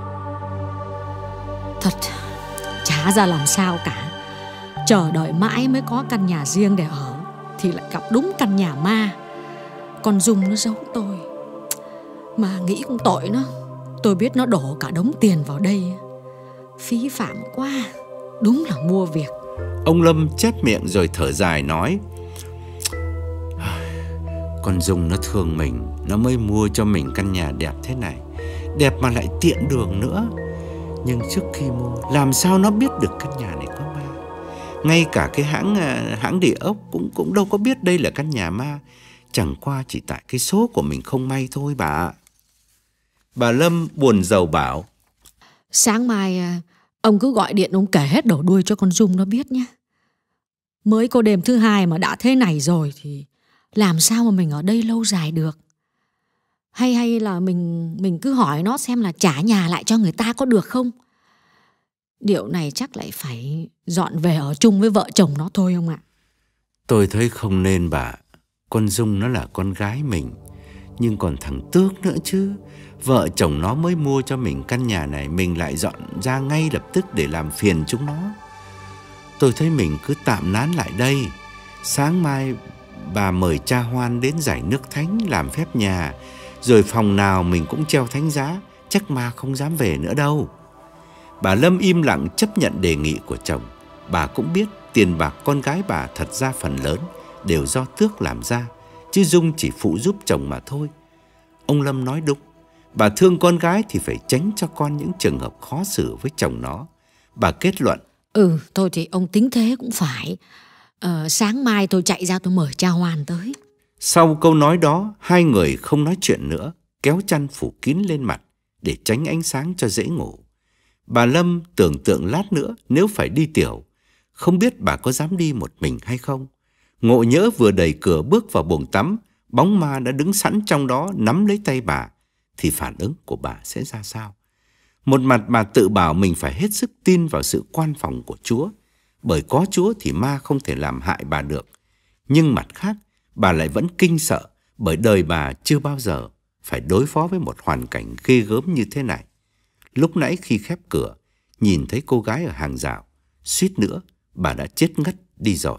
Thật, chả ra làm sao cả. Chờ đợi mãi mới có căn nhà riêng để ở. thì lại gặp đúng căn nhà ma. Con Dung nó giấu tôi. Mà nghĩ cũng tội nó. Tôi biết nó đổ cả đống tiền vào đây, phí phạm quá. Đúng là mua việc. Ông Lâm chép miệng rồi thở dài nói: Con Dung nó thương mình, nó mới mua cho mình căn nhà đẹp thế này. Đẹp mà lại tiện đường nữa. Nhưng trước khi mua, làm sao nó biết được căn nhà này có ma? Ngay cả cái hãng hãng địa ốc cũng cũng đâu có biết đây là căn nhà ma. Chẳng qua chỉ tại cái số của mình không may thôi bà ạ. Bà Lâm buồn rầu bảo: Sáng mai ông cứ gọi điện ông kể hết đầu đuôi cho con Dung nó biết nhé. Mới có đêm thứ hai mà đã thế này rồi thì làm sao mà mình ở đây lâu dài được. Hay hay là mình mình cứ hỏi nó xem là trả nhà lại cho người ta có được không. Điều này chắc lại phải dọn về ở chung với vợ chồng nó thôi ông ạ. Tôi thấy không nên bà. Con Dung nó là con gái mình, nhưng còn thằng Tước nữa chứ. Vợ chồng nó mới mua cho mình căn nhà này, mình lại dọn ra ngay lập tức để làm phiền chúng nó. Tôi thấy mình cứ tạm nán lại đây. Sáng mai bà mời cha Hoan đến giải nước thánh làm phép nhà, rồi phòng nào mình cũng treo thánh giá. Chắc ma không dám về nữa đâu. Bà Lâm im lặng chấp nhận đề nghị của chồng. Bà cũng biết tiền bạc con gái bà thật ra phần lớn đều do Tước làm ra, chứ Dung chỉ phụ giúp chồng mà thôi. Ông Lâm nói đúng. Bà thương con gái thì phải tránh cho con những trường hợp khó xử với chồng nó. Bà kết luận: Ừ, thôi thì ông tính thế cũng phải. ờ, Sáng mai tôi chạy ra tôi mời cha Hoan tới. Sau câu nói đó, hai người không nói chuyện nữa, kéo chăn phủ kín lên mặt để tránh ánh sáng cho dễ ngủ. Bà Lâm tưởng tượng lát nữa nếu phải đi tiểu, không biết bà có dám đi một mình hay không. Ngộ nhỡ vừa đẩy cửa bước vào buồng tắm, bóng ma đã đứng sẵn trong đó nắm lấy tay bà, thì phản ứng của bà sẽ ra sao? Một mặt bà tự bảo mình phải hết sức tin vào sự quan phòng của Chúa, bởi có Chúa thì ma không thể làm hại bà được. Nhưng mặt khác, bà lại vẫn kinh sợ, bởi đời bà chưa bao giờ phải đối phó với một hoàn cảnh ghê gớm như thế này. Lúc nãy khi khép cửa, nhìn thấy cô gái ở hàng rào, suýt nữa bà đã chết ngất đi rồi.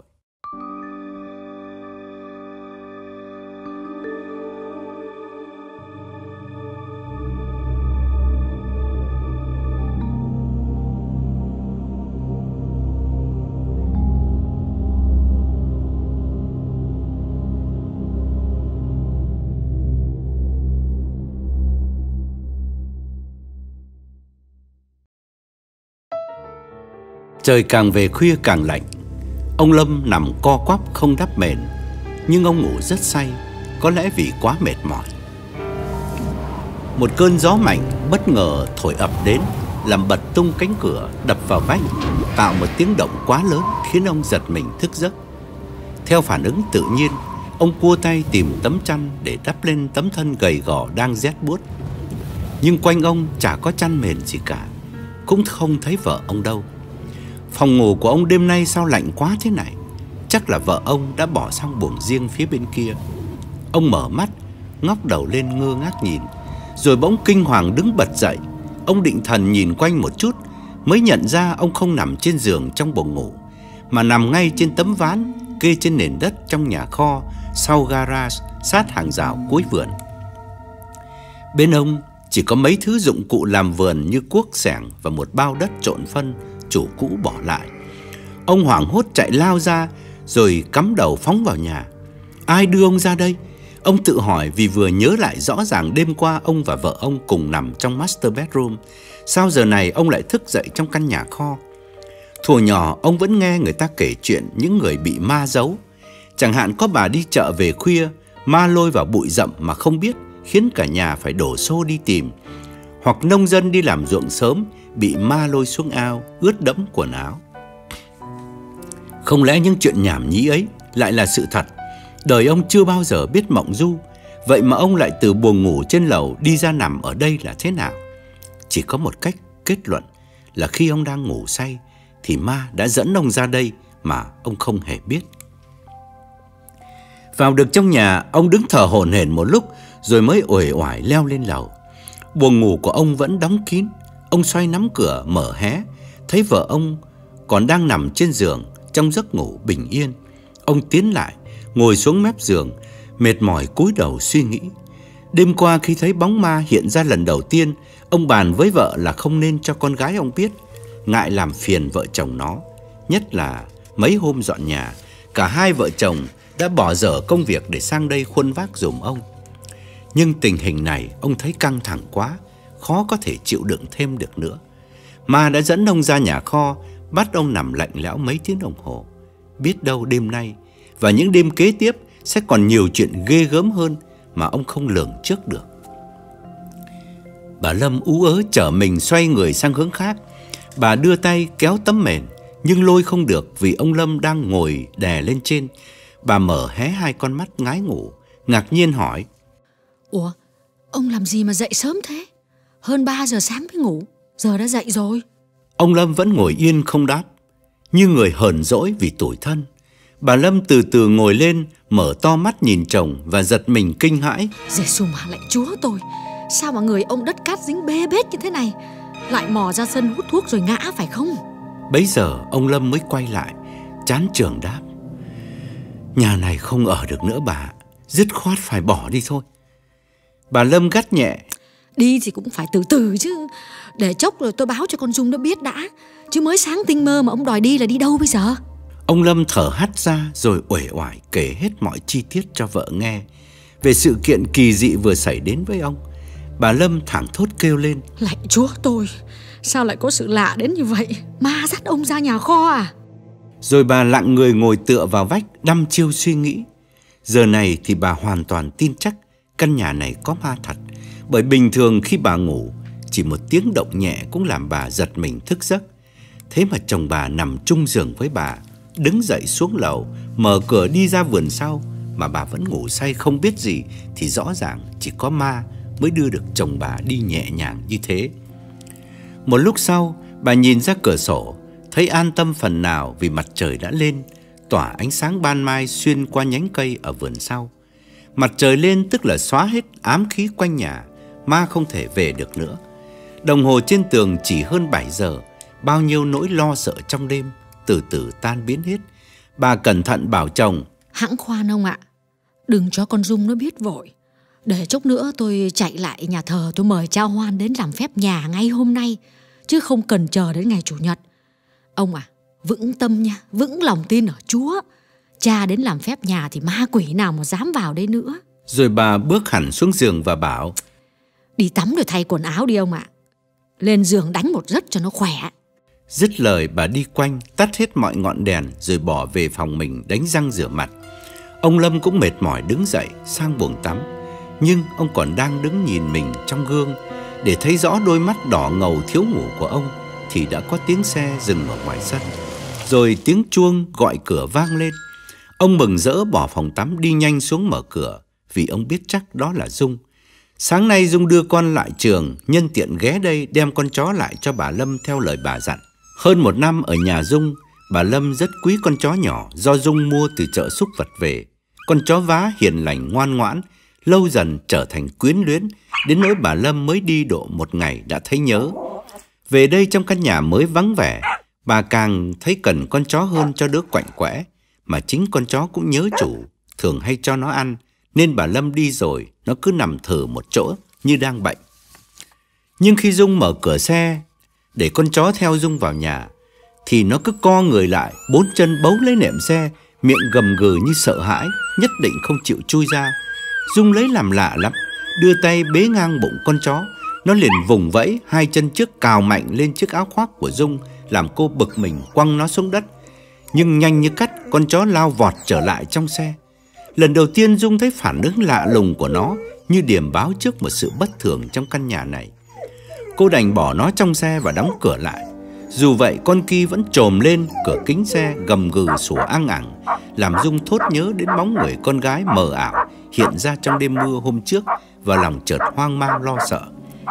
Trời càng về khuya càng lạnh. Ông Lâm nằm co quắp không đắp mền, nhưng ông ngủ rất say, có lẽ vì quá mệt mỏi. Một cơn gió mạnh bất ngờ thổi ập đến, làm bật tung cánh cửa, đập vào vách, tạo một tiếng động quá lớn khiến ông giật mình thức giấc. Theo phản ứng tự nhiên, ông cua tay tìm tấm chăn để đắp lên tấm thân gầy gò đang rét buốt. Nhưng quanh ông chả có chăn mền gì cả, cũng không thấy vợ ông đâu. Phòng ngủ của ông đêm nay sao lạnh quá thế này? Chắc là vợ ông đã bỏ sang buồng riêng phía bên kia. Ông mở mắt, ngóc đầu lên ngơ ngác nhìn, rồi bỗng kinh hoàng đứng bật dậy. Ông định thần nhìn quanh một chút, mới nhận ra ông không nằm trên giường trong buồng ngủ, mà nằm ngay trên tấm ván kê trên nền đất trong nhà kho sau garage, sát hàng rào cuối vườn. Bên ông chỉ có mấy thứ dụng cụ làm vườn như cuốc xẻng và một bao đất trộn phân chủ cũ bỏ lại. Ông hoảng hốt chạy lao ra, rồi cắm đầu phóng vào nhà. Ai đưa ông ra đây? Ông tự hỏi, vì vừa nhớ lại rõ ràng đêm qua ông và vợ ông cùng nằm trong master bedroom. Sao giờ này ông lại thức dậy trong căn nhà kho? Thuở nhỏ ông vẫn nghe người ta kể chuyện những người bị ma giấu. Chẳng hạn có bà đi chợ về khuya, ma lôi vào bụi rậm mà không biết, khiến cả nhà phải đổ xô đi tìm. Hoặc nông dân đi làm ruộng sớm, bị ma lôi xuống ao, ướt đẫm quần áo. Không lẽ những chuyện nhảm nhí ấy lại là sự thật? Đời ông chưa bao giờ biết mộng du, vậy mà ông lại từ buồng ngủ trên lầu đi ra nằm ở đây là thế nào? Chỉ có một cách kết luận là khi ông đang ngủ say thì ma đã dẫn ông ra đây mà ông không hề biết. Vào được trong nhà, ông đứng thở hổn hển một lúc rồi mới uể oải leo lên lầu. Buồng ngủ của ông vẫn đóng kín. Ông xoay nắm cửa mở hé, thấy vợ ông còn đang nằm trên giường trong giấc ngủ bình yên. Ông tiến lại, ngồi xuống mép giường, mệt mỏi cúi đầu suy nghĩ. Đêm qua khi thấy bóng ma hiện ra lần đầu tiên, ông bàn với vợ là không nên cho con gái ông biết, ngại làm phiền vợ chồng nó. Nhất là mấy hôm dọn nhà, cả hai vợ chồng đã bỏ dở công việc để sang đây khuân vác giùm ông. Nhưng tình hình này ông thấy căng thẳng quá, khó có thể chịu đựng thêm được nữa. Ma đã dẫn ông ra nhà kho, bắt ông nằm lạnh lẽo mấy tiếng đồng hồ. Biết đâu đêm nay và những đêm kế tiếp sẽ còn nhiều chuyện ghê gớm hơn mà ông không lường trước được. Bà Lâm ú ớ chở mình xoay người sang hướng khác. Bà đưa tay kéo tấm mền, nhưng lôi không được vì ông Lâm đang ngồi đè lên trên. Bà mở hé hai con mắt ngái ngủ, ngạc nhiên hỏi: Ủa, ông làm gì mà dậy sớm thế? Hơn ba giờ sáng mới ngủ, giờ đã dậy rồi. Ông Lâm vẫn ngồi yên không đáp, như người hờn dỗi vì tủi thân. Bà Lâm từ từ ngồi lên, mở to mắt nhìn chồng và giật mình kinh hãi. Giê-xu mà lạy Chúa tôi, sao mà người ông đất cát dính bê bết như thế này? Lại mò ra sân hút thuốc rồi ngã phải không? Bấy giờ ông Lâm mới quay lại, chán chường đáp: Nhà này không ở được nữa bà, dứt khoát phải bỏ đi thôi. Bà Lâm gắt nhẹ: Đi thì cũng phải từ từ chứ, để chốc rồi tôi báo cho con Dung nó biết đã. Chứ mới sáng tinh mơ mà ông đòi đi là đi đâu bây giờ? Ông Lâm thở hắt ra rồi uể oải kể hết mọi chi tiết cho vợ nghe về sự kiện kỳ dị vừa xảy đến với ông. Bà Lâm thảng thốt kêu lên: Lạy Chúa tôi, sao lại có sự lạ đến như vậy? Ma dắt ông ra nhà kho à? Rồi bà lặng người ngồi tựa vào vách, đăm chiêu suy nghĩ. Giờ này thì bà hoàn toàn tin chắc căn nhà này có ma thật, bởi bình thường khi bà ngủ, chỉ một tiếng động nhẹ cũng làm bà giật mình thức giấc. Thế mà chồng bà nằm chung giường với bà, đứng dậy xuống lầu, mở cửa đi ra vườn sau, mà bà vẫn ngủ say không biết gì, thì rõ ràng chỉ có ma mới đưa được chồng bà đi nhẹ nhàng như thế. Một lúc sau, bà nhìn ra cửa sổ, thấy an tâm phần nào vì mặt trời đã lên, tỏa ánh sáng ban mai xuyên qua nhánh cây ở vườn sau. Mặt trời lên tức là xóa hết ám khí quanh nhà, ma không thể về được nữa. Đồng hồ trên tường chỉ hơn bảy giờ, bao nhiêu nỗi lo sợ trong đêm từ từ tan biến hết. Bà cẩn thận bảo chồng: Hẵng khoan ông ạ, đừng cho con Dung nó biết vội. Để chốc nữa tôi chạy lại nhà thờ, tôi mời cha Hoan đến làm phép nhà ngay hôm nay, chứ không cần chờ đến ngày Chủ nhật. Ông à, vững tâm nha, vững lòng tin ở Chúa. Cha đến làm phép nhà thì ma quỷ nào mà dám vào đây nữa. Rồi bà bước hẳn xuống giường và bảo: Đi tắm rồi thay quần áo đi ông ạ. Lên giường đánh một giấc cho nó khỏe. Dứt lời bà đi quanh, tắt hết mọi ngọn đèn rồi bỏ về phòng mình đánh răng rửa mặt. Ông Lâm cũng mệt mỏi đứng dậy sang buồng tắm. Nhưng ông còn đang đứng nhìn mình trong gương để thấy rõ đôi mắt đỏ ngầu thiếu ngủ của ông, thì đã có tiếng xe dừng ở ngoài sân. Rồi tiếng chuông gọi cửa vang lên. Ông mừng rỡ bỏ phòng tắm đi nhanh xuống mở cửa, vì ông biết chắc đó là Dung. Sáng nay Dung đưa con lại trường, nhân tiện ghé đây đem con chó lại cho bà Lâm theo lời bà dặn. Hơn một năm ở nhà Dung, bà Lâm rất quý con chó nhỏ do Dung mua từ chợ súc vật về. Con chó vá hiền lành ngoan ngoãn, lâu dần trở thành quyến luyến, đến nỗi bà Lâm mới đi độ một ngày đã thấy nhớ. Về đây trong căn nhà mới vắng vẻ, bà càng thấy cần con chó hơn cho đứa quạnh quẽ. Mà chính con chó cũng nhớ chủ, thường hay cho nó ăn, nên bà Lâm đi rồi nó cứ nằm thừ một chỗ như đang bệnh. Nhưng khi Dung mở cửa xe để con chó theo Dung vào nhà, thì nó cứ co người lại, bốn chân bấu lấy nệm xe, miệng gầm gừ như sợ hãi, nhất định không chịu chui ra. Dung lấy làm lạ lắm, đưa tay bế ngang bụng con chó. Nó liền vùng vẫy, hai chân trước cào mạnh lên chiếc áo khoác của Dung, làm cô bực mình quăng nó xuống đất. Nhưng nhanh như cắt, con chó lao vọt trở lại trong xe. Lần đầu tiên Dung thấy phản ứng lạ lùng của nó, như điềm báo trước một sự bất thường trong căn nhà này. Cô đành bỏ nó trong xe và đóng cửa lại. Dù vậy con Ki vẫn trồm lên cửa kính xe, gầm gừ sủa ăng ẳng, làm Dung thốt nhớ đến bóng người con gái mờ ảo hiện ra trong đêm mưa hôm trước, và lòng chợt hoang mang lo sợ.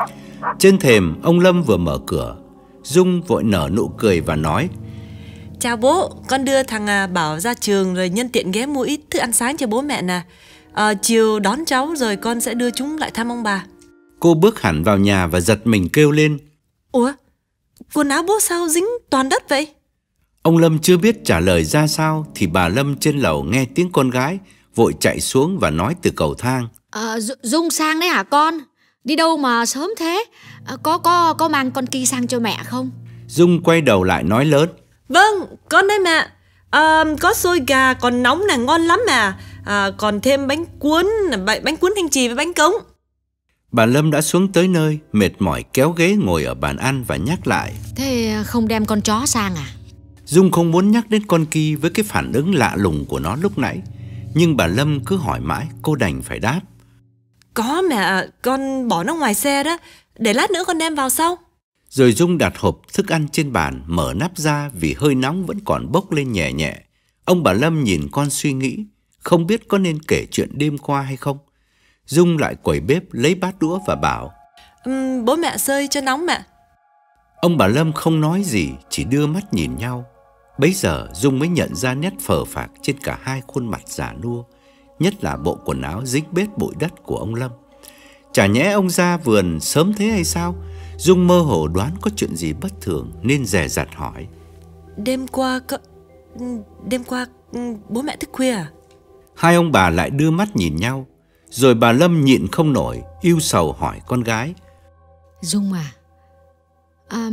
Trên thềm, ông Lâm vừa mở cửa, Dung vội nở nụ cười và nói: Chào bố, con đưa thằng Bảo ra trường rồi nhân tiện ghé mua ít thức ăn sáng cho bố mẹ nè. À, chiều đón cháu rồi con sẽ đưa chúng lại thăm ông bà. Cô bước hẳn vào nhà và giật mình kêu lên: Ủa, quần áo bố sao dính toàn đất vậy? Ông Lâm chưa biết trả lời ra sao thì bà Lâm trên lầu nghe tiếng con gái, vội chạy xuống và nói từ cầu thang. À, Dung sang đấy hả con? Đi đâu mà sớm thế? À, có có có mang con Ki sang cho mẹ không? Dung quay đầu lại nói lớn. Vâng, con đây mẹ. À, có xôi gà còn nóng này, ngon lắm mà. À, còn thêm bánh cuốn, bánh cuốn thanh trì với bánh cống. Bà Lâm đã xuống tới nơi, mệt mỏi kéo ghế ngồi ở bàn ăn và nhắc lại. Thế không đem con chó sang à? Dung không muốn nhắc đến con Ki với cái phản ứng lạ lùng của nó lúc nãy, nhưng bà Lâm cứ hỏi mãi, cô đành phải đáp. Có mẹ, con bỏ nó ngoài xe đó, để lát nữa con đem vào sau. Rồi Dung đặt hộp thức ăn trên bàn, mở nắp ra vì hơi nóng vẫn còn bốc lên nhẹ nhẹ. Ông bà Lâm nhìn con suy nghĩ, không biết có nên kể chuyện đêm qua hay không. Dung lại quẩy bếp lấy bát đũa và bảo. uhm, Bố mẹ xơi cho nóng mẹ. Ông bà Lâm không nói gì, chỉ đưa mắt nhìn nhau. Bấy giờ Dung mới nhận ra nét phờ phạc trên cả hai khuôn mặt già nua, nhất là bộ quần áo dính bết bụi đất của ông Lâm. Chả nhẽ ông ra vườn sớm thế hay sao? Dung mơ hồ đoán có chuyện gì bất thường nên dè dặt hỏi. Đêm qua có... Đêm qua bố mẹ thức khuya à? Hai ông bà lại đưa mắt nhìn nhau. Rồi bà Lâm nhịn không nổi, ưu sầu hỏi con gái. Dung à, à,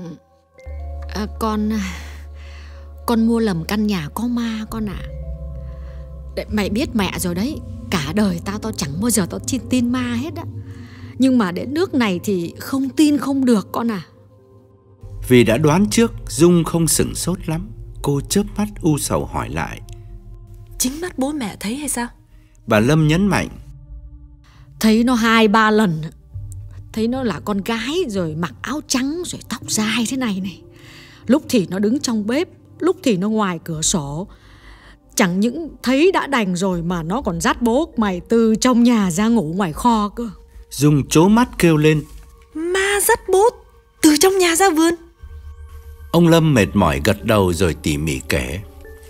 à Con Con mua lầm căn nhà có ma con ạ. à. Mày biết mẹ rồi đấy, cả đời tao tao chẳng bao giờ tao tin, tin ma hết á. Nhưng mà đến nước này thì không tin không được con à. Vì đã đoán trước, Dung không sửng sốt lắm. Cô chớp mắt u sầu hỏi lại. Chính mắt bố mẹ thấy hay sao? Bà Lâm nhấn mạnh. Thấy nó hai ba lần. Thấy nó là con gái, rồi mặc áo trắng, rồi tóc dài thế này này. Lúc thì nó đứng trong bếp, lúc thì nó ngoài cửa sổ. Chẳng những thấy đã đành rồi mà nó còn dắt bố mày từ trong nhà ra ngủ ngoài kho cơ. Dung trố mắt kêu lên. Ma dắt bố từ trong nhà ra vườn? Ông Lâm mệt mỏi gật đầu rồi tỉ mỉ kể.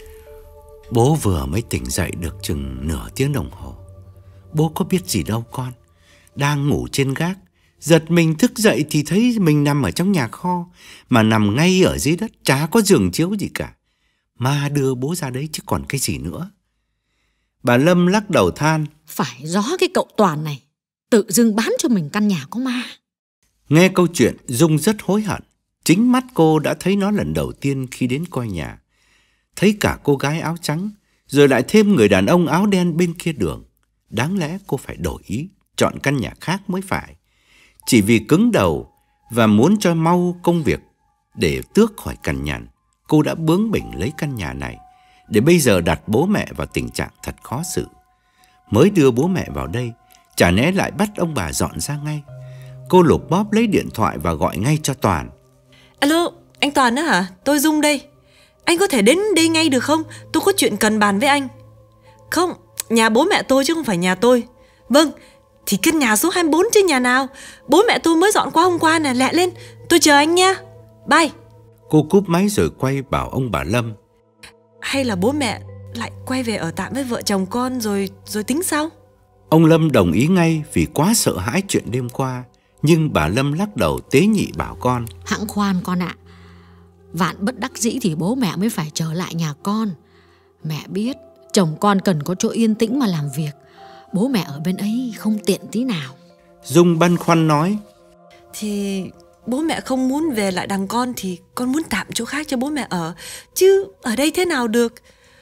Bố vừa mới tỉnh dậy được chừng nửa tiếng đồng hồ. Bố có biết gì đâu con. Đang ngủ trên gác, giật mình thức dậy thì thấy mình nằm ở trong nhà kho, mà nằm ngay ở dưới đất, chả có giường chiếu gì cả. Ma đưa bố ra đấy chứ còn cái gì nữa. Bà Lâm lắc đầu than. Phải gió cái cậu Toàn này, tự dưng bán cho mình căn nhà có ma. Nghe câu chuyện, Dung rất hối hận. Chính mắt cô đã thấy nó lần đầu tiên khi đến coi nhà. Thấy cả cô gái áo trắng, rồi lại thêm người đàn ông áo đen bên kia đường. Đáng lẽ cô phải đổi ý, chọn căn nhà khác mới phải. Chỉ vì cứng đầu và muốn cho mau công việc để tước khỏi cằn nhằn, cô đã bướng bỉnh lấy căn nhà này, để bây giờ đặt bố mẹ vào tình trạng thật khó xử. Mới đưa bố mẹ vào đây, chả lẽ lại bắt ông bà dọn ra ngay. Cô lục bóp lấy điện thoại và gọi ngay cho Toàn. Alo, anh Toàn đó hả? Tôi Dung đây. Anh có thể đến đây ngay được không? Tôi có chuyện cần bàn với anh. Không, nhà bố mẹ tôi chứ không phải nhà tôi. Vâng, thì căn nhà số hai mươi bốn chứ nhà nào. Bố mẹ tôi mới dọn qua hôm qua nè, lẹ lên. Tôi chờ anh nha. Bye. Cô cúp máy rồi quay bảo ông bà Lâm. Hay là bố mẹ lại quay về ở tạm với vợ chồng con rồi rồi tính sau? Ông Lâm đồng ý ngay vì quá sợ hãi chuyện đêm qua. Nhưng bà Lâm lắc đầu tế nhị bảo con. Hẵng khoan con ạ. Vạn bất đắc dĩ thì bố mẹ mới phải trở lại nhà con. Mẹ biết chồng con cần có chỗ yên tĩnh mà làm việc. Bố mẹ ở bên ấy không tiện tí nào. Dung băn khoăn nói. Thì bố mẹ không muốn về lại đằng con thì con muốn tạm chỗ khác cho bố mẹ ở. Chứ ở đây thế nào được.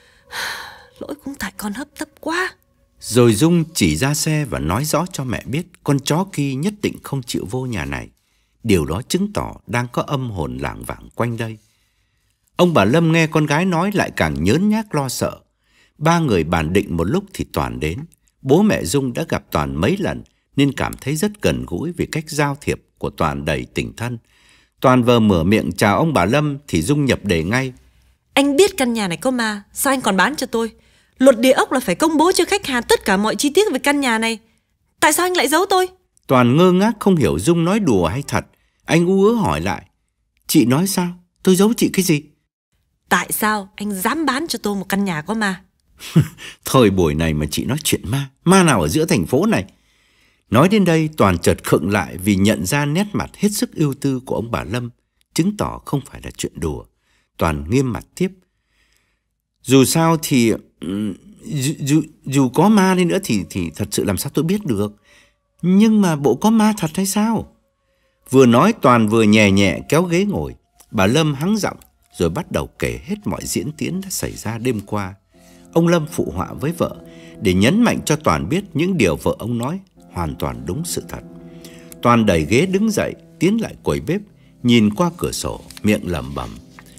Lỗi cũng tại con hấp tấp quá. Rồi Dung chỉ ra xe và nói rõ cho mẹ biết con chó Ki nhất định không chịu vô nhà này. Điều đó chứng tỏ đang có âm hồn lảng vảng quanh đây. Ông bà Lâm nghe con gái nói lại càng nhớn nhác lo sợ. Ba người bàn định một lúc thì Toàn đến. Bố mẹ Dung đã gặp Toàn mấy lần nên cảm thấy rất gần gũi vì cách giao thiệp của Toàn đầy tình thân. Toàn vừa mở miệng chào ông bà Lâm thì Dung nhập đề ngay. Anh biết căn nhà này có ma, sao anh còn bán cho tôi? Luật địa ốc là phải công bố cho khách hàng tất cả mọi chi tiết về căn nhà này. Tại sao anh lại giấu tôi? Toàn ngơ ngác không hiểu Dung nói đùa hay thật. Anh ú ớ hỏi lại. Chị nói sao? Tôi giấu chị cái gì? Tại sao anh dám bán cho tôi một căn nhà có ma? Thời buổi này mà chị nói chuyện ma. Ma nào ở giữa thành phố này? Nói đến đây Toàn chợt khựng lại vì nhận ra nét mặt hết sức ưu tư của ông bà Lâm, chứng tỏ không phải là chuyện đùa. Toàn nghiêm mặt tiếp. Dù sao thì dù, dù, dù có ma đi nữa thì thì thật sự làm sao tôi biết được. Nhưng mà bộ có ma thật hay sao? Vừa nói Toàn vừa nhẹ nhẹ kéo ghế ngồi. Bà Lâm hắng giọng rồi bắt đầu kể hết mọi diễn tiến đã xảy ra đêm qua. Ông Lâm phụ họa với vợ để nhấn mạnh cho Toàn biết những điều vợ ông nói hoàn toàn đúng sự thật. Toàn đẩy ghế đứng dậy, tiến lại quầy bếp, nhìn qua cửa sổ, miệng lẩm bẩm.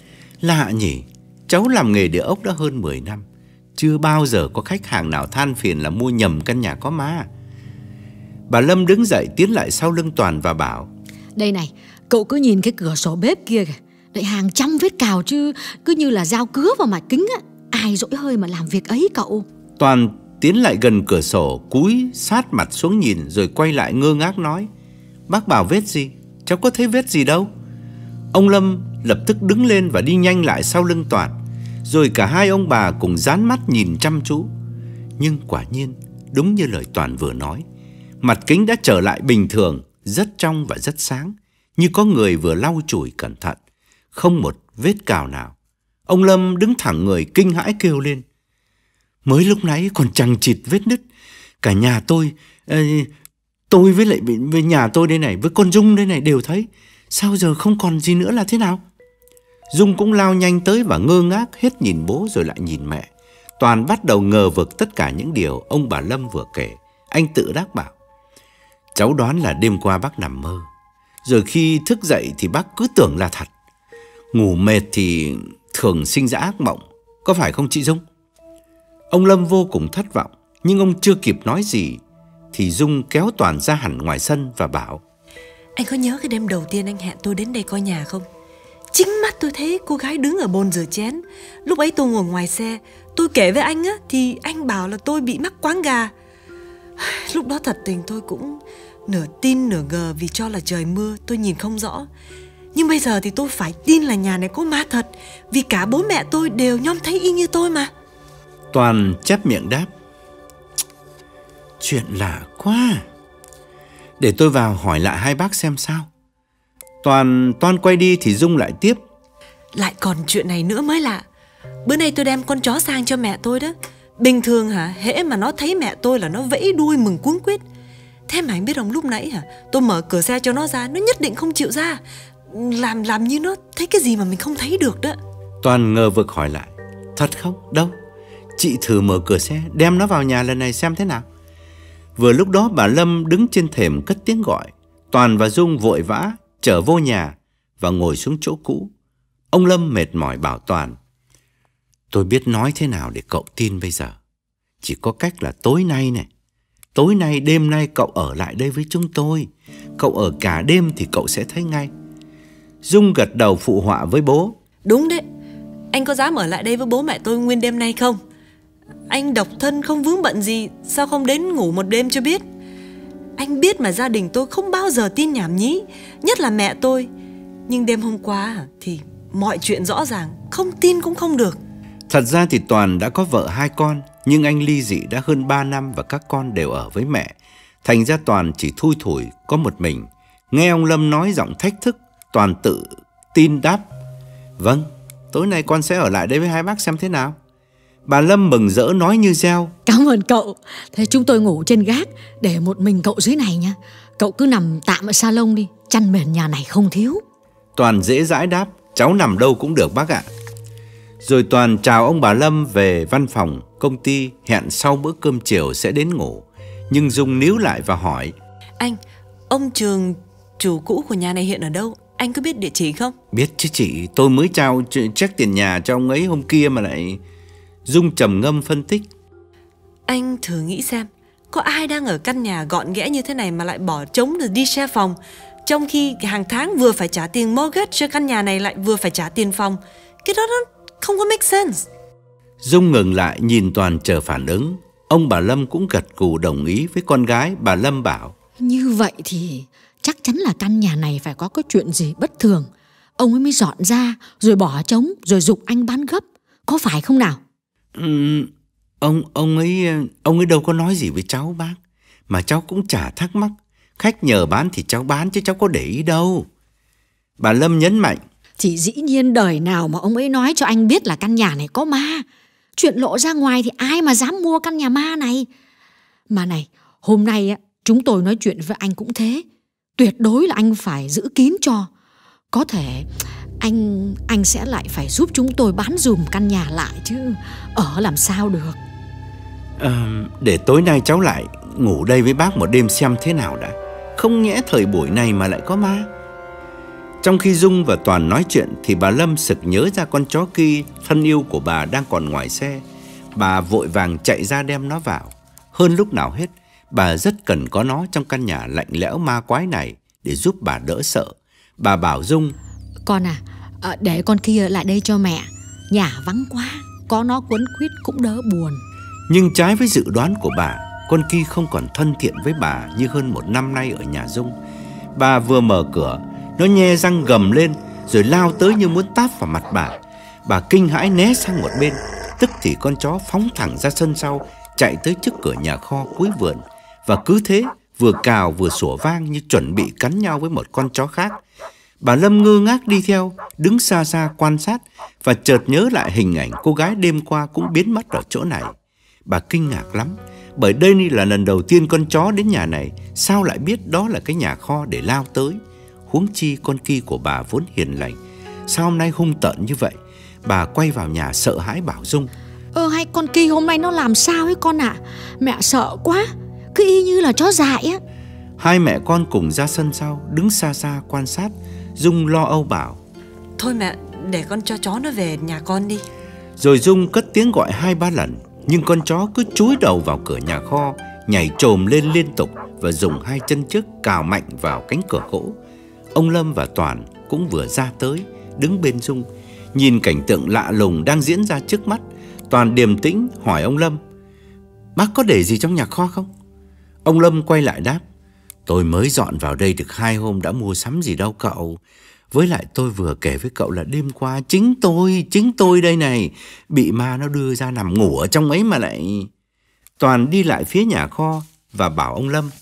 Lạ nhỉ, cháu làm nghề địa ốc đã hơn mười năm, chưa bao giờ có khách hàng nào than phiền là mua nhầm căn nhà có ma. Bà Lâm đứng dậy tiến lại sau lưng Toàn và bảo. Đây này, cậu cứ nhìn cái cửa sổ bếp kia kìa, đấy hàng trăm vết cào chứ, cứ như là dao cứa vào mặt kính á. Ai dỗi hơi mà làm việc ấy cậu. Toàn tiến lại gần cửa sổ, cúi sát mặt xuống nhìn rồi quay lại ngơ ngác nói. Bác bảo vết gì? Cháu có thấy vết gì đâu. Ông Lâm lập tức đứng lên và đi nhanh lại sau lưng Toàn. Rồi cả hai ông bà cùng dán mắt nhìn chăm chú. Nhưng quả nhiên, đúng như lời Toàn vừa nói, mặt kính đã trở lại bình thường, rất trong và rất sáng, như có người vừa lau chùi cẩn thận, không một vết cào nào. Ông Lâm đứng thẳng người kinh hãi kêu lên. Mới lúc nãy còn chằng chịt vết nứt. Cả nhà tôi, ờ, tôi với lại với nhà tôi đây này, với con Dung đây này đều thấy. Sao giờ không còn gì nữa là thế nào? Dung cũng lao nhanh tới và ngơ ngác hết nhìn bố rồi lại nhìn mẹ. Toàn bắt đầu ngờ vực tất cả những điều ông bà Lâm vừa kể. Anh tự đắc bảo. Cháu đoán là đêm qua bác nằm mơ. Rồi khi thức dậy thì bác cứ tưởng là thật. Ngủ mệt thì thường sinh ra ác mộng. Có phải không chị Dung? Ông Lâm vô cùng thất vọng. Nhưng ông chưa kịp nói gì thì Dung kéo Toàn ra hẳn ngoài sân và bảo. Anh có nhớ cái đêm đầu tiên anh hẹn tôi đến đây coi nhà không? Chính mắt tôi thấy cô gái đứng ở bồn rửa chén. Lúc ấy tôi ngồi ngoài xe. Tôi kể với anh á thì anh bảo là tôi bị mắc quáng gà. Lúc đó thật tình tôi cũng nửa tin nửa ngờ, vì cho là trời mưa tôi nhìn không rõ. Nhưng bây giờ thì tôi phải tin là nhà này có ma thật, vì cả bố mẹ tôi đều nhom thấy y như tôi mà. Toàn chép miệng đáp. Chuyện lạ quá. Để tôi vào hỏi lại hai bác xem sao. Toàn Toàn quay đi thì Dung lại tiếp. Lại còn chuyện này nữa mới lạ. Bữa nay tôi đem con chó sang cho mẹ tôi đó. Bình thường hả, hễ mà nó thấy mẹ tôi là nó vẫy đuôi mừng cuống quýt. Thế mà anh biết không, lúc nãy hả, tôi mở cửa xe cho nó ra, nó nhất định không chịu ra. Làm làm như nó thấy cái gì mà mình không thấy được đó. Toàn ngờ vực hỏi lại. Thật không? Đâu? Chị thử mở cửa xe, đem nó vào nhà lần này xem thế nào. Vừa lúc đó bà Lâm đứng trên thềm cất tiếng gọi. Toàn và Dung vội vã trở vô nhà và ngồi xuống chỗ cũ. Ông Lâm mệt mỏi bảo Toàn. Tôi biết nói thế nào để cậu tin bây giờ. Chỉ có cách là tối nay này. Tối nay, đêm nay cậu ở lại đây với chúng tôi. Cậu ở cả đêm thì cậu sẽ thấy ngay. Dung gật đầu phụ họa với bố. Đúng đấy. Anh có dám ở lại đây với bố mẹ tôi nguyên đêm nay không? Anh độc thân không vướng bận gì, sao không đến ngủ một đêm cho biết? Anh biết mà gia đình tôi không bao giờ tin nhảm nhí, nhất là mẹ tôi. Nhưng đêm hôm qua thì mọi chuyện rõ ràng, không tin cũng không được. Thật ra thì Toàn đã có vợ hai con, nhưng anh ly dị đã hơn ba năm và các con đều ở với mẹ. Thành ra Toàn chỉ thui thủi có một mình. Nghe ông Lâm nói giọng thách thức, Toàn tự tin đáp. Vâng, tối nay con sẽ ở lại đây với hai bác xem thế nào. Bà Lâm mừng rỡ nói như reo. Cảm ơn cậu. Thế chúng tôi ngủ trên gác, để một mình cậu dưới này nha. Cậu cứ nằm tạm ở salon đi, chăn mền nhà này không thiếu. Toàn dễ dãi đáp. Cháu nằm đâu cũng được bác ạ. Rồi Toàn chào ông bà Lâm về văn phòng công ty, hẹn sau bữa cơm chiều sẽ đến ngủ. Nhưng Dung níu lại và hỏi. Anh, ông Trường, chủ cũ của nhà này hiện ở đâu? Anh có biết địa chỉ không? Biết chứ chị, tôi mới trao check tiền nhà cho ông ấy hôm kia mà lại. Dung trầm ngâm phân tích. Anh thử nghĩ xem, có ai đang ở căn nhà gọn ghẽ như thế này mà lại bỏ trống rồi đi share phòng, trong khi hàng tháng vừa phải trả tiền mortgage cho căn nhà này lại vừa phải trả tiền phòng. Cái đó nó không có make sense. Dung ngừng lại nhìn Toàn chờ phản ứng. Ông bà Lâm cũng gật gù đồng ý với con gái. Bà Lâm bảo. Như vậy thì chắc chắn là căn nhà này phải có cái chuyện gì bất thường. Ông ấy mới dọn ra rồi bỏ trống rồi giục anh bán gấp. Có phải không nào? Ừ, ông ông ấy ông ấy đâu có nói gì với cháu bác. Mà cháu cũng chả thắc mắc. Khách nhờ bán thì cháu bán chứ cháu có để ý đâu. Bà Lâm nhấn mạnh. Thì dĩ nhiên đời nào mà ông ấy nói cho anh biết là căn nhà này có ma. Chuyện lộ ra ngoài thì ai mà dám mua căn nhà ma này. Mà này, hôm nay á, chúng tôi nói chuyện với anh cũng thế. Tuyệt đối là anh phải giữ kín cho. Có thể anh anh sẽ lại phải giúp chúng tôi bán dùm căn nhà lại chứ. Ở làm sao được. à, Để tối nay cháu lại ngủ đây với bác một đêm xem thế nào đã. Không nhẽ thời buổi này mà lại có ma. Trong khi Dung và Toàn nói chuyện thì bà Lâm sực nhớ ra con chó Ki thân yêu của bà đang còn ngoài xe. Bà vội vàng chạy ra đem nó vào. Hơn lúc nào hết, bà rất cần có nó trong căn nhà lạnh lẽo ma quái này để giúp bà đỡ sợ. Bà bảo Dung: Con à, à để con Ki lại đây cho mẹ. Nhà vắng quá, có nó quấn quýt cũng đỡ buồn. Nhưng trái với dự đoán của bà, con Ki không còn thân thiện với bà như hơn một năm nay ở nhà Dung. Bà vừa mở cửa, nó nhe răng gầm lên rồi lao tới như muốn tát vào mặt bà. Bà kinh hãi né sang một bên. Tức thì con chó phóng thẳng ra sân sau, chạy tới trước cửa nhà kho cuối vườn. Và cứ thế vừa cào vừa sủa vang như chuẩn bị cắn nhau với một con chó khác. Bà Lâm ngơ ngác đi theo, đứng xa xa quan sát và chợt nhớ lại hình ảnh cô gái đêm qua cũng biến mất ở chỗ này. Bà kinh ngạc lắm, bởi đây là lần đầu tiên con chó đến nhà này. Sao lại biết đó là cái nhà kho để lao tới? Huống chi con Ki của bà vốn hiền lành, sao hôm nay hung tợn như vậy? Bà quay vào nhà sợ hãi bảo Dung: Ơ hay con Ki hôm nay nó làm sao ấy con ạ? À? Mẹ sợ quá, cứ y như là chó dại á. Hai mẹ con cùng ra sân sau, đứng xa xa quan sát. Dung lo âu bảo: Thôi mẹ, để con cho chó nó về nhà con đi. Rồi Dung cất tiếng gọi hai ba lần, nhưng con chó cứ chúi đầu vào cửa nhà kho, nhảy chồm lên liên tục và dùng hai chân trước cào mạnh vào cánh cửa gỗ. Ông Lâm và Toàn cũng vừa ra tới, đứng bên Dung, nhìn cảnh tượng lạ lùng đang diễn ra trước mắt. Toàn điềm tĩnh hỏi ông Lâm: Bác có để gì trong nhà kho không? Ông Lâm quay lại đáp: Tôi mới dọn vào đây được hai hôm đã mua sắm gì đâu cậu. Với lại tôi vừa kể với cậu là đêm qua chính tôi, chính tôi đây này, bị ma nó đưa ra nằm ngủ ở trong ấy mà lại... Toàn đi lại phía nhà kho và bảo ông Lâm: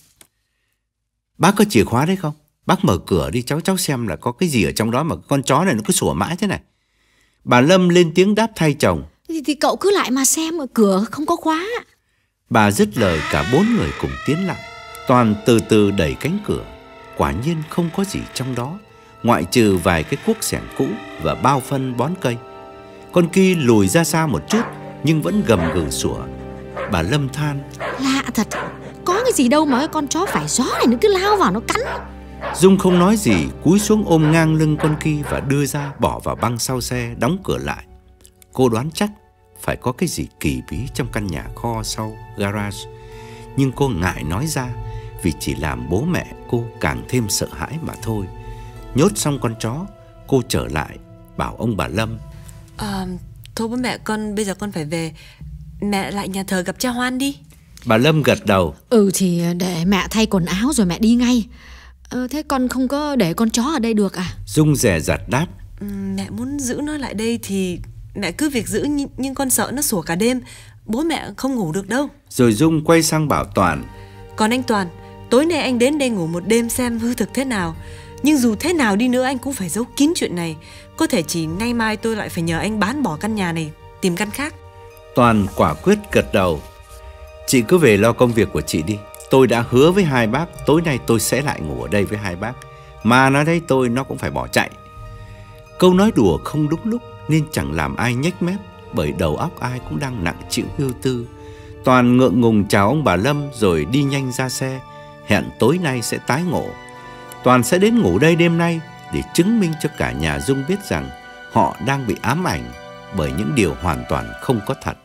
Bác có chìa khóa đấy không? Bác mở cửa đi, cháu cháu xem là có cái gì ở trong đó mà con chó này nó cứ sủa mãi thế này. Bà Lâm lên tiếng đáp thay chồng: Thì, thì cậu cứ lại mà xem, cửa không có khóa. Bà dứt lời, cả bốn người cùng tiến lại. Toàn từ từ đẩy cánh cửa. Quả nhiên không có gì trong đó, ngoại trừ vài cái cuốc xẻng cũ và bao phân bón cây. Con Ki lùi ra xa một chút nhưng vẫn gầm gừ sủa. Bà Lâm than: Lạ thật, có cái gì đâu mà cái con chó phải gió này nó cứ lao vào nó cắn. Dung không nói gì, cúi xuống ôm ngang lưng con Ki và đưa ra bỏ vào băng sau xe, đóng cửa lại. Cô đoán chắc phải có cái gì kỳ bí trong căn nhà kho sau garage, nhưng cô ngại nói ra vì chỉ làm bố mẹ cô càng thêm sợ hãi mà thôi. Nhốt xong con chó, cô trở lại bảo ông bà Lâm: à, Thôi bố mẹ, con bây giờ con phải về. Mẹ lại nhà thờ gặp cha Hoan đi. Bà Lâm gật đầu: Ừ thì để mẹ thay quần áo rồi mẹ đi ngay. ờ, Thế con không có để con chó ở đây được à? Dung dè dặt đáp: ừ, Mẹ muốn giữ nó lại đây thì mẹ cứ việc giữ, nhưng con sợ nó sủa cả đêm, bố mẹ không ngủ được đâu. Rồi Dung quay sang bảo Toàn: Còn anh Toàn, tối nay anh đến đây ngủ một đêm xem hư thực thế nào. Nhưng dù thế nào đi nữa anh cũng phải giấu kín chuyện này. Có thể chỉ ngày mai tôi lại phải nhờ anh bán bỏ căn nhà này, tìm căn khác. Toàn quả quyết gật đầu: Chị cứ về lo công việc của chị đi. Tôi đã hứa với hai bác tối nay tôi sẽ lại ngủ ở đây với hai bác. Mà nói đấy tôi nó cũng phải bỏ chạy. Câu nói đùa không đúng lúc nên chẳng làm ai nhếch mép, bởi đầu óc ai cũng đang nặng chịu ưu tư. Toàn ngượng ngùng chào ông bà Lâm rồi đi nhanh ra xe, hẹn tối nay sẽ tái ngộ. Toàn sẽ đến ngủ đây đêm nay để chứng minh cho cả nhà Dung biết rằng họ đang bị ám ảnh bởi những điều hoàn toàn không có thật.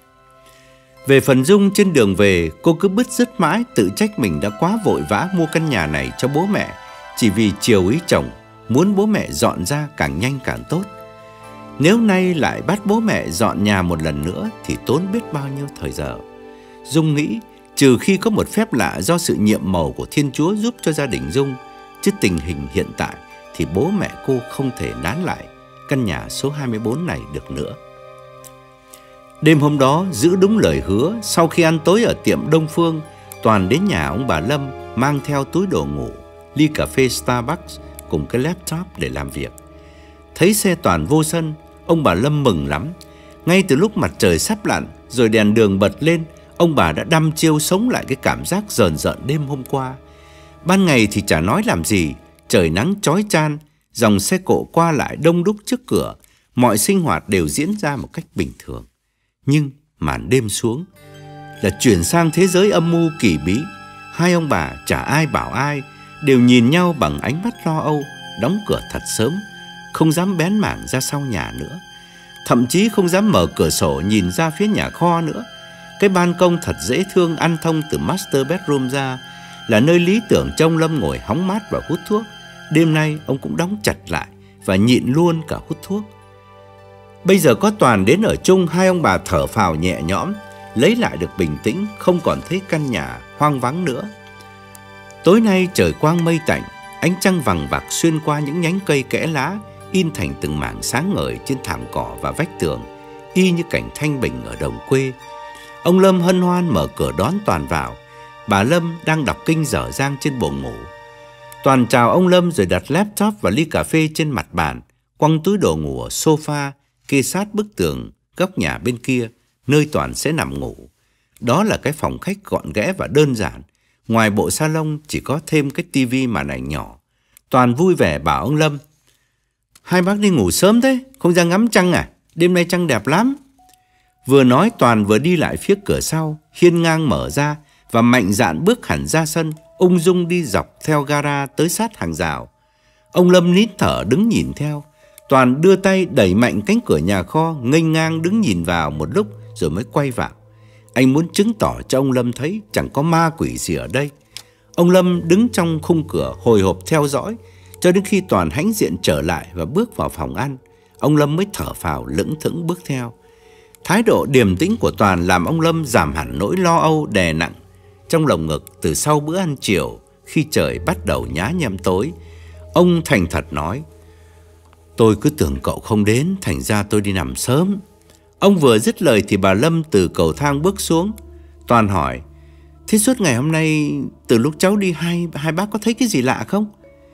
Về phần Dung, trên đường về cô cứ bứt rứt mãi, tự trách mình đã quá vội vã mua căn nhà này cho bố mẹ, chỉ vì chiều ý chồng muốn bố mẹ dọn ra càng nhanh càng tốt. Nếu nay lại bắt bố mẹ dọn nhà một lần nữa thì tốn biết bao nhiêu thời giờ. Dung nghĩ trừ khi có một phép lạ do sự nhiệm mầu của Thiên Chúa giúp cho gia đình Dung, chứ tình hình hiện tại thì bố mẹ cô không thể nán lại căn nhà số hai mươi bốn này được nữa. Đêm hôm đó giữ đúng lời hứa, sau khi ăn tối ở tiệm Đông Phương, Toàn đến nhà ông bà Lâm mang theo túi đồ ngủ, ly cà phê Starbucks cùng cái laptop để làm việc. Thấy xe Toàn vô sân, ông bà Lâm mừng lắm. Ngay từ lúc mặt trời sắp lặn rồi đèn đường bật lên, ông bà đã đăm chiêu sống lại cái cảm giác rờn rợn đêm hôm qua. Ban ngày thì chả nói làm gì, trời nắng chói chang, dòng xe cộ qua lại đông đúc trước cửa, mọi sinh hoạt đều diễn ra một cách bình thường. Nhưng màn đêm xuống là chuyển sang thế giới âm mưu kỳ bí. Hai ông bà chả ai bảo ai, đều nhìn nhau bằng ánh mắt lo âu, đóng cửa thật sớm, không dám bén mảng ra sau nhà nữa. Thậm chí không dám mở cửa sổ nhìn ra phía nhà kho nữa. Cái ban công thật dễ thương ăn thông từ master bedroom ra là nơi lý tưởng cho ông Lâm ngồi hóng mát và hút thuốc. Đêm nay ông cũng đóng chặt lại và nhịn luôn cả hút thuốc. Bây giờ có Toàn đến ở chung, hai ông bà thở phào nhẹ nhõm, lấy lại được bình tĩnh, không còn thấy căn nhà hoang vắng nữa. Tối nay trời quang mây tạnh, ánh trăng vằng vặc xuyên qua những nhánh cây kẽ lá, in thành từng mảng sáng ngời trên thảm cỏ và vách tường, y như cảnh thanh bình ở đồng quê. Ông Lâm hân hoan mở cửa đón Toàn vào. Bà Lâm đang đọc kinh dở dang trên buồng ngủ. Toàn chào ông Lâm rồi đặt laptop và ly cà phê trên mặt bàn, quăng túi đồ ngủ ở sofa kê sát bức tường góc nhà bên kia, nơi Toàn sẽ nằm ngủ. Đó là cái phòng khách gọn ghẽ và đơn giản. Ngoài bộ salon chỉ có thêm cái tivi màn ảnh nhỏ. Toàn vui vẻ bảo ông Lâm: "Hai bác đi ngủ sớm thế, không ra ngắm trăng à? Đêm nay trăng đẹp lắm." Vừa nói Toàn vừa đi lại phía cửa sau, hiên ngang mở ra và mạnh dạn bước hẳn ra sân, ung dung đi dọc theo gara tới sát hàng rào. Ông Lâm nín thở đứng nhìn theo. Toàn đưa tay đẩy mạnh cánh cửa nhà kho, nghênh ngang đứng nhìn vào một lúc rồi mới quay vào. Anh muốn chứng tỏ cho ông Lâm thấy chẳng có ma quỷ gì ở đây. Ông Lâm đứng trong khung cửa hồi hộp theo dõi cho đến khi Toàn hãnh diện trở lại và bước vào phòng ăn. Ông Lâm mới thở phào lững thững bước theo. Thái độ điềm tĩnh của Toàn làm ông Lâm giảm hẳn nỗi lo âu đè nặng trong lồng ngực từ sau bữa ăn chiều. Khi trời bắt đầu nhá nhem tối, ông thành thật nói: "Tôi cứ tưởng cậu không đến, thành ra tôi đi nằm sớm." Ông vừa dứt lời thì bà Lâm từ cầu thang bước xuống. Toàn hỏi: "Thế suốt ngày hôm nay, từ lúc cháu đi, hai, hai bác có thấy cái gì lạ không?"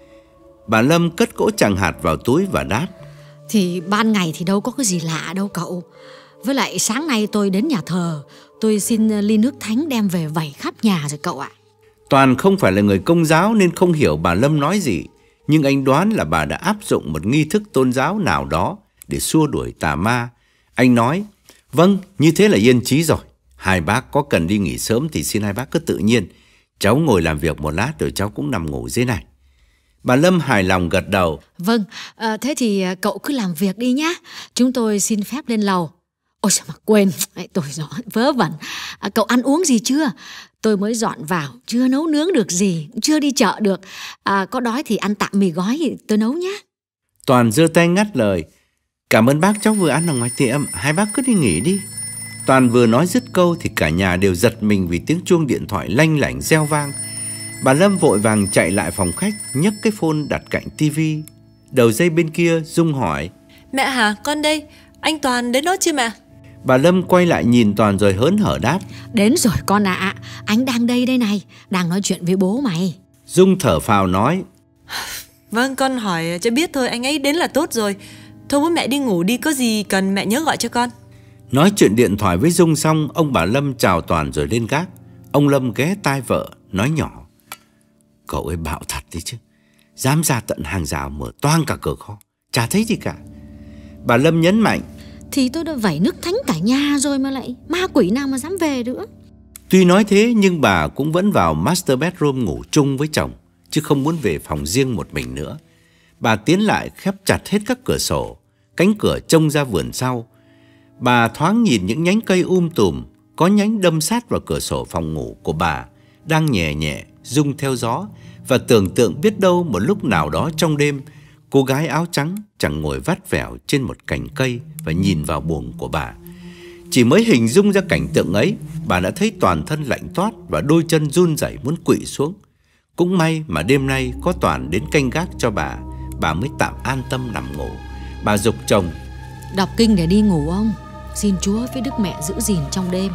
Bà Lâm cất cỗ tràng hạt vào túi và đáp: "Thì ban ngày thì đâu có cái gì lạ đâu cậu. Với lại sáng nay tôi đến nhà thờ, tôi xin ly nước thánh đem về vẩy khắp nhà rồi cậu ạ." Toàn không phải là người Công giáo nên không hiểu bà Lâm nói gì, nhưng anh đoán là bà đã áp dụng một nghi thức tôn giáo nào đó để xua đuổi tà ma. Anh nói: "Vâng, như thế là yên chí rồi. Hai bác có cần đi nghỉ sớm thì xin hai bác cứ tự nhiên. Cháu ngồi làm việc một lát rồi cháu cũng nằm ngủ dưới này." Bà Lâm hài lòng gật đầu. "Vâng, à, thế thì cậu cứ làm việc đi nhá. Chúng tôi xin phép lên lầu." Ôi sao mà quên, tôi dọn vớ vẩn. À, cậu ăn uống gì chưa? Tôi mới dọn vào, chưa nấu nướng được gì, chưa đi chợ được. À, có đói thì ăn tạm mì gói thì tôi nấu nhá. Toàn giơ tay ngắt lời: "Cảm ơn bác, cháu vừa ăn ở ngoài tiệm, hai bác cứ đi nghỉ đi." Toàn vừa nói dứt câu thì cả nhà đều giật mình vì tiếng chuông điện thoại lanh lảnh reo vang. Bà Lâm vội vàng chạy lại phòng khách, nhấc cái phone đặt cạnh tivi. Đầu dây bên kia Dung hỏi: "Mẹ hả? Con đây. Anh Toàn đến đó chưa mẹ?" Bà Lâm quay lại nhìn Toàn rồi hớn hở đáp: "Đến rồi con ạ, à, anh đang đây đây này, đang nói chuyện với bố mày." Dung thở phào nói: "Vâng, con hỏi cho biết thôi, anh ấy đến là tốt rồi. Thôi bố mẹ đi ngủ đi, có gì cần mẹ nhớ gọi cho con." Nói chuyện điện thoại với Dung xong, ông bà Lâm chào Toàn rồi lên gác. Ông Lâm ghé tai vợ nói nhỏ: "Cậu ấy bạo thật đi chứ, dám ra tận hàng rào mở toang cả cửa kho, chả thấy gì cả." Bà Lâm nhấn mạnh: "Thì tôi đã vẩy nước thánh cả nhà rồi mà lại ma quỷ nào mà dám về nữa." Tuy nói thế nhưng bà cũng vẫn vào master bedroom ngủ chung với chồng, chứ không muốn về phòng riêng một mình nữa. Bà tiến lại khép chặt hết các cửa sổ, cánh cửa trông ra vườn sau. Bà thoáng nhìn những nhánh cây um tùm, có nhánh đâm sát vào cửa sổ phòng ngủ của bà, đang nhẹ nhẹ rung theo gió, và tưởng tượng biết đâu một lúc nào đó trong đêm, cô gái áo trắng chẳng ngồi vắt vẻo trên một cành cây và nhìn vào buồng của bà. Chỉ mới hình dung ra cảnh tượng ấy, bà đã thấy toàn thân lạnh toát và đôi chân run rẩy muốn quỵ xuống. Cũng may mà đêm nay có Toàn đến canh gác cho bà, bà mới tạm an tâm nằm ngủ. Bà giục chồng: "Đọc kinh để đi ngủ ông, xin Chúa với Đức Mẹ giữ gìn trong đêm."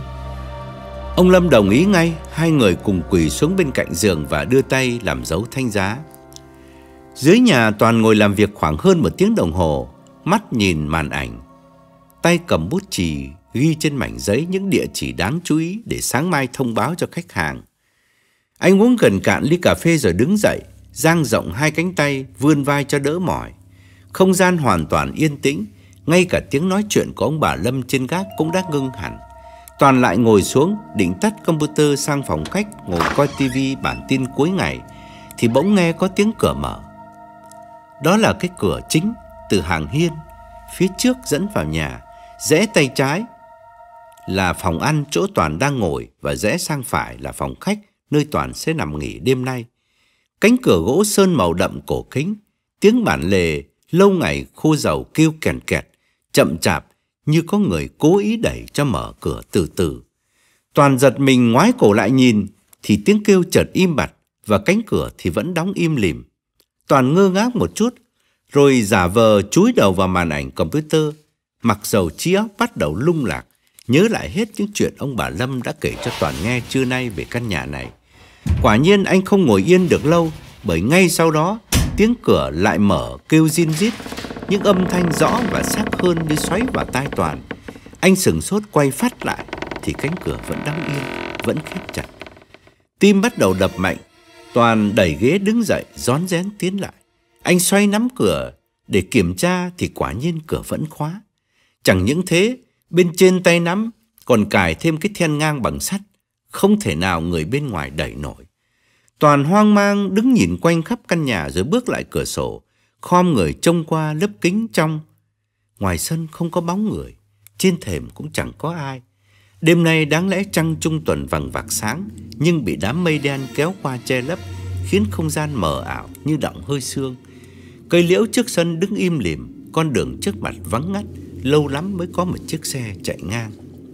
Ông Lâm đồng ý ngay. Hai người cùng quỳ xuống bên cạnh giường và đưa tay làm dấu thánh giá. Dưới nhà Toàn ngồi làm việc khoảng hơn một tiếng đồng hồ. mắt nhìn màn ảnh, tay cầm bút chì ghi trên mảnh giấy những địa chỉ đáng chú ý để sáng mai thông báo cho khách hàng. Anh uống gần cạn ly cà phê rồi đứng dậy, dang rộng hai cánh tay, vươn vai cho đỡ mỏi. Không gian hoàn toàn yên tĩnh, ngay cả tiếng nói chuyện của ông bà Lâm trên gác cũng đã ngưng hẳn. Toàn lại ngồi xuống, định tắt computer sang phòng khách ngồi coi tivi bản tin cuối ngày, thì bỗng nghe có tiếng cửa mở. Đó là cái cửa chính từ hàng hiên, phía trước dẫn vào nhà. Rẽ tay trái là phòng ăn chỗ Toàn đang ngồi, và rẽ sang phải là phòng khách nơi Toàn sẽ nằm nghỉ đêm nay. Cánh cửa gỗ sơn màu đậm cổ kính, tiếng bản lề lâu ngày khô dầu kêu kèn kẹt, chậm chạp như có người cố ý đẩy cho mở cửa từ từ. Toàn giật mình ngoái cổ lại nhìn, thì tiếng kêu chợt im bặt và cánh cửa thì vẫn đóng im lìm. Toàn ngơ ngác một chút, rồi giả vờ chúi đầu vào màn ảnh computer, mặc dầu trí óc bắt đầu lung lạc, nhớ lại hết những chuyện ông bà Lâm đã kể cho Toàn nghe trưa nay về căn nhà này. Quả nhiên anh không ngồi yên được lâu, bởi ngay sau đó tiếng cửa lại mở kêu rin rít, những âm thanh rõ và sắc hơn đi xoáy vào tai Toàn. Anh sửng sốt quay phát lại thì cánh cửa vẫn đóng yên, vẫn khép chặt. Tim bắt đầu đập mạnh, Toàn đẩy ghế đứng dậy, rón rén tiến lại. Anh xoay nắm cửa để kiểm tra thì quả nhiên cửa vẫn khóa. Chẳng những thế, bên trên tay nắm còn cài thêm cái then ngang bằng sắt, không thể nào người bên ngoài đẩy nổi. Toàn hoang mang đứng nhìn quanh khắp căn nhà rồi bước lại cửa sổ, khom người trông qua lớp kính trong. Ngoài sân không có bóng người, trên thềm cũng chẳng có ai. Đêm nay đáng lẽ trăng trung tuần vằng vặc sáng, nhưng bị đám mây đen kéo qua che lấp, khiến không gian mờ ảo như đọng hơi sương. Cây liễu trước sân đứng im lìm, con đường trước mặt vắng ngắt, lâu lắm mới có một chiếc xe chạy ngang.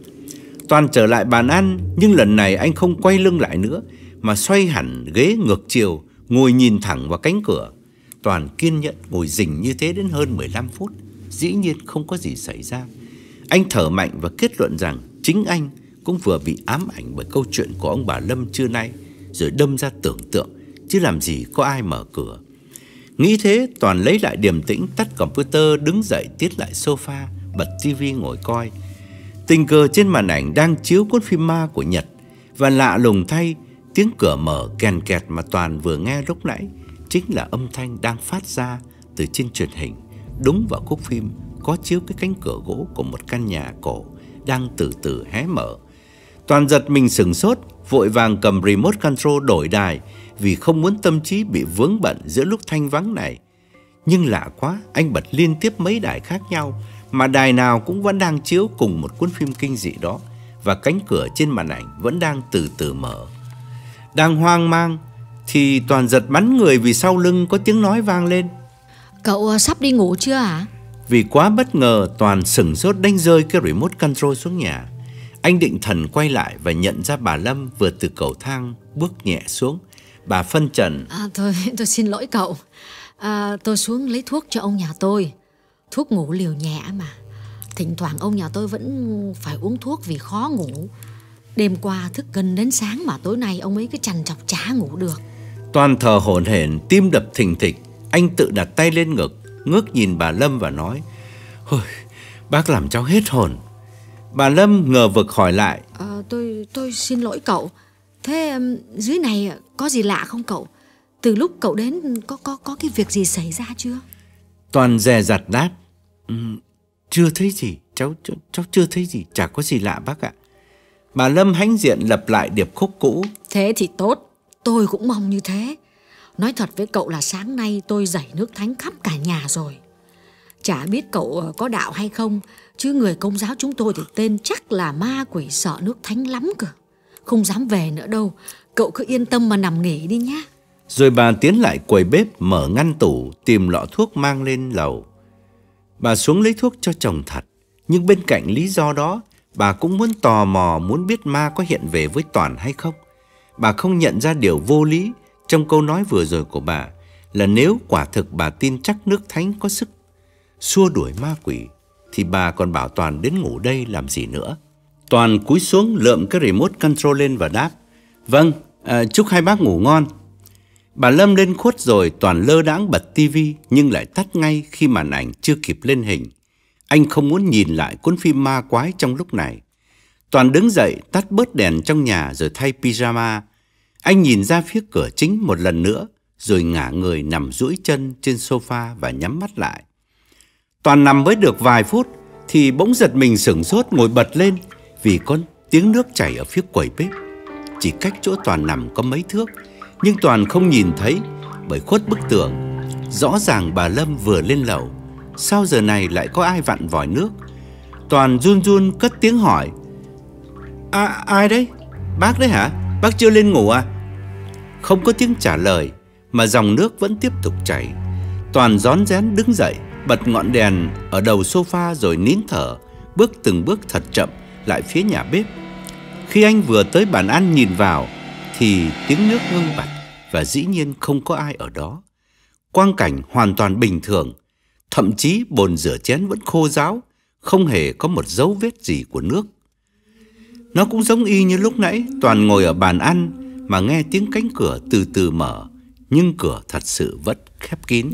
Toàn trở lại bàn ăn, nhưng lần này anh không quay lưng lại nữa, mà xoay hẳn ghế ngược chiều, ngồi nhìn thẳng vào cánh cửa. Toàn kiên nhẫn ngồi rình như thế đến hơn mười lăm phút, dĩ nhiên không có gì xảy ra. Anh thở mạnh và kết luận rằng chính anh cũng vừa bị ám ảnh bởi câu chuyện của ông bà Lâm trưa nay, rồi đâm ra tưởng tượng, chứ làm gì có ai mở cửa. Nghĩ thế, Toàn lấy lại điềm tĩnh, tắt computer, đứng dậy tiến lại sofa, bật tivi ngồi coi. Tình cờ trên màn ảnh đang chiếu cuốn phim ma của Nhật, và lạ lùng thay, tiếng cửa mở kèn kẹt mà Toàn vừa nghe lúc nãy chính là âm thanh đang phát ra từ trên truyền hình, đúng vào khúc phim có chiếu cái cánh cửa gỗ của một căn nhà cổ đang từ từ hé mở. Toàn giật mình sửng sốt, vội vàng cầm remote control đổi đài, vì không muốn tâm trí bị vướng bận giữa lúc thanh vắng này. Nhưng lạ quá, anh bật liên tiếp mấy đài khác nhau, mà đài nào cũng vẫn đang chiếu cùng một cuốn phim kinh dị đó, và cánh cửa trên màn ảnh vẫn đang từ từ mở. Đang hoang mang thì Toàn giật bắn người vì sau lưng có tiếng nói vang lên. Cậu sắp đi ngủ chưa hả? Vì quá bất ngờ, Toàn sửng sốt đánh rơi cái remote control xuống nhà. Anh định thần quay lại và nhận ra bà Lâm vừa từ cầu thang bước nhẹ xuống. Bà phân trần: à, Thôi tôi xin lỗi cậu, à, tôi xuống lấy thuốc cho ông nhà tôi. Thuốc ngủ liều nhẹ mà. Thỉnh thoảng ông nhà tôi vẫn phải uống thuốc vì khó ngủ. Đêm qua thức gần đến sáng mà tối nay ông ấy cứ trằn trọc chả ngủ được. Toàn thở hổn hển, tim đập thình thịch. Anh tự đặt tay lên ngực, ngước nhìn bà Lâm và nói: "Ôi, bác làm cháu hết hồn." Bà Lâm ngờ vực hỏi lại: à, Tôi tôi xin lỗi cậu. Thế um, dưới này có gì lạ không cậu? Từ lúc cậu đến có có có cái việc gì xảy ra chưa? Toàn dè dặt đáp: um, Chưa thấy gì, cháu, cháu cháu chưa thấy gì, chả có gì lạ bác ạ. Bà Lâm hãnh diện lặp lại điệp khúc cũ: Thế thì tốt, tôi cũng mong như thế. Nói thật với cậu là sáng nay tôi dảy nước thánh khắp cả nhà rồi. Chả biết cậu có đạo hay không, chứ người Công giáo chúng tôi thì tên chắc là ma quỷ sợ nước thánh lắm cơ. Không dám về nữa đâu, cậu cứ yên tâm mà nằm nghỉ đi nhá. Rồi bà tiến lại quầy bếp, mở ngăn tủ, tìm lọ thuốc mang lên lầu. Bà xuống lấy thuốc cho chồng thật, nhưng bên cạnh lý do đó, bà cũng muốn tò mò, muốn biết ma có hiện về với Toàn hay không. Bà không nhận ra điều vô lý trong câu nói vừa rồi của bà, là nếu quả thực bà tin chắc nước thánh có sức xua đuổi ma quỷ, thì bà còn bảo Toàn đến ngủ đây làm gì nữa. Toàn cúi xuống lượm cái remote control lên và đáp: Vâng, à, chúc hai bác ngủ ngon. Bà Lâm lên khuất rồi, Toàn lơ đãng bật tivi nhưng lại tắt ngay khi màn ảnh chưa kịp lên hình. Anh không muốn nhìn lại cuốn phim ma quái trong lúc này. Toàn đứng dậy tắt bớt đèn trong nhà rồi thay pyjama. Anh nhìn ra phía cửa chính một lần nữa rồi ngả người nằm duỗi chân trên sofa và nhắm mắt lại. Toàn nằm với được vài phút thì bỗng giật mình sửng sốt ngồi bật lên vì có tiếng nước chảy ở phía quầy bếp. Chỉ cách chỗ Toàn nằm có mấy thước, nhưng Toàn không nhìn thấy bởi khuất bức tường. Rõ ràng bà Lâm vừa lên lầu. Sao giờ này lại có ai vặn vòi nước? Toàn run run cất tiếng hỏi: À, ai đấy? Bác đấy hả? Bác chưa lên ngủ à? Không có tiếng trả lời mà dòng nước vẫn tiếp tục chảy. Toàn rón rén đứng dậy, bật ngọn đèn ở đầu sofa rồi nín thở, bước từng bước thật chậm lại phía nhà bếp. Khi anh vừa tới bàn ăn nhìn vào thì tiếng nước ngưng bặt và dĩ nhiên không có ai ở đó. Quang cảnh hoàn toàn bình thường, thậm chí bồn rửa chén vẫn khô ráo, không hề có một dấu vết gì của nước. Nó cũng giống y như lúc nãy Toàn ngồi ở bàn ăn mà nghe tiếng cánh cửa từ từ mở, nhưng cửa thật sự vẫn khép kín.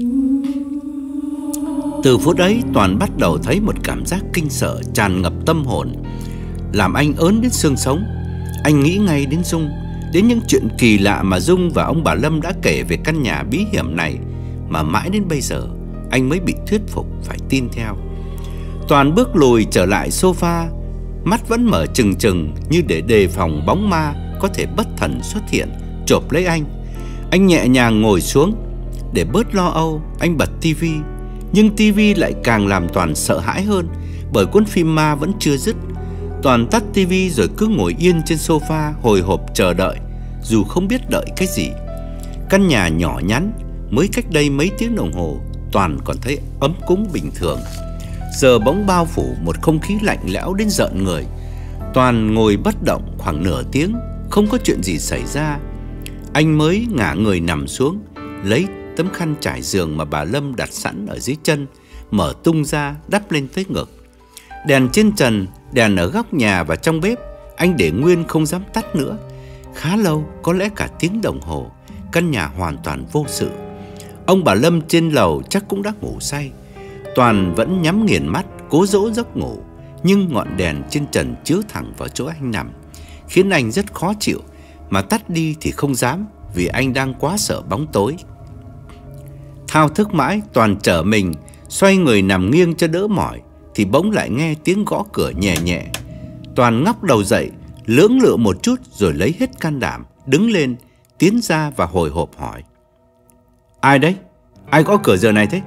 Từ phút ấy Toàn bắt đầu thấy một cảm giác kinh sợ tràn ngập tâm hồn, làm anh ớn đến xương sống. Anh nghĩ ngay đến Dung, đến những chuyện kỳ lạ mà Dung và ông bà Lâm đã kể về căn nhà bí hiểm này, mà mãi đến bây giờ anh mới bị thuyết phục phải tin theo. Toàn bước lùi trở lại sofa, mắt vẫn mở trừng trừng như để đề phòng bóng ma có thể bất thần xuất hiện chộp lấy anh. Anh nhẹ nhàng ngồi xuống. Để bớt lo âu, anh bật tivi, nhưng tivi lại càng làm Toàn sợ hãi hơn bởi cuốn phim ma vẫn chưa dứt. Toàn tắt tivi rồi cứ ngồi yên trên sofa hồi hộp chờ đợi, dù không biết đợi cái gì. Căn nhà nhỏ nhắn, mới cách đây mấy tiếng đồng hồ Toàn còn thấy ấm cúng bình thường, giờ bỗng bao phủ một không khí lạnh lẽo đến rợn người. Toàn ngồi bất động khoảng nửa tiếng, không có chuyện gì xảy ra. Anh mới ngả người nằm xuống, lấy tấm khăn trải giường mà bà Lâm đặt sẵn ở dưới chân, mở tung ra đắp lên tới ngực. Đèn trên trần, đèn ở góc nhà và trong bếp anh để nguyên không dám tắt nữa. Khá lâu, có lẽ cả tiếng đồng hồ, căn nhà hoàn toàn vô sự. Ông bà Lâm trên lầu chắc cũng đã ngủ say. Toàn vẫn nhắm nghiền mắt cố dỗ giấc ngủ, nhưng ngọn đèn trên trần chiếu thẳng vào chỗ anh nằm, khiến anh rất khó chịu, mà tắt đi thì không dám vì anh đang quá sợ bóng tối. Thao thức mãi, Toàn trở mình xoay người nằm nghiêng cho đỡ mỏi thì bỗng lại nghe tiếng gõ cửa nhẹ nhẹ. Toàn ngóc đầu dậy, lưỡng lự một chút rồi lấy hết can đảm đứng lên, tiến ra và hồi hộp hỏi: Ai đấy? Ai gõ cửa giờ này thế?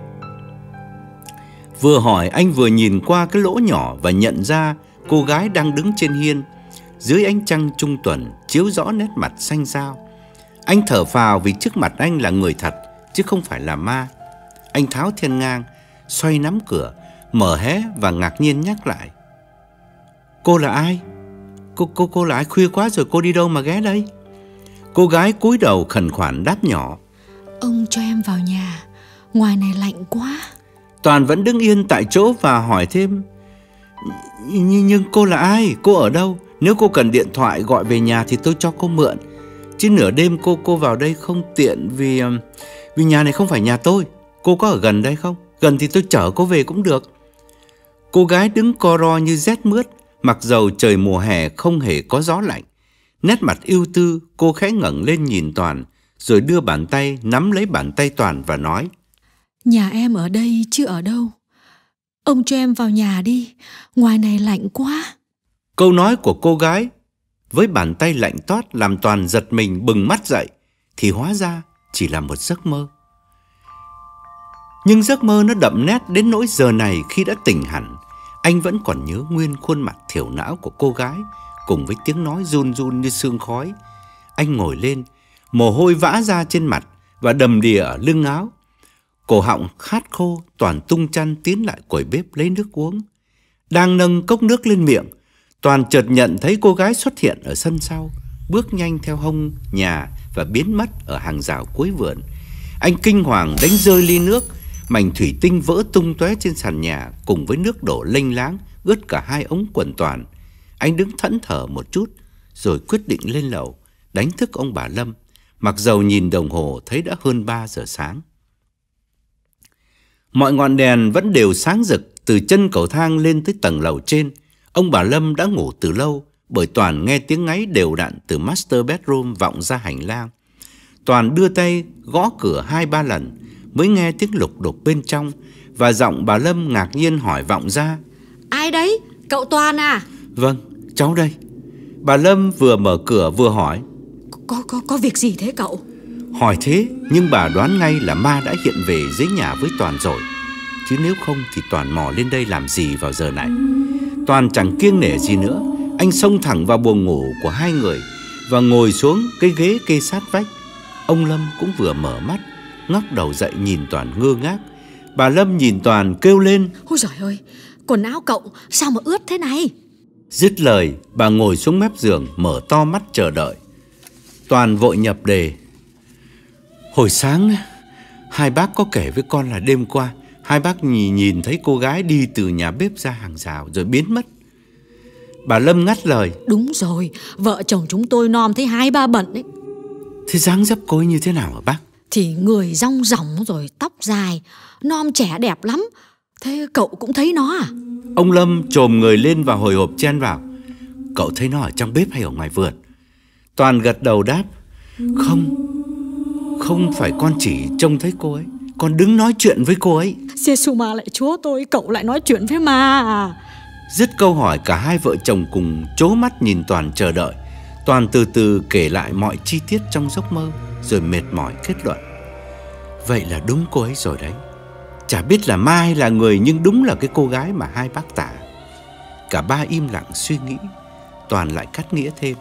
Vừa hỏi anh vừa nhìn qua cái lỗ nhỏ và nhận ra cô gái đang đứng trên hiên. Dưới ánh trăng trung tuần chiếu rõ nét mặt xanh xao. Anh thở phào vì trước mặt anh là người thật chứ không phải là ma. Anh tháo thiên ngang, xoay nắm cửa, mở hé và ngạc nhiên nhắc lại: Cô là ai? Cô cô cô là ai? Khuya quá rồi, cô đi đâu mà ghé đây? Cô gái cúi đầu khẩn khoản đáp nhỏ: Ông cho em vào nhà, ngoài này lạnh quá. Toàn vẫn đứng yên tại chỗ và hỏi thêm: Nhưng, nhưng cô là ai? Cô ở đâu? Nếu cô cần điện thoại gọi về nhà thì tôi cho cô mượn. Chứ nửa đêm cô cô vào đây không tiện vì vì nhà này không phải nhà tôi. Cô có ở gần đây không? Gần thì tôi chở cô về cũng được. Cô gái đứng co ro như rét mướt, mặc dầu trời mùa hè không hề có gió lạnh. Nét mặt ưu tư, cô khẽ ngẩng lên nhìn Toàn, rồi đưa bàn tay nắm lấy bàn tay Toàn và nói: Nhà em ở đây chứ ở đâu. Ông cho em vào nhà đi, ngoài này lạnh quá. Câu nói của cô gái với bàn tay lạnh toát làm Toàn giật mình bừng mắt dậy, thì hóa ra chỉ là một giấc mơ. Nhưng giấc mơ nó đậm nét đến nỗi giờ này khi đã tỉnh hẳn, anh vẫn còn nhớ nguyên khuôn mặt thiểu não của cô gái cùng với tiếng nói run run như sương khói. Anh ngồi lên, mồ hôi vã ra trên mặt và đầm đìa ở lưng áo. Cổ họng khát khô, Toàn tung chăn tiến lại quầy bếp lấy nước uống. Đang nâng cốc nước lên miệng, Toàn chợt nhận thấy cô gái xuất hiện ở sân sau, bước nhanh theo hông nhà và biến mất ở hàng rào cuối vườn. Anh kinh hoàng đánh rơi ly nước, mảnh thủy tinh vỡ tung tóe trên sàn nhà cùng với nước đổ lênh láng ướt cả hai ống quần Toàn. Anh đứng thẫn thờ một chút rồi quyết định lên lầu đánh thức ông bà Lâm, mặc dầu nhìn đồng hồ thấy đã hơn ba giờ sáng. Mọi ngọn đèn vẫn đều sáng rực từ chân cầu thang lên tới tầng lầu trên. Ông bà Lâm đã ngủ từ lâu, bởi Toàn nghe tiếng ngáy đều đặn từ master bedroom vọng ra hành lang. Toàn đưa tay gõ cửa hai ba lần mới nghe tiếng lục đục bên trong, và giọng bà Lâm ngạc nhiên hỏi vọng ra: Ai đấy? Cậu Toàn à? Vâng, cháu đây. Bà Lâm vừa mở cửa vừa hỏi: Có, có, có việc gì thế cậu? Hỏi thế nhưng bà đoán ngay là ma đã hiện về dưới nhà với Toàn rồi. Chứ nếu không thì Toàn mò lên đây làm gì vào giờ này. Toàn chẳng kiêng nể gì nữa. Anh xông thẳng vào buồng ngủ của hai người và ngồi xuống cái ghế kê sát vách. Ông Lâm cũng vừa mở mắt, ngóc đầu dậy nhìn Toàn ngơ ngác. Bà Lâm nhìn Toàn kêu lên: Ôi giời ơi, quần áo cậu sao mà ướt thế này? Dứt lời, bà ngồi xuống mép giường, mở to mắt chờ đợi. Toàn vội nhập đề: Hồi sáng hai bác có kể với con là đêm qua hai bác nhìn, nhìn thấy cô gái đi từ nhà bếp ra hàng rào rồi biến mất. Bà Lâm ngắt lời: Đúng rồi, vợ chồng chúng tôi nom thấy hai ba bận ấy. Thế dáng dấp cô ấy như thế nào hả bác? Thì người rong ròng rồi tóc dài, nom trẻ đẹp lắm. Thế cậu cũng thấy nó à? Ông Lâm chồm người lên và hồi hộp chen vào: Cậu thấy nó ở trong bếp hay ở ngoài vườn? Toàn gật đầu đáp: Không, không phải con chỉ trông thấy cô ấy, con đứng nói chuyện với cô ấy. Giê-xu ma lại chúa tôi, cậu lại nói chuyện với ma à? Dứt câu hỏi, cả hai vợ chồng cùng trố mắt nhìn Toàn chờ đợi. Toàn từ từ kể lại mọi chi tiết trong giấc mơ, rồi mệt mỏi kết luận: Vậy là đúng cô ấy rồi đấy. Chả biết là ma hay là người, nhưng đúng là cái cô gái mà hai bác tả. Cả ba im lặng suy nghĩ. Toàn lại cắt nghĩa thêm: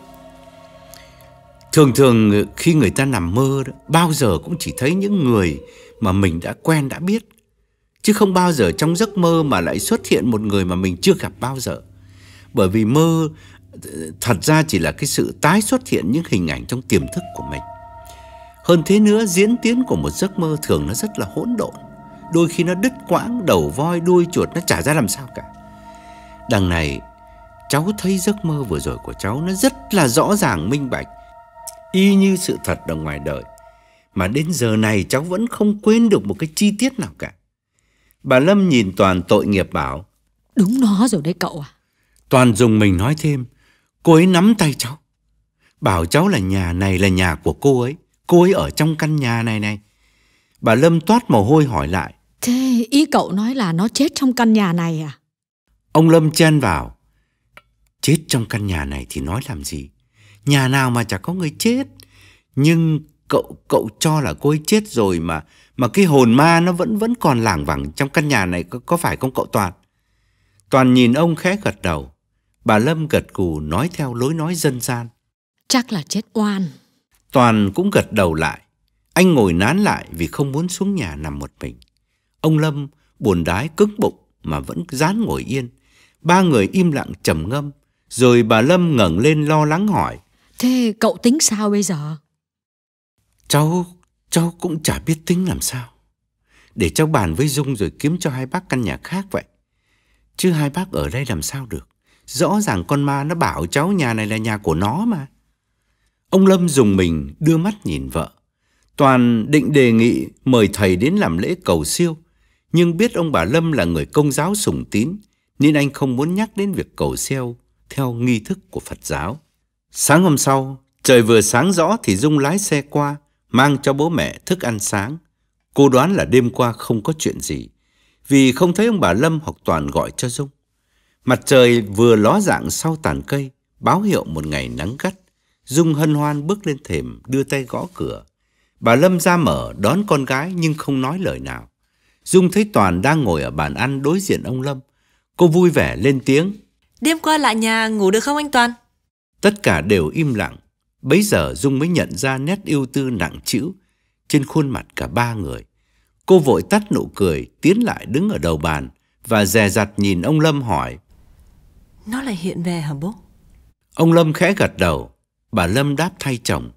Thường thường khi người ta nằm mơ đó, bao giờ cũng chỉ thấy những người mà mình đã quen đã biết, chứ không bao giờ trong giấc mơ mà lại xuất hiện một người mà mình chưa gặp bao giờ. Bởi vì mơ thật ra chỉ là cái sự tái xuất hiện những hình ảnh trong tiềm thức của mình. Hơn thế nữa, diễn tiến của một giấc mơ thường nó rất là hỗn độn. Đôi khi nó đứt quãng, đầu voi đuôi chuột, nó chả ra làm sao cả. Đằng này cháu thấy giấc mơ vừa rồi của cháu nó rất là rõ ràng minh bạch, y như sự thật ở ngoài đời, mà đến giờ này cháu vẫn không quên được một cái chi tiết nào cả. Bà Lâm nhìn Toàn tội nghiệp bảo: Đúng nó rồi đấy cậu à. Toàn dùng mình nói thêm: Cô ấy nắm tay cháu, bảo cháu là nhà này là nhà của cô ấy, cô ấy ở trong căn nhà này này. Bà Lâm toát mồ hôi hỏi lại: Thế ý cậu nói là nó chết trong căn nhà này à? Ông Lâm chen vào: Chết trong căn nhà này thì nói làm gì? Nhà nào mà chả có người chết. Nhưng cậu cậu cho là cô ấy chết rồi mà mà cái hồn ma nó vẫn vẫn còn lảng vảng trong căn nhà này, có, có phải không cậu Toàn? Toàn nhìn ông khẽ gật đầu. Bà Lâm gật gù nói theo lối nói dân gian: Chắc là chết oan. Toàn cũng gật đầu lại. Anh ngồi nán lại vì không muốn xuống nhà nằm một mình. Ông Lâm buồn đái cứng bụng mà vẫn dán ngồi yên. Ba người im lặng trầm ngâm. Rồi bà Lâm ngẩng lên lo lắng hỏi: Thế cậu tính sao bây giờ? Cháu, cháu cũng chả biết tính làm sao. Để cháu bàn với Dung rồi kiếm cho hai bác căn nhà khác vậy. Chứ hai bác ở đây làm sao được. Rõ ràng con ma nó bảo cháu nhà này là nhà của nó mà. Ông Lâm dùng mình đưa mắt nhìn vợ. Toàn định đề nghị mời thầy đến làm lễ cầu siêu, nhưng biết ông bà Lâm là người Công giáo sùng tín, nên anh không muốn nhắc đến việc cầu siêu theo nghi thức của Phật giáo. Sáng hôm sau, trời vừa sáng rõ thì Dung lái xe qua, mang cho bố mẹ thức ăn sáng. Cô đoán là đêm qua không có chuyện gì, vì không thấy ông bà Lâm hoặc Toàn gọi cho Dung. Mặt trời vừa ló dạng sau tàn cây, báo hiệu một ngày nắng gắt. Dung hân hoan bước lên thềm, đưa tay gõ cửa. Bà Lâm ra mở đón con gái nhưng không nói lời nào. Dung thấy Toàn đang ngồi ở bàn ăn đối diện ông Lâm. Cô vui vẻ lên tiếng: Đêm qua lại nhà ngủ được không anh Toàn? Tất cả đều im lặng. Bấy giờ Dung mới nhận ra nét ưu tư nặng trĩu trên khuôn mặt cả ba người. Cô vội tắt nụ cười, tiến lại đứng ở đầu bàn và dè dặt nhìn ông Lâm hỏi: Nó lại hiện về hả bố? Ông Lâm khẽ gật đầu. Bà Lâm đáp thay chồng: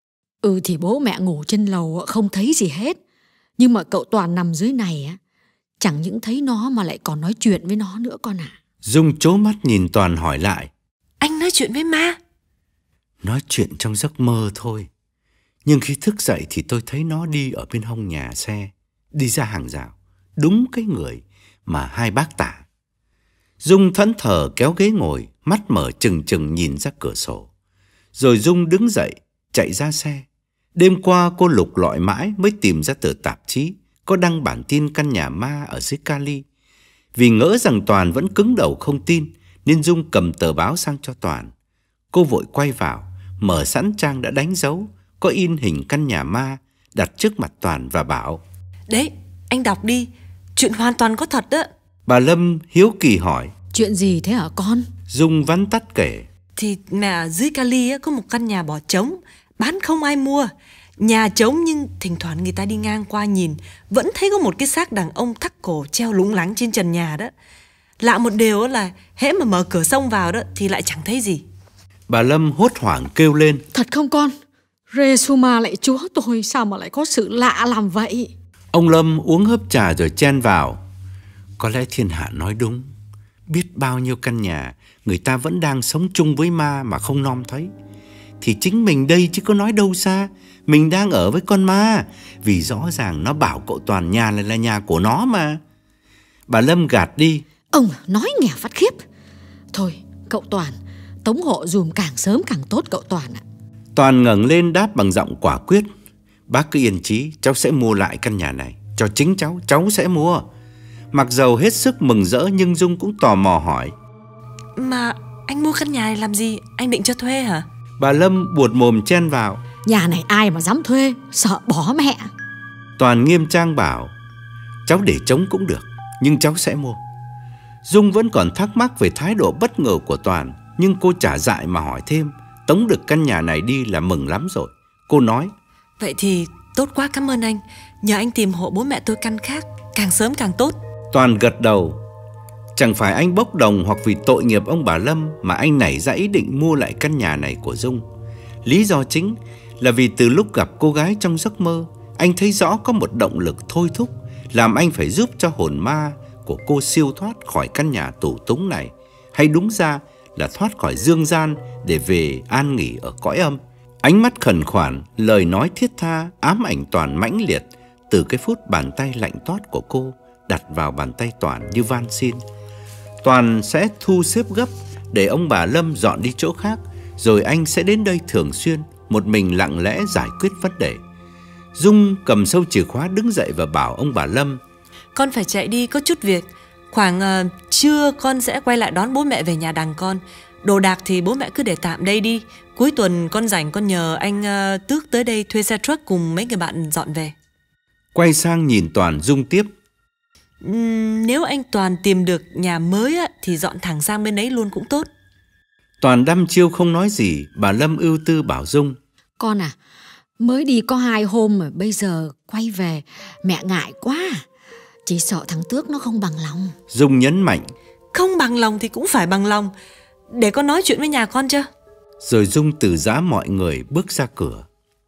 Ừ thì bố mẹ ngủ trên lầu không thấy gì hết. Nhưng mà cậu Toàn nằm dưới này á, chẳng những thấy nó mà lại còn nói chuyện với nó nữa con ạ. Dung trố mắt nhìn Toàn hỏi lại: Anh nói chuyện với ma? Nói chuyện trong giấc mơ thôi. Nhưng khi thức dậy thì tôi thấy nó đi ở bên hông nhà xe, đi ra hàng rào, đúng cái người mà hai bác tả. Dung thẫn thờ kéo ghế ngồi, mắt mở trừng trừng nhìn ra cửa sổ. Rồi Dung đứng dậy, chạy ra xe. Đêm qua cô lục lọi mãi mới tìm ra tờ tạp chí có đăng bản tin căn nhà ma ở dưới Cali. Vì ngỡ rằng Toàn vẫn cứng đầu không tin, nên Dung cầm tờ báo sang cho Toàn. Cô vội quay vào, mở sẵn trang đã đánh dấu, có in hình căn nhà ma, đặt trước mặt Toàn và bảo: Đấy, anh đọc đi, chuyện hoàn toàn có thật đó. Bà Lâm hiếu kỳ hỏi: Chuyện gì thế hả con? Dung vắn tắt kể. Thì mẹ ở dưới Cali á, có một căn nhà bỏ trống, bán không ai mua. Nhà trống nhưng thỉnh thoảng người ta đi ngang qua nhìn, vẫn thấy có một cái xác đàn ông thắt cổ treo lủng lẳng trên trần nhà đó. Lạ một điều là hễ mà mở cửa xông vào đó thì lại chẳng thấy gì. Bà Lâm hốt hoảng kêu lên: Thật không con? Resuma lại chúa tôi, sao mà lại có sự lạ làm vậy? Ông Lâm uống hớp trà rồi chen vào: Có lẽ thiên hạ nói đúng. Biết bao nhiêu căn nhà người ta vẫn đang sống chung với ma mà không nom thấy. Thì chính mình đây chứ có nói đâu xa, mình đang ở với con ma. Vì rõ ràng nó bảo cậu Toàn nhà này là nhà của nó mà. Bà Lâm gạt đi: Ông nói nghe phát khiếp. Thôi cậu Toàn, tống hộ dùm càng sớm càng tốt cậu Toàn ạ. Toàn ngẩng lên đáp bằng giọng quả quyết: Bác cứ yên chí, cháu sẽ mua lại căn nhà này. Cho chính cháu, cháu sẽ mua. Mặc dầu hết sức mừng rỡ nhưng Dung cũng tò mò hỏi: Mà anh mua căn nhà này làm gì? Anh định cho thuê hả? Bà Lâm buột mồm chen vào: Nhà này ai mà dám thuê, sợ bỏ mẹ. Toàn nghiêm trang bảo: Cháu để trống cũng được, nhưng cháu sẽ mua. Dung vẫn còn thắc mắc về thái độ bất ngờ của Toàn, nhưng cô chả dại mà hỏi thêm. Tống được căn nhà này đi là mừng lắm rồi. Cô nói: Vậy thì tốt quá, cảm ơn anh. Nhờ anh tìm hộ bố mẹ tôi căn khác, càng sớm càng tốt. Toàn gật đầu. Chẳng phải anh bốc đồng hoặc vì tội nghiệp ông bà Lâm mà anh nảy ra ý định mua lại căn nhà này của Dung. Lý do chính là vì từ lúc gặp cô gái trong giấc mơ, anh thấy rõ có một động lực thôi thúc làm anh phải giúp cho hồn ma của cô siêu thoát khỏi căn nhà tù túng này, hay đúng ra là thoát khỏi dương gian để về an nghỉ ở cõi âm. Ánh mắt khẩn khoản, lời nói thiết tha ám ảnh Toàn mãnh liệt từ cái phút bàn tay lạnh toát của cô đặt vào bàn tay Toàn như van xin. Toàn sẽ thu xếp gấp để ông bà Lâm dọn đi chỗ khác, rồi anh sẽ đến đây thường xuyên, một mình lặng lẽ giải quyết vấn đề. Dung cầm sâu chìa khóa đứng dậy và bảo ông bà Lâm: Con phải chạy đi, có chút việc. Khoảng uh, trưa con sẽ quay lại đón bố mẹ về nhà đằng con. Đồ đạc thì bố mẹ cứ để tạm đây đi. Cuối tuần con rảnh con nhờ anh uh, Tước tới đây thuê xe truck cùng mấy người bạn dọn về. Quay sang nhìn Toàn, Dung tiếp: uhm, Nếu anh Toàn tìm được nhà mới á, thì dọn thẳng sang bên ấy luôn cũng tốt. Toàn đăm chiêu không nói gì. Bà Lâm ưu tư bảo Dung: Con à, mới đi có hai hôm mà bây giờ quay về mẹ ngại quá. Chỉ sợ thằng Tước nó không bằng lòng. Dung nhấn mạnh: Không bằng lòng thì cũng phải bằng lòng. Để con nói chuyện với nhà con chưa? Rồi Dung từ giã mọi người bước ra cửa.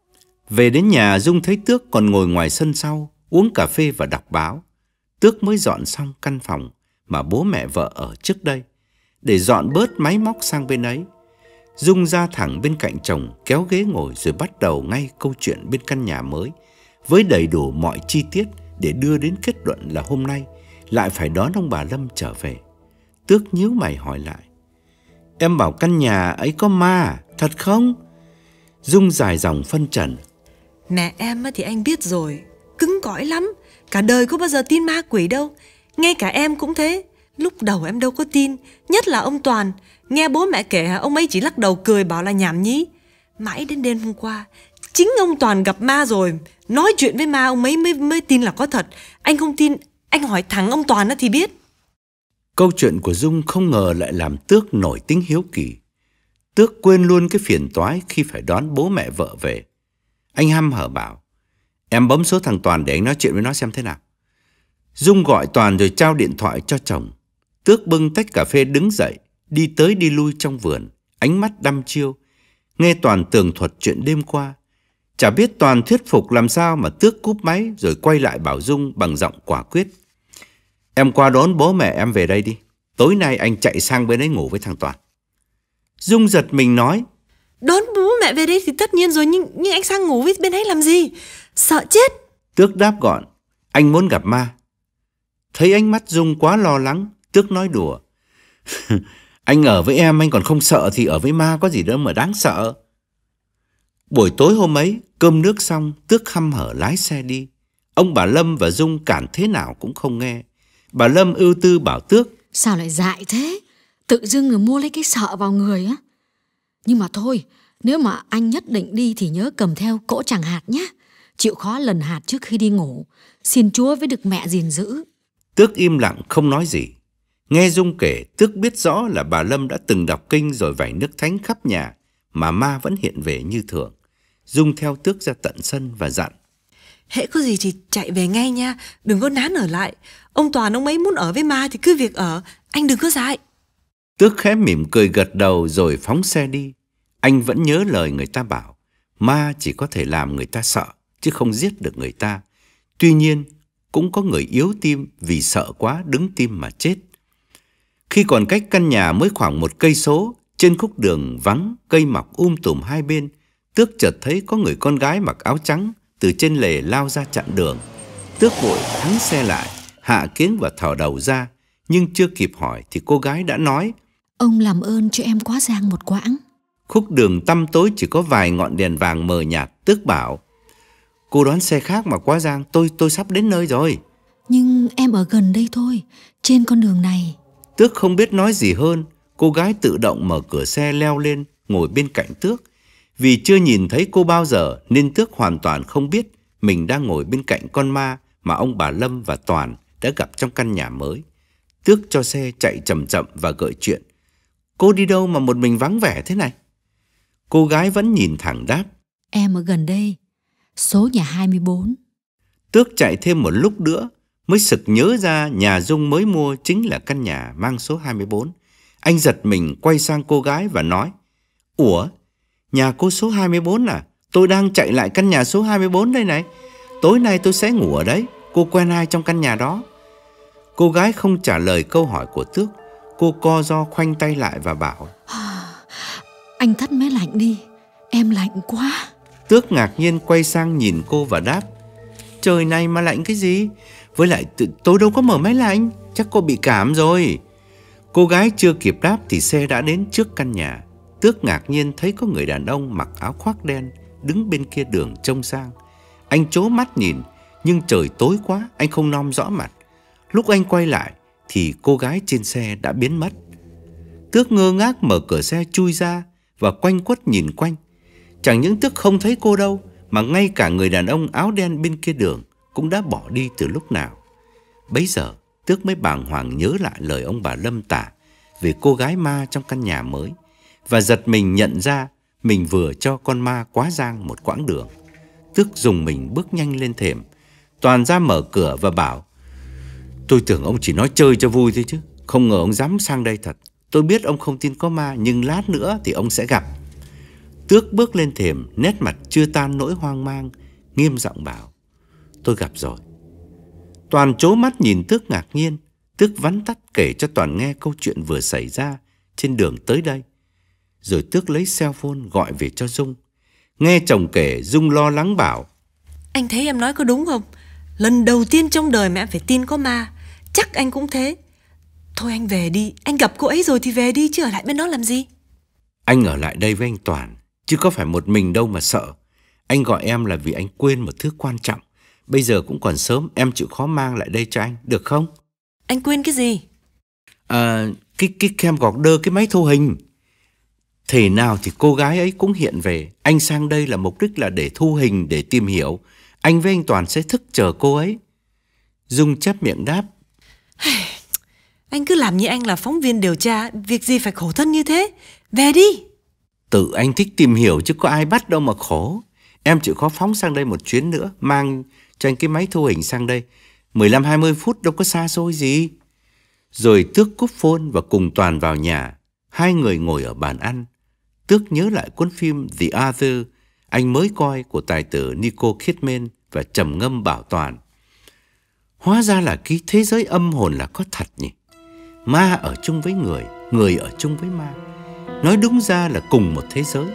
Về đến nhà, Dung thấy Tước còn ngồi ngoài sân sau uống cà phê và đọc báo. Tước mới dọn xong căn phòng mà bố mẹ vợ ở trước đây, để dọn bớt máy móc sang bên ấy. Dung ra thẳng bên cạnh chồng, kéo ghế ngồi rồi bắt đầu ngay câu chuyện bên căn nhà mới, với đầy đủ mọi chi tiết để đưa đến kết luận là hôm nay lại phải đón ông bà Lâm trở về. Tước nhíu mày hỏi lại: Em bảo căn nhà ấy có ma à? Thật không? Dung dài dòng phân trần: Mẹ em thì anh biết rồi, cứng cỏi lắm. Cả đời có bao giờ tin ma quỷ đâu. Ngay cả em cũng thế. Lúc đầu em đâu có tin. Nhất là ông Toàn. Nghe bố mẹ kể ông ấy chỉ lắc đầu cười bảo là nhảm nhí. Mãi đến đêm hôm qua, chính ông Toàn gặp ma rồi, nói chuyện với ma ông ấy mới, mới tin là có thật. Anh không tin, anh hỏi thẳng ông Toàn thì biết. Câu chuyện của Dung không ngờ lại làm Tước nổi tính hiếu kỳ. Tước quên luôn cái phiền toái khi phải đón bố mẹ vợ về. Anh hăm hở bảo: Em bấm số thằng Toàn để anh nói chuyện với nó xem thế nào. Dung gọi Toàn rồi trao điện thoại cho chồng. Tước bưng tách cà phê đứng dậy, đi tới đi lui trong vườn, ánh mắt đăm chiêu, nghe Toàn tường thuật chuyện đêm qua. Chả biết Toàn thuyết phục làm sao mà Tước cúp máy rồi quay lại bảo Dung bằng giọng quả quyết: Em qua đón bố mẹ em về đây đi. Tối nay anh chạy sang bên ấy ngủ với thằng Toàn. Dung giật mình nói: Đón bố mẹ về đây thì tất nhiên rồi, nhưng nhưng anh sang ngủ với bên ấy làm gì? Sợ chết. Tước đáp gọn, anh muốn gặp ma. Thấy ánh mắt Dung quá lo lắng, Tước nói đùa. Anh ở với em anh còn không sợ thì ở với ma có gì đâu mà đáng sợ. Buổi tối hôm ấy, cơm nước xong, Tước hăm hở lái xe đi. Ông bà Lâm và Dung cản thế nào cũng không nghe. Bà Lâm ưu tư bảo Tước: Sao lại dại thế? Tự dưng rồi mua lấy cái sợ vào người á. Nhưng mà thôi, nếu mà anh nhất định đi thì nhớ cầm theo cỗ tràng hạt nhé. Chịu khó lần hạt trước khi đi ngủ. Xin Chúa với được mẹ gìn giữ. Tước im lặng không nói gì. Nghe Dung kể, Tước biết rõ là bà Lâm đã từng đọc kinh rồi vẩy nước thánh khắp nhà, mà ma vẫn hiện về như thường. Dung theo Tước ra tận sân và dặn: Hễ có gì thì chạy về ngay nha, đừng có nán ở lại. Ông Toàn ông ấy muốn ở với ma thì cứ việc ở, anh đừng có dại. Tước khẽ mỉm cười gật đầu rồi phóng xe đi. Anh vẫn nhớ lời người ta bảo, ma chỉ có thể làm người ta sợ, chứ không giết được người ta. Tuy nhiên, cũng có người yếu tim vì sợ quá đứng tim mà chết. Khi còn cách căn nhà mới khoảng một cây số, trên khúc đường vắng, cây mọc um tùm hai bên, Tước chợt thấy có người con gái mặc áo trắng từ trên lề lao ra chặn đường. Tước vội thắng xe lại, hạ kiếng và thò đầu ra, nhưng chưa kịp hỏi thì cô gái đã nói: Ông làm ơn cho em quá giang một quãng. Khúc đường tăm tối chỉ có vài ngọn đèn vàng mờ nhạt. Tước bảo: Cô đón xe khác mà quá giang, tôi tôi sắp đến nơi rồi. Nhưng em ở gần đây thôi, trên con đường này. Tước không biết nói gì hơn. Cô gái tự động mở cửa xe leo lên, ngồi bên cạnh Tước. Vì chưa nhìn thấy cô bao giờ nên Tước hoàn toàn không biết mình đang ngồi bên cạnh con ma mà ông bà Lâm và Toàn đã gặp trong căn nhà mới. Tước cho xe chạy chậm chậm và gợi chuyện: Cô đi đâu mà một mình vắng vẻ thế này? Cô gái vẫn nhìn thẳng đáp: Em ở gần đây, số nhà hai mươi bốn. Tước chạy thêm một lúc nữa mới sực nhớ ra nhà Dung mới mua chính là căn nhà mang số hai mươi bốn. Anh giật mình quay sang cô gái và nói: Ủa, nhà cô số hai mươi bốn à? Tôi đang chạy lại căn nhà số hai mươi bốn đây này. Tối nay tôi sẽ ngủ ở đấy. Cô quen ai trong căn nhà đó? Cô gái không trả lời câu hỏi của Tước. Cô co ro khoanh tay lại và bảo: Anh thắt máy lạnh đi, em lạnh quá. Tước ngạc nhiên quay sang nhìn cô và đáp: Trời này mà lạnh cái gì? Với lại tôi đâu có mở máy lạnh, chắc cô bị cảm rồi. Cô gái chưa kịp đáp thì xe đã đến trước căn nhà. Tước ngạc nhiên thấy có người đàn ông mặc áo khoác đen đứng bên kia đường trông sang. Anh trố mắt nhìn, nhưng trời tối quá, anh không nom rõ mặt. Lúc anh quay lại thì cô gái trên xe đã biến mất. Tước ngơ ngác mở cửa xe chui ra và quanh quất nhìn quanh. Chẳng những Tước không thấy cô đâu, mà ngay cả người đàn ông áo đen bên kia đường cũng đã bỏ đi từ lúc nào. Bấy giờ Tước mới bàng hoàng nhớ lại lời ông bà Lâm tả về cô gái ma trong căn nhà mới, và giật mình nhận ra mình vừa cho con ma quá giang một quãng đường. Tước dùng mình bước nhanh lên thềm. Toàn ra mở cửa và bảo: Tôi tưởng ông chỉ nói chơi cho vui thôi chứ, không ngờ ông dám sang đây thật. Tôi biết ông không tin có ma, nhưng lát nữa thì ông sẽ gặp. Tước bước lên thềm, nét mặt chưa tan nỗi hoang mang, nghiêm giọng bảo: Tôi gặp rồi. Toàn trố mắt nhìn Tước ngạc nhiên. Tước vắn tắt kể cho Toàn nghe câu chuyện vừa xảy ra trên đường tới đây. Rồi Tước lấy cell phone gọi về cho Dung. Nghe chồng kể, Dung lo lắng bảo: Anh thấy em nói có đúng không? Lần đầu tiên trong đời mà em phải tin có ma. Chắc anh cũng thế. Thôi anh về đi, anh gặp cô ấy rồi thì về đi, chứ ở lại bên đó làm gì? Anh ở lại đây với anh Toàn, chứ có phải một mình đâu mà sợ. Anh gọi em là vì anh quên một thứ quan trọng. Bây giờ cũng còn sớm, em chịu khó mang lại đây cho anh, được không? Anh quên cái gì? À, cái, cái camcorder, cái máy thu hình. Thể nào thì cô gái ấy cũng hiện về. Anh sang đây là mục đích là để thu hình, để tìm hiểu. Anh với anh Toàn sẽ thức chờ cô ấy. Dung chép miệng đáp: Anh cứ làm như anh là phóng viên điều tra, việc gì phải khổ thân như thế. Về đi. Tự anh thích tìm hiểu chứ có ai bắt đâu mà khổ. Em chịu khó phóng sang đây một chuyến nữa, mang cho anh cái máy thu hình sang đây. mười lăm hai mươi phút đâu có xa xôi gì. Rồi Tước cúp phone và cùng Toàn vào nhà. Hai người ngồi ở bàn ăn. Tước nhớ lại cuốn phim The Other anh mới coi của tài tử Nicole Kidman và trầm ngâm bảo Toàn: Hóa ra là cái thế giới âm hồn là có thật nhỉ. Ma ở chung với người, người ở chung với ma. Nói đúng ra là cùng một thế giới.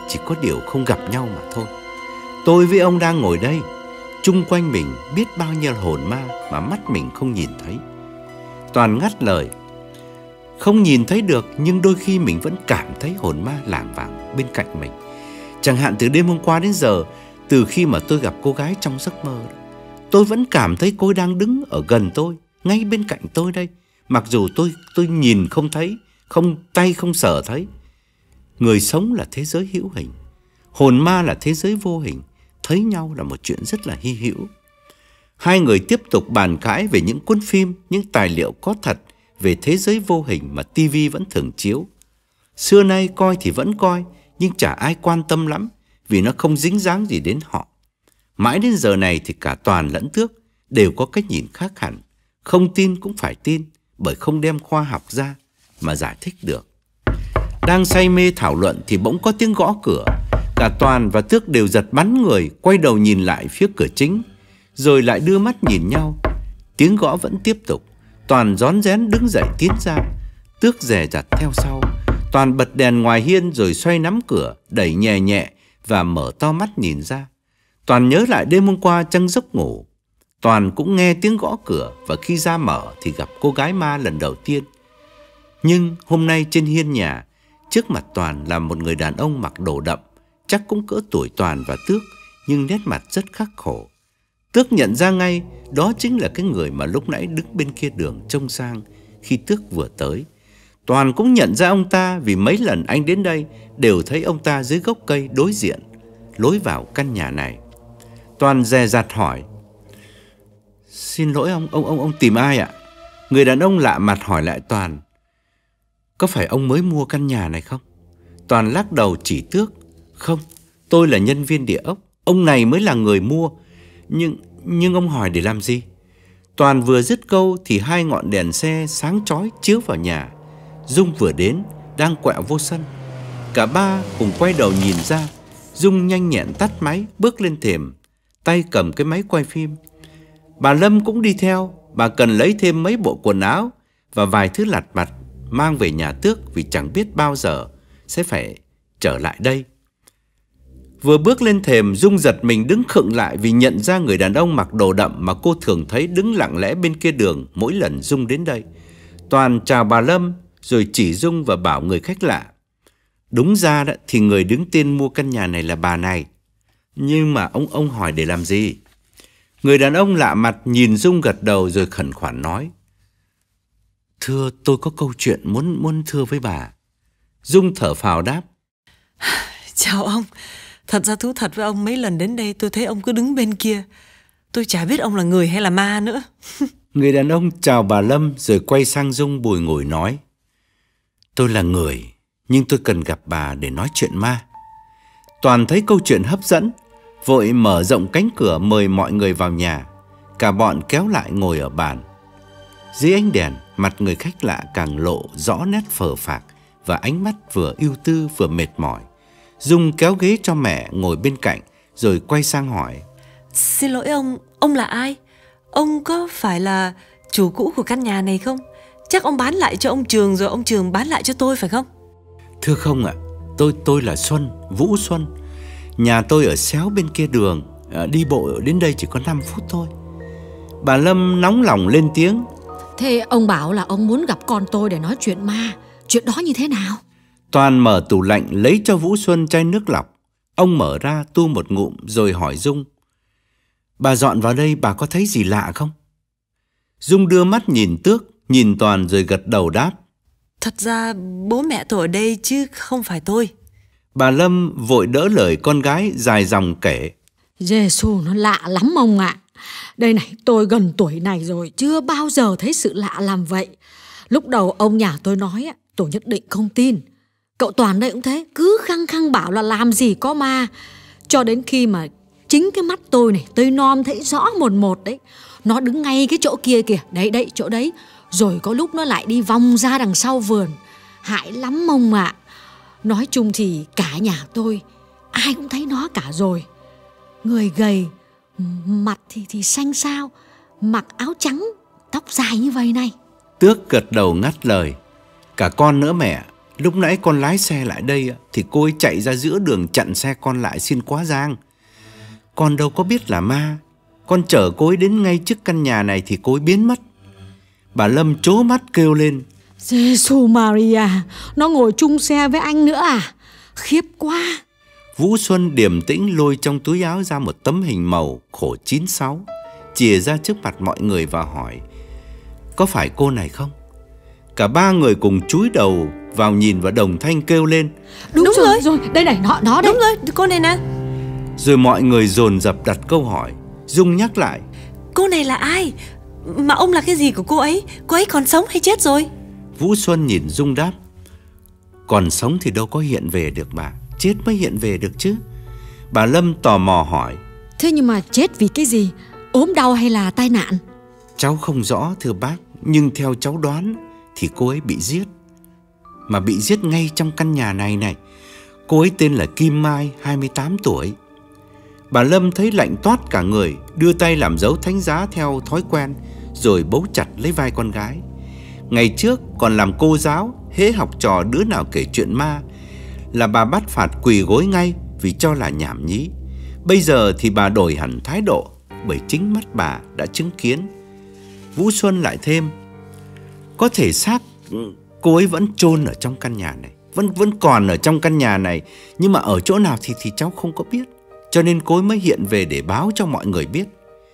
chỉ có điều không gặp nhau mà thôi. Tôi với ông đang ngồi đây, chung quanh mình biết bao nhiêu hồn ma mà mắt mình không nhìn thấy. Toàn ngắt lời. Không nhìn thấy được, nhưng đôi khi mình vẫn cảm thấy hồn ma lảng vảng bên cạnh mình. Chẳng hạn từ đêm hôm qua đến giờ, từ khi mà tôi gặp cô gái trong giấc mơ, tôi vẫn cảm thấy cô đang đứng ở gần tôi, ngay bên cạnh tôi đây. Mặc dù tôi tôi nhìn không thấy, không tay không sờ thấy. Người sống là thế giới hữu hình, hồn ma là thế giới vô hình. Thấy nhau là một chuyện rất là hy hữu. Hai người tiếp tục bàn cãi về những cuốn phim, những tài liệu có thật về thế giới vô hình mà tivi vẫn thường chiếu. Xưa nay coi thì vẫn coi, nhưng chả ai quan tâm lắm, vì nó không dính dáng gì đến họ. Mãi đến giờ này thì cả Toàn lẫn Tước đều có cách nhìn khác hẳn. Không tin cũng phải tin, bởi không đem khoa học ra mà giải thích được. Đang say mê thảo luận thì bỗng có tiếng gõ cửa. Cả Toàn và Tước đều giật bắn người, quay đầu nhìn lại phía cửa chính, rồi lại đưa mắt nhìn nhau. Tiếng gõ vẫn tiếp tục. Toàn rón rén đứng dậy tiến ra, Tước dè dặt theo sau. Toàn bật đèn ngoài hiên rồi xoay nắm cửa, đẩy nhẹ nhẹ và mở to mắt nhìn ra. Toàn nhớ lại đêm hôm qua trong giấc ngủ, Toàn cũng nghe tiếng gõ cửa, và khi ra mở thì gặp cô gái ma lần đầu tiên. Nhưng hôm nay trên hiên nhà, trước mặt Toàn là một người đàn ông mặc đồ đậm, chắc cũng cỡ tuổi Toàn và Tước, nhưng nét mặt rất khắc khổ. Tước nhận ra ngay đó chính là cái người mà lúc nãy đứng bên kia đường trông sang khi Tước vừa tới. Toàn cũng nhận ra ông ta vì mấy lần anh đến đây đều thấy ông ta dưới gốc cây đối diện lối vào căn nhà này. Toàn dè dặt hỏi. Xin lỗi ông, ông ông ông tìm ai ạ? Người đàn ông lạ mặt hỏi lại Toàn. Có phải ông mới mua căn nhà này không? Toàn lắc đầu chỉ Tước. Không, tôi là nhân viên địa ốc, ông này mới là người mua. Nhưng nhưng ông hỏi để làm gì? Toàn vừa dứt câu thì hai ngọn đèn xe sáng chói chiếu vào nhà. Dung vừa đến, đang quẹo vô sân. Cả ba cùng quay đầu nhìn ra. Dung nhanh nhẹn tắt máy, bước lên thềm, tay cầm cái máy quay phim. Bà Lâm cũng đi theo. Bà cần lấy thêm mấy bộ quần áo và vài thứ lặt vặt mang về nhà Tước, vì chẳng biết bao giờ sẽ phải trở lại đây. Vừa bước lên thềm, Dung giật mình đứng khựng lại vì nhận ra người đàn ông mặc đồ đậm mà cô thường thấy đứng lặng lẽ bên kia đường mỗi lần Dung đến đây. Toàn chào bà Lâm rồi chỉ Dung và bảo người khách lạ. Đúng ra đó thì người đứng tên mua căn nhà này là bà này. Nhưng mà ông ông hỏi để làm gì? Người đàn ông lạ mặt nhìn Dung gật đầu rồi khẩn khoản nói. Thưa, tôi có câu chuyện muốn muốn thưa với bà. Dung thở phào đáp. Chào ông. Thật ra thú thật với ông, mấy lần đến đây tôi thấy ông cứ đứng bên kia. Tôi chả biết ông là người hay là ma nữa. Người đàn ông chào bà Lâm rồi quay sang Dung bùi ngùi nói. Tôi là người, nhưng tôi cần gặp bà để nói chuyện ma. Toàn thấy câu chuyện hấp dẫn, vội mở rộng cánh cửa mời mọi người vào nhà. Cả bọn kéo lại ngồi ở bàn. Dưới ánh đèn, mặt người khách lạ càng lộ rõ nét phờ phạc và ánh mắt vừa ưu tư vừa mệt mỏi. Dung kéo ghế cho mẹ ngồi bên cạnh rồi quay sang hỏi. Xin lỗi ông, ông là ai? Ông có phải là chủ cũ của căn nhà này không? Chắc ông bán lại cho ông Trường rồi ông Trường bán lại cho tôi phải không? Thưa không ạ, tôi tôi là Xuân, Vũ Xuân. Nhà tôi ở xéo bên kia đường, à, đi bộ đến đây chỉ có năm phút thôi. Bà Lâm nóng lòng lên tiếng. Thế ông bảo là ông muốn gặp con tôi để nói chuyện ma. Chuyện đó như thế nào? Toàn mở tủ lạnh lấy cho Vũ Xuân chai nước lọc. Ông mở ra tu một ngụm rồi hỏi Dung. Bà dọn vào đây bà có thấy gì lạ không? Dung đưa mắt nhìn Tước, nhìn Toàn rồi gật đầu đáp. Thật ra bố mẹ tôi ở đây chứ không phải tôi. Bà Lâm vội đỡ lời con gái dài dòng kể. Giê-xu, nó lạ lắm ông ạ. Đây này, tôi gần tuổi này rồi, chưa bao giờ thấy sự lạ làm vậy. Lúc đầu ông nhà tôi nói, tôi nhất định không tin. Cậu Toàn đây cũng thế, cứ khăng khăng bảo là làm gì có ma. Cho đến khi mà chính cái mắt tôi này, tôi nom thấy rõ một một đấy. Nó đứng ngay cái chỗ kia kìa, đấy đấy, chỗ đấy. Rồi có lúc nó lại đi vòng ra đằng sau vườn. Hại lắm ông ạ. Nói chung thì cả nhà tôi ai cũng thấy nó cả rồi. Người gầy, mặt thì thì xanh xao, mặc áo trắng, tóc dài như vậy này. Tước gật đầu ngắt lời. Cả con nữa mẹ. Lúc nãy con lái xe lại đây thì cô ấy chạy ra giữa đường chặn xe con lại xin quá giang. Con đâu có biết là ma. Con chở cô ấy đến ngay trước căn nhà này thì cô ấy biến mất. Bà Lâm trố mắt kêu lên: Giê-xu Maria, nó ngồi chung xe với anh nữa à? Khiếp quá. Vũ Xuân điềm tĩnh lôi trong túi áo ra một tấm hình màu khổ chín sáu, chìa ra trước mặt mọi người và hỏi: có phải cô này không? Cả ba người cùng chúi đầu vào nhìn và đồng thanh kêu lên: Đúng, Đúng rồi, rồi, rồi, đây này, nó, nó đấy. Đúng rồi, cô này nè. Rồi mọi người dồn dập đặt câu hỏi. Dung nhắc lại: cô này là ai? Mà ông là cái gì của cô ấy? Cô ấy còn sống hay chết rồi? Vũ Xuân nhìn Dung đáp: còn sống thì đâu có hiện về được bà, chết mới hiện về được chứ. Bà Lâm tò mò hỏi: thế nhưng mà chết vì cái gì? Ốm đau hay là tai nạn? Cháu không rõ thưa bác, nhưng theo cháu đoán thì cô ấy bị giết. Mà bị giết ngay trong căn nhà này này. Cô ấy tên là Kim Mai, hai mươi tám tuổi. Bà Lâm thấy lạnh toát cả người, đưa tay làm dấu thánh giá theo thói quen, rồi bấu chặt lấy vai con gái. Ngày trước còn làm cô giáo, hễ học trò đứa nào kể chuyện ma là bà bắt phạt quỳ gối ngay vì cho là nhảm nhí. Bây giờ thì bà đổi hẳn thái độ, bởi chính mắt bà đã chứng kiến. Vũ Xuân lại thêm: có thể xác cô ấy vẫn chôn ở trong căn nhà này, Vẫn vẫn còn ở trong căn nhà này, nhưng mà ở chỗ nào thì, thì cháu không có biết. Cho nên cô ấy mới hiện về để báo cho mọi người biết.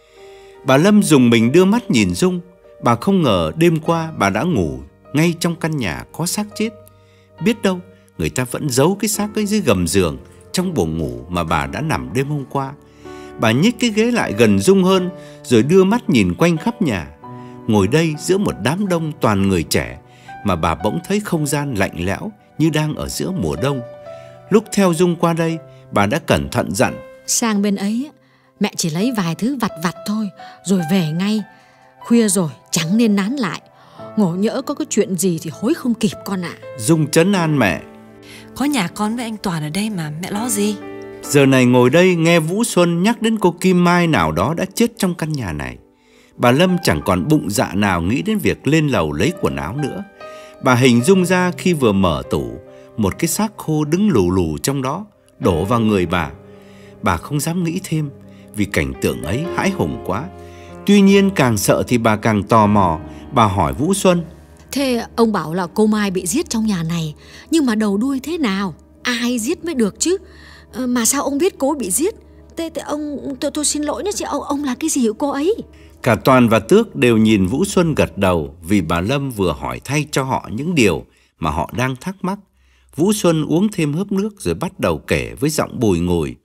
Bà Lâm dùng mình đưa mắt nhìn Dung. Bà không ngờ đêm qua bà đã ngủ ngay trong căn nhà có xác chết. Biết đâu người ta vẫn giấu cái xác ấy dưới gầm giường, trong buồng ngủ mà bà đã nằm đêm hôm qua. Bà nhích cái ghế lại gần Dung hơn, rồi đưa mắt nhìn quanh khắp nhà. Ngồi đây giữa một đám đông toàn người trẻ, mà bà bỗng thấy không gian lạnh lẽo như đang ở giữa mùa đông. Lúc theo Dung qua đây, bà đã cẩn thận dặn: sang bên ấy mẹ chỉ lấy vài thứ vặt vặt thôi, rồi về ngay. Khuya rồi chẳng nên nán lại, ngộ nhỡ có cái chuyện gì thì hối không kịp con ạ. Dung trấn an mẹ: có nhà con với anh Toàn ở đây mà, mẹ lo gì. Giờ này ngồi đây nghe Vũ Xuân nhắc đến cô Kim Mai nào đó đã chết trong căn nhà này, bà Lâm chẳng còn bụng dạ nào nghĩ đến việc lên lầu lấy quần áo nữa. Bà hình dung ra khi vừa mở tủ, một cái xác khô đứng lù lù trong đó đổ vào người bà. Bà không dám nghĩ thêm, vì cảnh tượng ấy hãi hùng quá. Tuy nhiên càng sợ thì bà càng tò mò. Bà hỏi Vũ Xuân: thế ông bảo là cô Mai bị giết trong nhà này, nhưng mà đầu đuôi thế nào? Ai giết mới được chứ? Mà sao ông biết cô bị giết? Thế, thế ông tôi, tôi xin lỗi nhé chị, ông ông là cái gì của cô ấy? Cả Toàn và Tước đều nhìn Vũ Xuân gật đầu, vì bà Lâm vừa hỏi thay cho họ những điều mà họ đang thắc mắc. Vũ Xuân uống thêm hớp nước rồi bắt đầu kể với giọng bùi ngùi: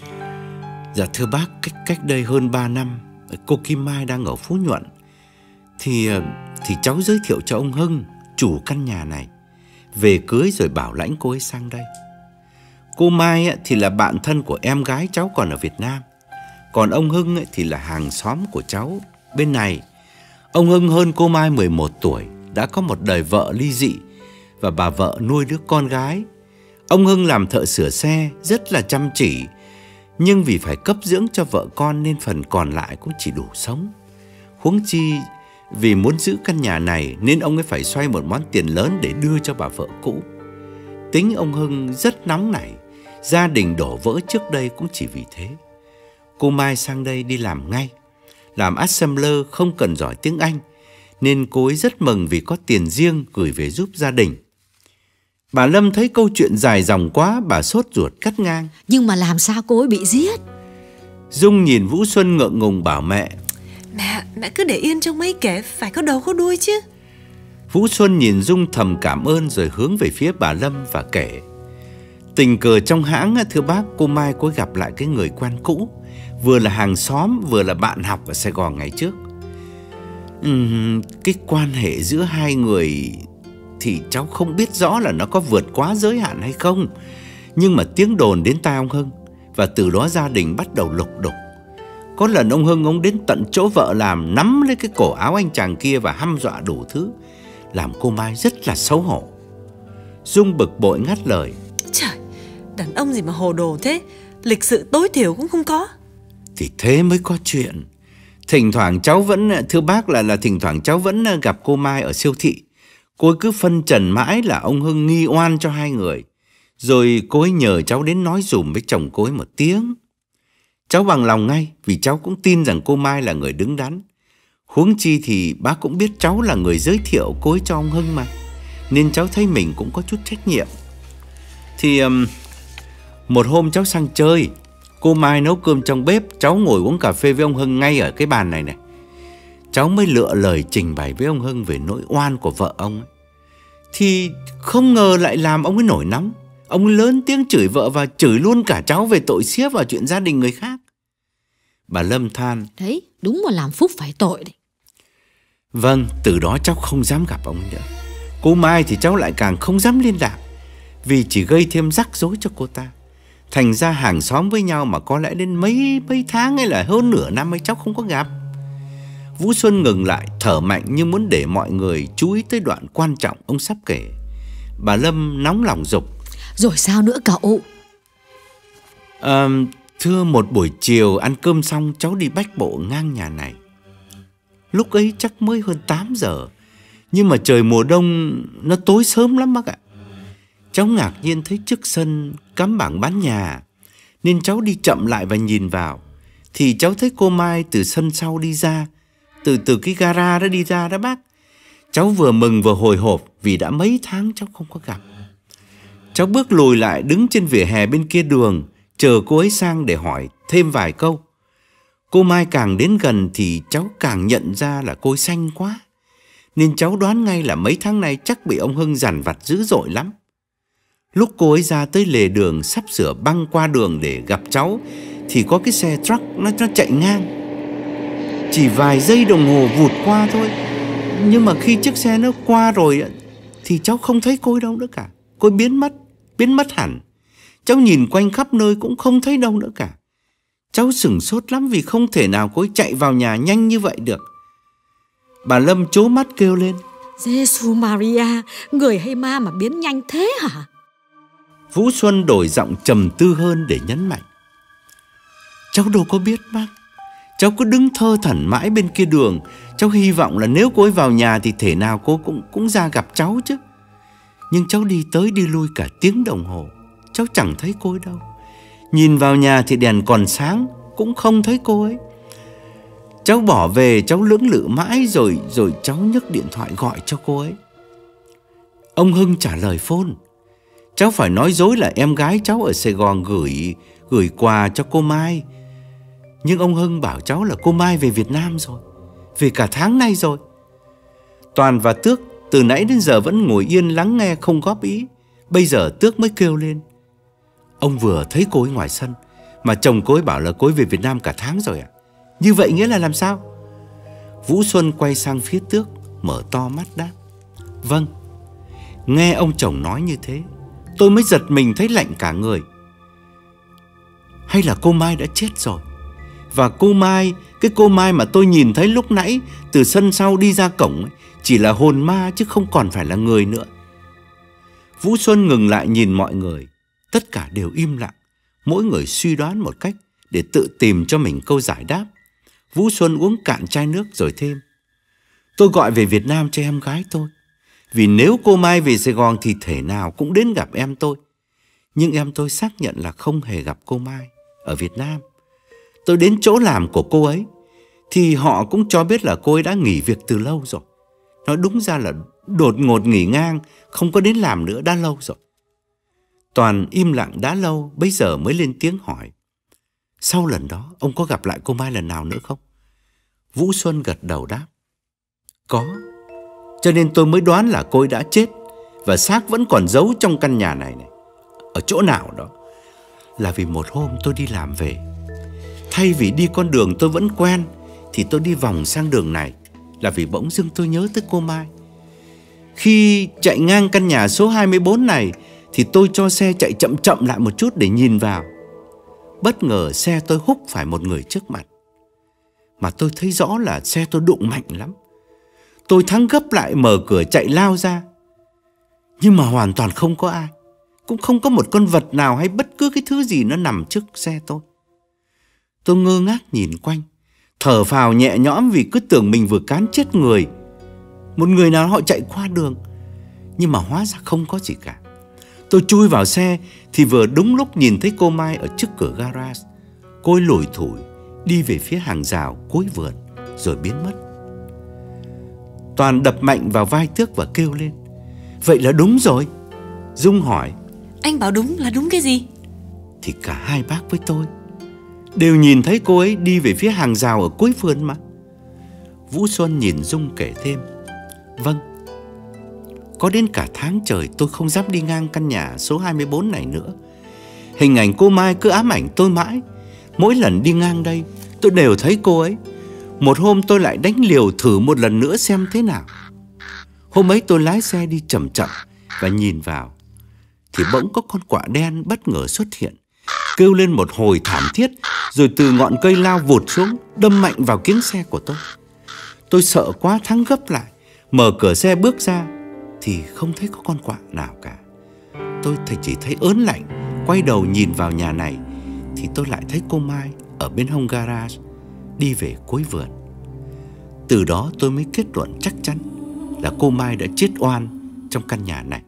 dạ thưa bác, cách cách đây hơn ba năm, cô Kim Mai đang ở Phú Nhuận. Thì thì cháu giới thiệu cho ông Hưng, chủ căn nhà này, về cưới rồi bảo lãnh cô ấy sang đây. Cô Mai thì là bạn thân của em gái cháu còn ở Việt Nam. Còn ông Hưng thì là hàng xóm của cháu bên này. Ông Hưng hơn cô Mai mười một tuổi, đã có một đời vợ ly dị, và bà vợ nuôi đứa con gái. Ông Hưng làm thợ sửa xe, rất là chăm chỉ, nhưng vì phải cấp dưỡng cho vợ con nên phần còn lại cũng chỉ đủ sống. Huống chi vì muốn giữ căn nhà này nên ông ấy phải xoay một món tiền lớn để đưa cho bà vợ cũ. Tính ông Hưng rất nóng nảy, gia đình đổ vỡ trước đây cũng chỉ vì thế. Cô Mai sang đây đi làm ngay, làm assembler không cần giỏi tiếng Anh, nên cô ấy rất mừng vì có tiền riêng gửi về giúp gia đình. Bà Lâm thấy câu chuyện dài dòng quá, bà sốt ruột cắt ngang: nhưng mà làm sao cô ấy bị giết? Dung nhìn Vũ Xuân ngượng ngùng bảo mẹ: Mẹ, mẹ cứ để yên trong mấy kể, phải có đầu có đuôi chứ. Vũ Xuân nhìn Dung thầm cảm ơn rồi hướng về phía bà Lâm và kể: tình cờ trong hãng, thưa bác, cô Mai có gặp lại cái người quen cũ, vừa là hàng xóm vừa là bạn học ở Sài Gòn ngày trước. uhm, Cái quan hệ giữa hai người thì cháu không biết rõ là nó có vượt quá giới hạn hay không, nhưng mà tiếng đồn đến tai ông Hưng, và từ đó gia đình bắt đầu lục đục. Có lần ông Hưng ông đến tận chỗ vợ làm, nắm lấy cái cổ áo anh chàng kia và hăm dọa đủ thứ, làm cô Mai rất là xấu hổ. Dung bực bội ngắt lời: trời, đàn ông gì mà hồ đồ thế, lịch sự tối thiểu cũng không có. Thì thế mới có chuyện. Thỉnh thoảng cháu vẫn, thưa bác là là thỉnh thoảng cháu vẫn gặp cô Mai ở siêu thị. Cô ấy cứ phân trần mãi là ông Hưng nghi oan cho hai người. Rồi cô ấy nhờ cháu đến nói dùm với chồng cô ấy một tiếng. Cháu bằng lòng ngay, vì cháu cũng tin rằng cô Mai là người đứng đắn. Huống chi thì bác cũng biết cháu là người giới thiệu cô ấy cho ông Hưng mà, nên cháu thấy mình cũng có chút trách nhiệm. Thì um, một hôm cháu sang chơi, cô Mai nấu cơm trong bếp, cháu ngồi uống cà phê với ông Hưng ngay ở cái bàn này này. Cháu mới lựa lời trình bày với ông Hưng về nỗi oan của vợ ông ấy. Thì không ngờ lại làm ông ấy nổi nóng. Ông ấy lớn tiếng chửi vợ và chửi luôn cả cháu về tội xía vào chuyện gia đình người khác. Bà Lâm than: Đấy, đúng mà làm phúc phải tội đấy. Vâng, từ đó cháu không dám gặp ông nữa. Cô Mai thì cháu lại càng không dám liên lạc, vì chỉ gây thêm rắc rối cho cô ta. Thành ra hàng xóm với nhau mà có lẽ đến mấy mấy tháng hay là hơn nửa năm ấy cháu không có gặp. Vũ Xuân ngừng lại, thở mạnh như muốn để mọi người chú ý tới đoạn quan trọng ông sắp kể. Bà Lâm nóng lòng giục: Rồi sao nữa cậu? À, thưa, một buổi chiều ăn cơm xong, cháu đi bách bộ ngang nhà này. Lúc ấy chắc mới hơn tám giờ, nhưng mà trời mùa đông nó tối sớm lắm bác ạ. Cháu ngạc nhiên thấy trước sân cắm bảng bán nhà, nên cháu đi chậm lại và nhìn vào. Thì cháu thấy cô Mai từ sân sau đi ra, Từ từ cái gara đó đi ra đó bác. Cháu vừa mừng vừa hồi hộp, vì đã mấy tháng cháu không có gặp. Cháu bước lùi lại đứng trên vỉa hè bên kia đường, chờ cô ấy sang để hỏi thêm vài câu. Cô Mai càng đến gần thì cháu càng nhận ra là cô ấy xanh quá, nên cháu đoán ngay là mấy tháng nay chắc bị ông Hưng dằn vặt dữ dội lắm. Lúc cô ấy ra tới lề đường sắp sửa băng qua đường để gặp cháu, thì có cái xe truck nó, nó chạy ngang. Chỉ vài giây đồng hồ vụt qua thôi, nhưng mà khi chiếc xe nó qua rồi thì cháu không thấy cô ấy đâu nữa cả. Cô ấy biến mất, biến mất hẳn. Cháu nhìn quanh khắp nơi cũng không thấy đâu nữa cả. Cháu sửng sốt lắm vì không thể nào cô ấy chạy vào nhà nhanh như vậy được. Bà Lâm trố mắt kêu lên: Giê-xu Maria, người hay ma mà biến nhanh thế hả? Vũ Xuân đổi giọng trầm tư hơn để nhấn mạnh: Cháu đâu có biết bác. Cháu cứ đứng thơ thẩn mãi bên kia đường. Cháu hy vọng là nếu cô ấy vào nhà thì thể nào cô cũng, cũng ra gặp cháu chứ. Nhưng cháu đi tới đi lui cả tiếng đồng hồ, cháu chẳng thấy cô ấy đâu. Nhìn vào nhà thì đèn còn sáng, cũng không thấy cô ấy. Cháu bỏ về, cháu lưỡng lự mãi rồi Rồi cháu nhấc điện thoại gọi cho cô ấy. Ông Hưng trả lời phone. Cháu phải nói dối là em gái cháu ở Sài Gòn gửi Gửi quà cho cô Mai. Nhưng ông Hưng bảo cháu là cô Mai về Việt Nam rồi, về cả tháng nay rồi. Toàn và Tước từ nãy đến giờ vẫn ngồi yên lắng nghe không góp ý. Bây giờ Tước mới kêu lên: Ông vừa thấy cô ấy ngoài sân, mà chồng cô ấy bảo là cô ấy về Việt Nam cả tháng rồi ạ. Như vậy nghĩa là làm sao? Vũ Xuân quay sang phía Tước, mở to mắt đáp: Vâng. Nghe ông chồng nói như thế, tôi mới giật mình thấy lạnh cả người. Hay là cô Mai đã chết rồi? Và cô Mai, cái cô Mai mà tôi nhìn thấy lúc nãy từ sân sau đi ra cổng ấy, chỉ là hồn ma chứ không còn phải là người nữa. Vũ Xuân ngừng lại nhìn mọi người. Tất cả đều im lặng, mỗi người suy đoán một cách để tự tìm cho mình câu giải đáp. Vũ Xuân uống cạn chai nước rồi thêm: Tôi gọi về Việt Nam cho em gái tôi, vì nếu cô Mai về Sài Gòn thì thể nào cũng đến gặp em tôi. Nhưng em tôi xác nhận là không hề gặp cô Mai ở Việt Nam. Tôi đến chỗ làm của cô ấy thì họ cũng cho biết là cô ấy đã nghỉ việc từ lâu rồi. Nói đúng ra là đột ngột nghỉ ngang, không có đến làm nữa đã lâu rồi. Toàn im lặng đã lâu, bây giờ mới lên tiếng hỏi: Sau lần đó ông có gặp lại cô Mai lần nào nữa không? Vũ Xuân gật đầu đáp: Có. Cho nên tôi mới đoán là cô ấy đã chết, và xác vẫn còn giấu trong căn nhà này này. Ở chỗ nào đó. Là vì một hôm tôi đi làm về, thay vì đi con đường tôi vẫn quen thì tôi đi vòng sang đường này, là vì bỗng dưng tôi nhớ tới cô Mai. Khi chạy ngang căn nhà số hai mươi bốn này thì tôi cho xe chạy chậm chậm lại một chút để nhìn vào. Bất ngờ xe tôi húc phải một người trước mặt, mà tôi thấy rõ là xe tôi đụng mạnh lắm. Tôi thắng gấp lại mở cửa chạy lao ra, nhưng mà hoàn toàn không có ai, cũng không có một con vật nào hay bất cứ cái thứ gì nó nằm trước xe tôi. Tôi ngơ ngác nhìn quanh, thở phào nhẹ nhõm vì cứ tưởng mình vừa cán chết người. Một người nào họ chạy qua đường, Nhưng mà hóa ra không có gì cả. Tôi chui vào xe thì vừa đúng lúc nhìn thấy cô Mai ở trước cửa garage. Cô ấy lủi thủi đi về phía hàng rào cuối vườn rồi biến mất. Toàn đập mạnh vào vai Tước và kêu lên: vậy là đúng rồi. Dung hỏi: anh bảo đúng là đúng cái gì? Thì cả hai bác với tôi đều nhìn thấy cô ấy đi về phía hàng rào ở cuối vườn mà. Vũ Xuân nhìn Dung kể thêm: vâng, có đến cả tháng trời tôi không dám đi ngang căn nhà số hai mươi bốn này nữa. Hình ảnh cô Mai cứ ám ảnh tôi mãi. Mỗi lần đi ngang đây tôi đều thấy cô ấy. Một hôm tôi lại đánh liều thử một lần nữa xem thế nào. Hôm ấy tôi lái xe đi chậm chậm và nhìn vào thì bỗng có con quạ đen bất ngờ xuất hiện, kêu lên một hồi thảm thiết, rồi từ ngọn cây lao vụt xuống, đâm mạnh vào kiếng xe của tôi. Tôi sợ quá thắng gấp lại, mở cửa xe bước ra thì không thấy có con quạ nào cả. Tôi thì chỉ thấy ớn lạnh. Quay đầu nhìn vào nhà này thì tôi lại thấy cô Mai ở bên hông garage đi về cuối vườn. Từ đó tôi mới kết luận chắc chắn là cô Mai đã chết oan trong căn nhà này.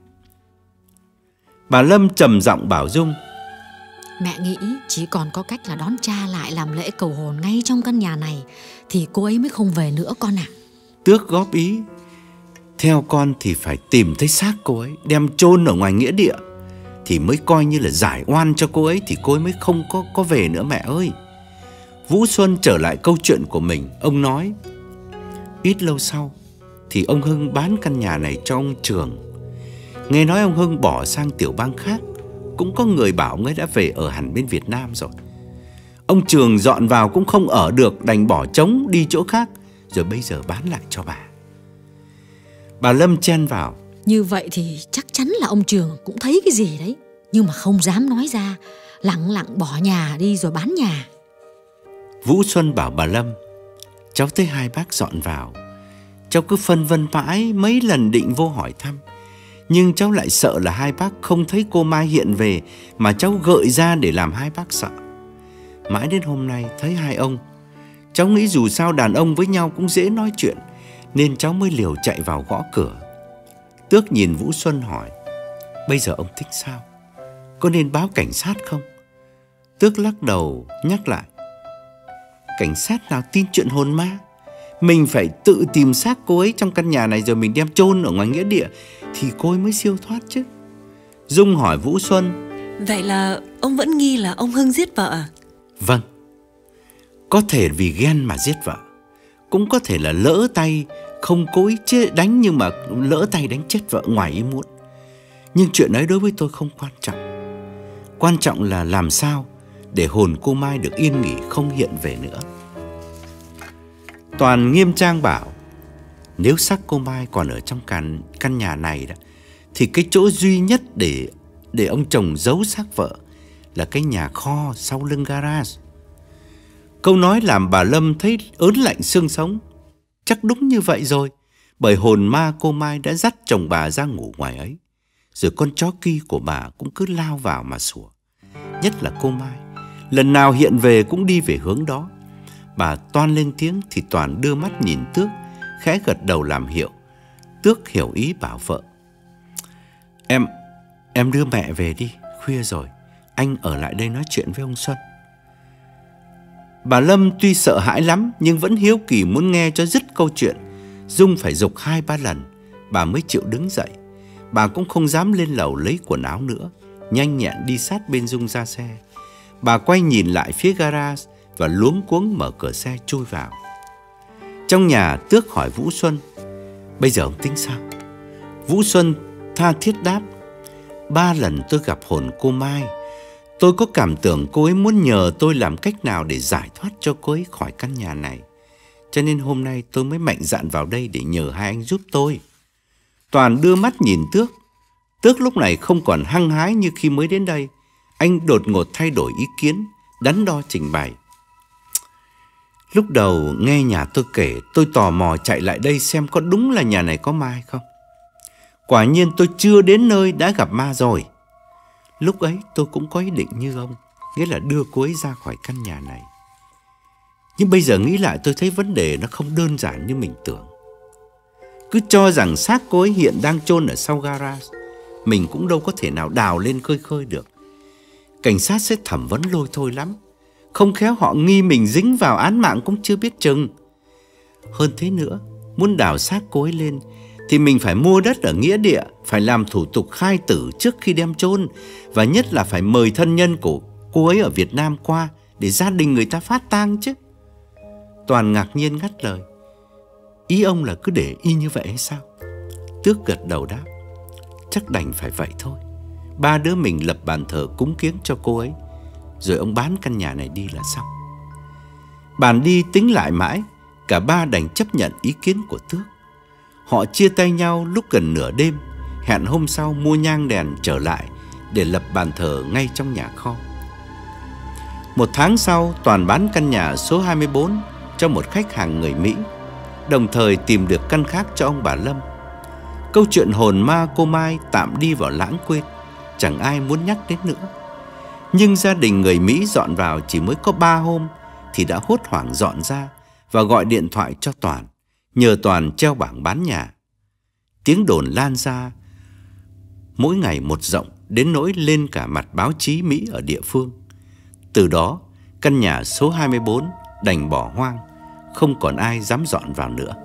Bà Lâm trầm giọng bảo Dung: mẹ nghĩ chỉ còn có cách là đón cha lại làm lễ cầu hồn ngay trong căn nhà này thì cô ấy mới không về nữa con ạ. Tước góp ý: theo con thì phải tìm thấy xác cô ấy, đem chôn ở ngoài nghĩa địa thì mới coi như là giải oan cho cô ấy, thì cô ấy mới không có, có về nữa mẹ ơi. Vũ Xuân trở lại câu chuyện của mình. Ông nói: ít lâu sau thì ông Hưng bán căn nhà này cho ông Trường. Nghe nói ông Hưng bỏ sang tiểu bang khác. Cũng có người bảo ông ấy đã về ở hẳn bên Việt Nam rồi. Ông Trường dọn vào cũng không ở được, đành bỏ trống đi chỗ khác, rồi bây giờ bán lại cho bà. Bà Lâm chen vào: như vậy thì chắc chắn là ông Trường cũng thấy cái gì đấy, nhưng mà không dám nói ra, lặng lặng bỏ nhà đi rồi bán nhà. Vũ Xuân bảo bà Lâm: cháu thấy hai bác dọn vào, cháu cứ phân vân mãi, mấy lần định vô hỏi thăm, nhưng cháu lại sợ là hai bác không thấy cô Mai hiện về mà cháu gợi ra để làm hai bác sợ. Mãi đến hôm nay thấy hai ông, cháu nghĩ dù sao đàn ông với nhau cũng dễ nói chuyện, nên cháu mới liều chạy vào gõ cửa. Tước nhìn Vũ Xuân hỏi: bây giờ ông thích sao? Có nên báo cảnh sát không? Tước lắc đầu nhắc lại: cảnh sát nào tin chuyện hồn ma. Mình phải tự tìm xác cô ấy trong căn nhà này rồi mình đem chôn ở ngoài nghĩa địa thì cô ấy mới siêu thoát chứ. Dung hỏi Vũ Xuân: vậy là ông vẫn nghi là ông Hưng giết vợ à? Vâng. Có thể vì ghen mà giết vợ, cũng có thể là lỡ tay, không cố ý chết đánh nhưng mà lỡ tay đánh chết vợ ngoài ý muốn. Nhưng chuyện ấy đối với tôi không quan trọng. Quan trọng là làm sao để hồn cô Mai được yên nghỉ, không hiện về nữa. Toàn nghiêm trang bảo: nếu xác cô Mai còn ở trong căn, căn nhà này đó, thì cái chỗ duy nhất để, để ông chồng giấu xác vợ là cái nhà kho sau lưng garage. Câu nói làm bà Lâm thấy ớn lạnh xương sống. Chắc đúng như vậy rồi, bởi hồn ma cô Mai đã dắt chồng bà ra ngủ ngoài ấy. Rồi con chó Ki của bà cũng cứ lao vào mà sủa. Nhất là cô Mai, lần nào hiện về cũng đi về hướng đó. Bà toan lên tiếng thì Toàn đưa mắt nhìn Tước, khẽ gật đầu làm hiệu. Tước hiểu ý bảo vợ: Em, em đưa mẹ về đi, khuya rồi, anh ở lại đây nói chuyện với ông Xuân. Bà Lâm tuy sợ hãi lắm nhưng vẫn hiếu kỳ muốn nghe cho dứt câu chuyện. Dung phải giục hai ba lần bà mới chịu đứng dậy. Bà cũng không dám lên lầu lấy quần áo nữa, nhanh nhẹn đi sát bên Dung ra xe. Bà quay nhìn lại phía garage và luống cuống mở cửa xe chui vào. Trong nhà, Tước hỏi Vũ Xuân: bây giờ ông tính sao? Vũ Xuân tha thiết đáp: ba lần tôi gặp hồn cô Mai, tôi có cảm tưởng cô ấy muốn nhờ tôi làm cách nào để giải thoát cho cô ấy khỏi căn nhà này. Cho nên hôm nay tôi mới mạnh dạn vào đây để nhờ hai anh giúp tôi. Toàn đưa mắt nhìn Tước. Tước lúc này không còn hăng hái như khi mới đến đây. Anh đột ngột thay đổi ý kiến, đắn đo trình bày: lúc đầu nghe nhà tôi kể, tôi tò mò chạy lại đây xem có đúng là nhà này có ma hay không. Quả nhiên tôi chưa đến nơi đã gặp ma rồi. Lúc ấy tôi cũng có ý định như ông, nghĩa là đưa cô ấy ra khỏi căn nhà này. Nhưng bây giờ nghĩ lại tôi thấy vấn đề nó không đơn giản như mình tưởng. Cứ cho rằng xác cô ấy hiện đang chôn ở sau garage, mình cũng đâu có thể nào đào lên khơi khơi được. Cảnh sát sẽ thẩm vấn lôi thôi lắm. Không khéo họ nghi mình dính vào án mạng cũng chưa biết chừng. Hơn thế nữa, muốn đào xác cô ấy lên thì mình phải mua đất ở nghĩa địa, phải làm thủ tục khai tử trước khi đem chôn, và nhất là phải mời thân nhân của cô ấy ở Việt Nam qua để gia đình người ta phát tang chứ. Toàn ngạc nhiên ngắt lời. Ý ông là cứ để y như vậy hay sao? Tước gật đầu đáp. Chắc đành phải vậy thôi. Ba đứa mình lập bàn thờ cúng kiếng cho cô ấy, rồi ông bán căn nhà này đi là xong. Bàn đi tính lại mãi, cả ba đành chấp nhận ý kiến của Tước. Họ chia tay nhau lúc gần nửa đêm, hẹn hôm sau mua nhang đèn trở lại để lập bàn thờ ngay trong nhà kho. Một tháng sau, Toàn bán căn nhà số hai mươi bốn cho một khách hàng người Mỹ, đồng thời tìm được căn khác cho ông bà Lâm. Câu chuyện hồn ma cô Mai tạm đi vào lãng quên, chẳng ai muốn nhắc đến nữa. Nhưng gia đình người Mỹ dọn vào chỉ mới có ba hôm thì đã hốt hoảng dọn ra và gọi điện thoại cho Toàn, nhờ Toàn treo bảng bán nhà. Tiếng đồn lan ra mỗi ngày một rộng, đến nỗi lên cả mặt báo chí Mỹ ở địa phương. Từ đó, căn nhà số hai mươi bốn đành bỏ hoang, không còn ai dám dọn vào nữa.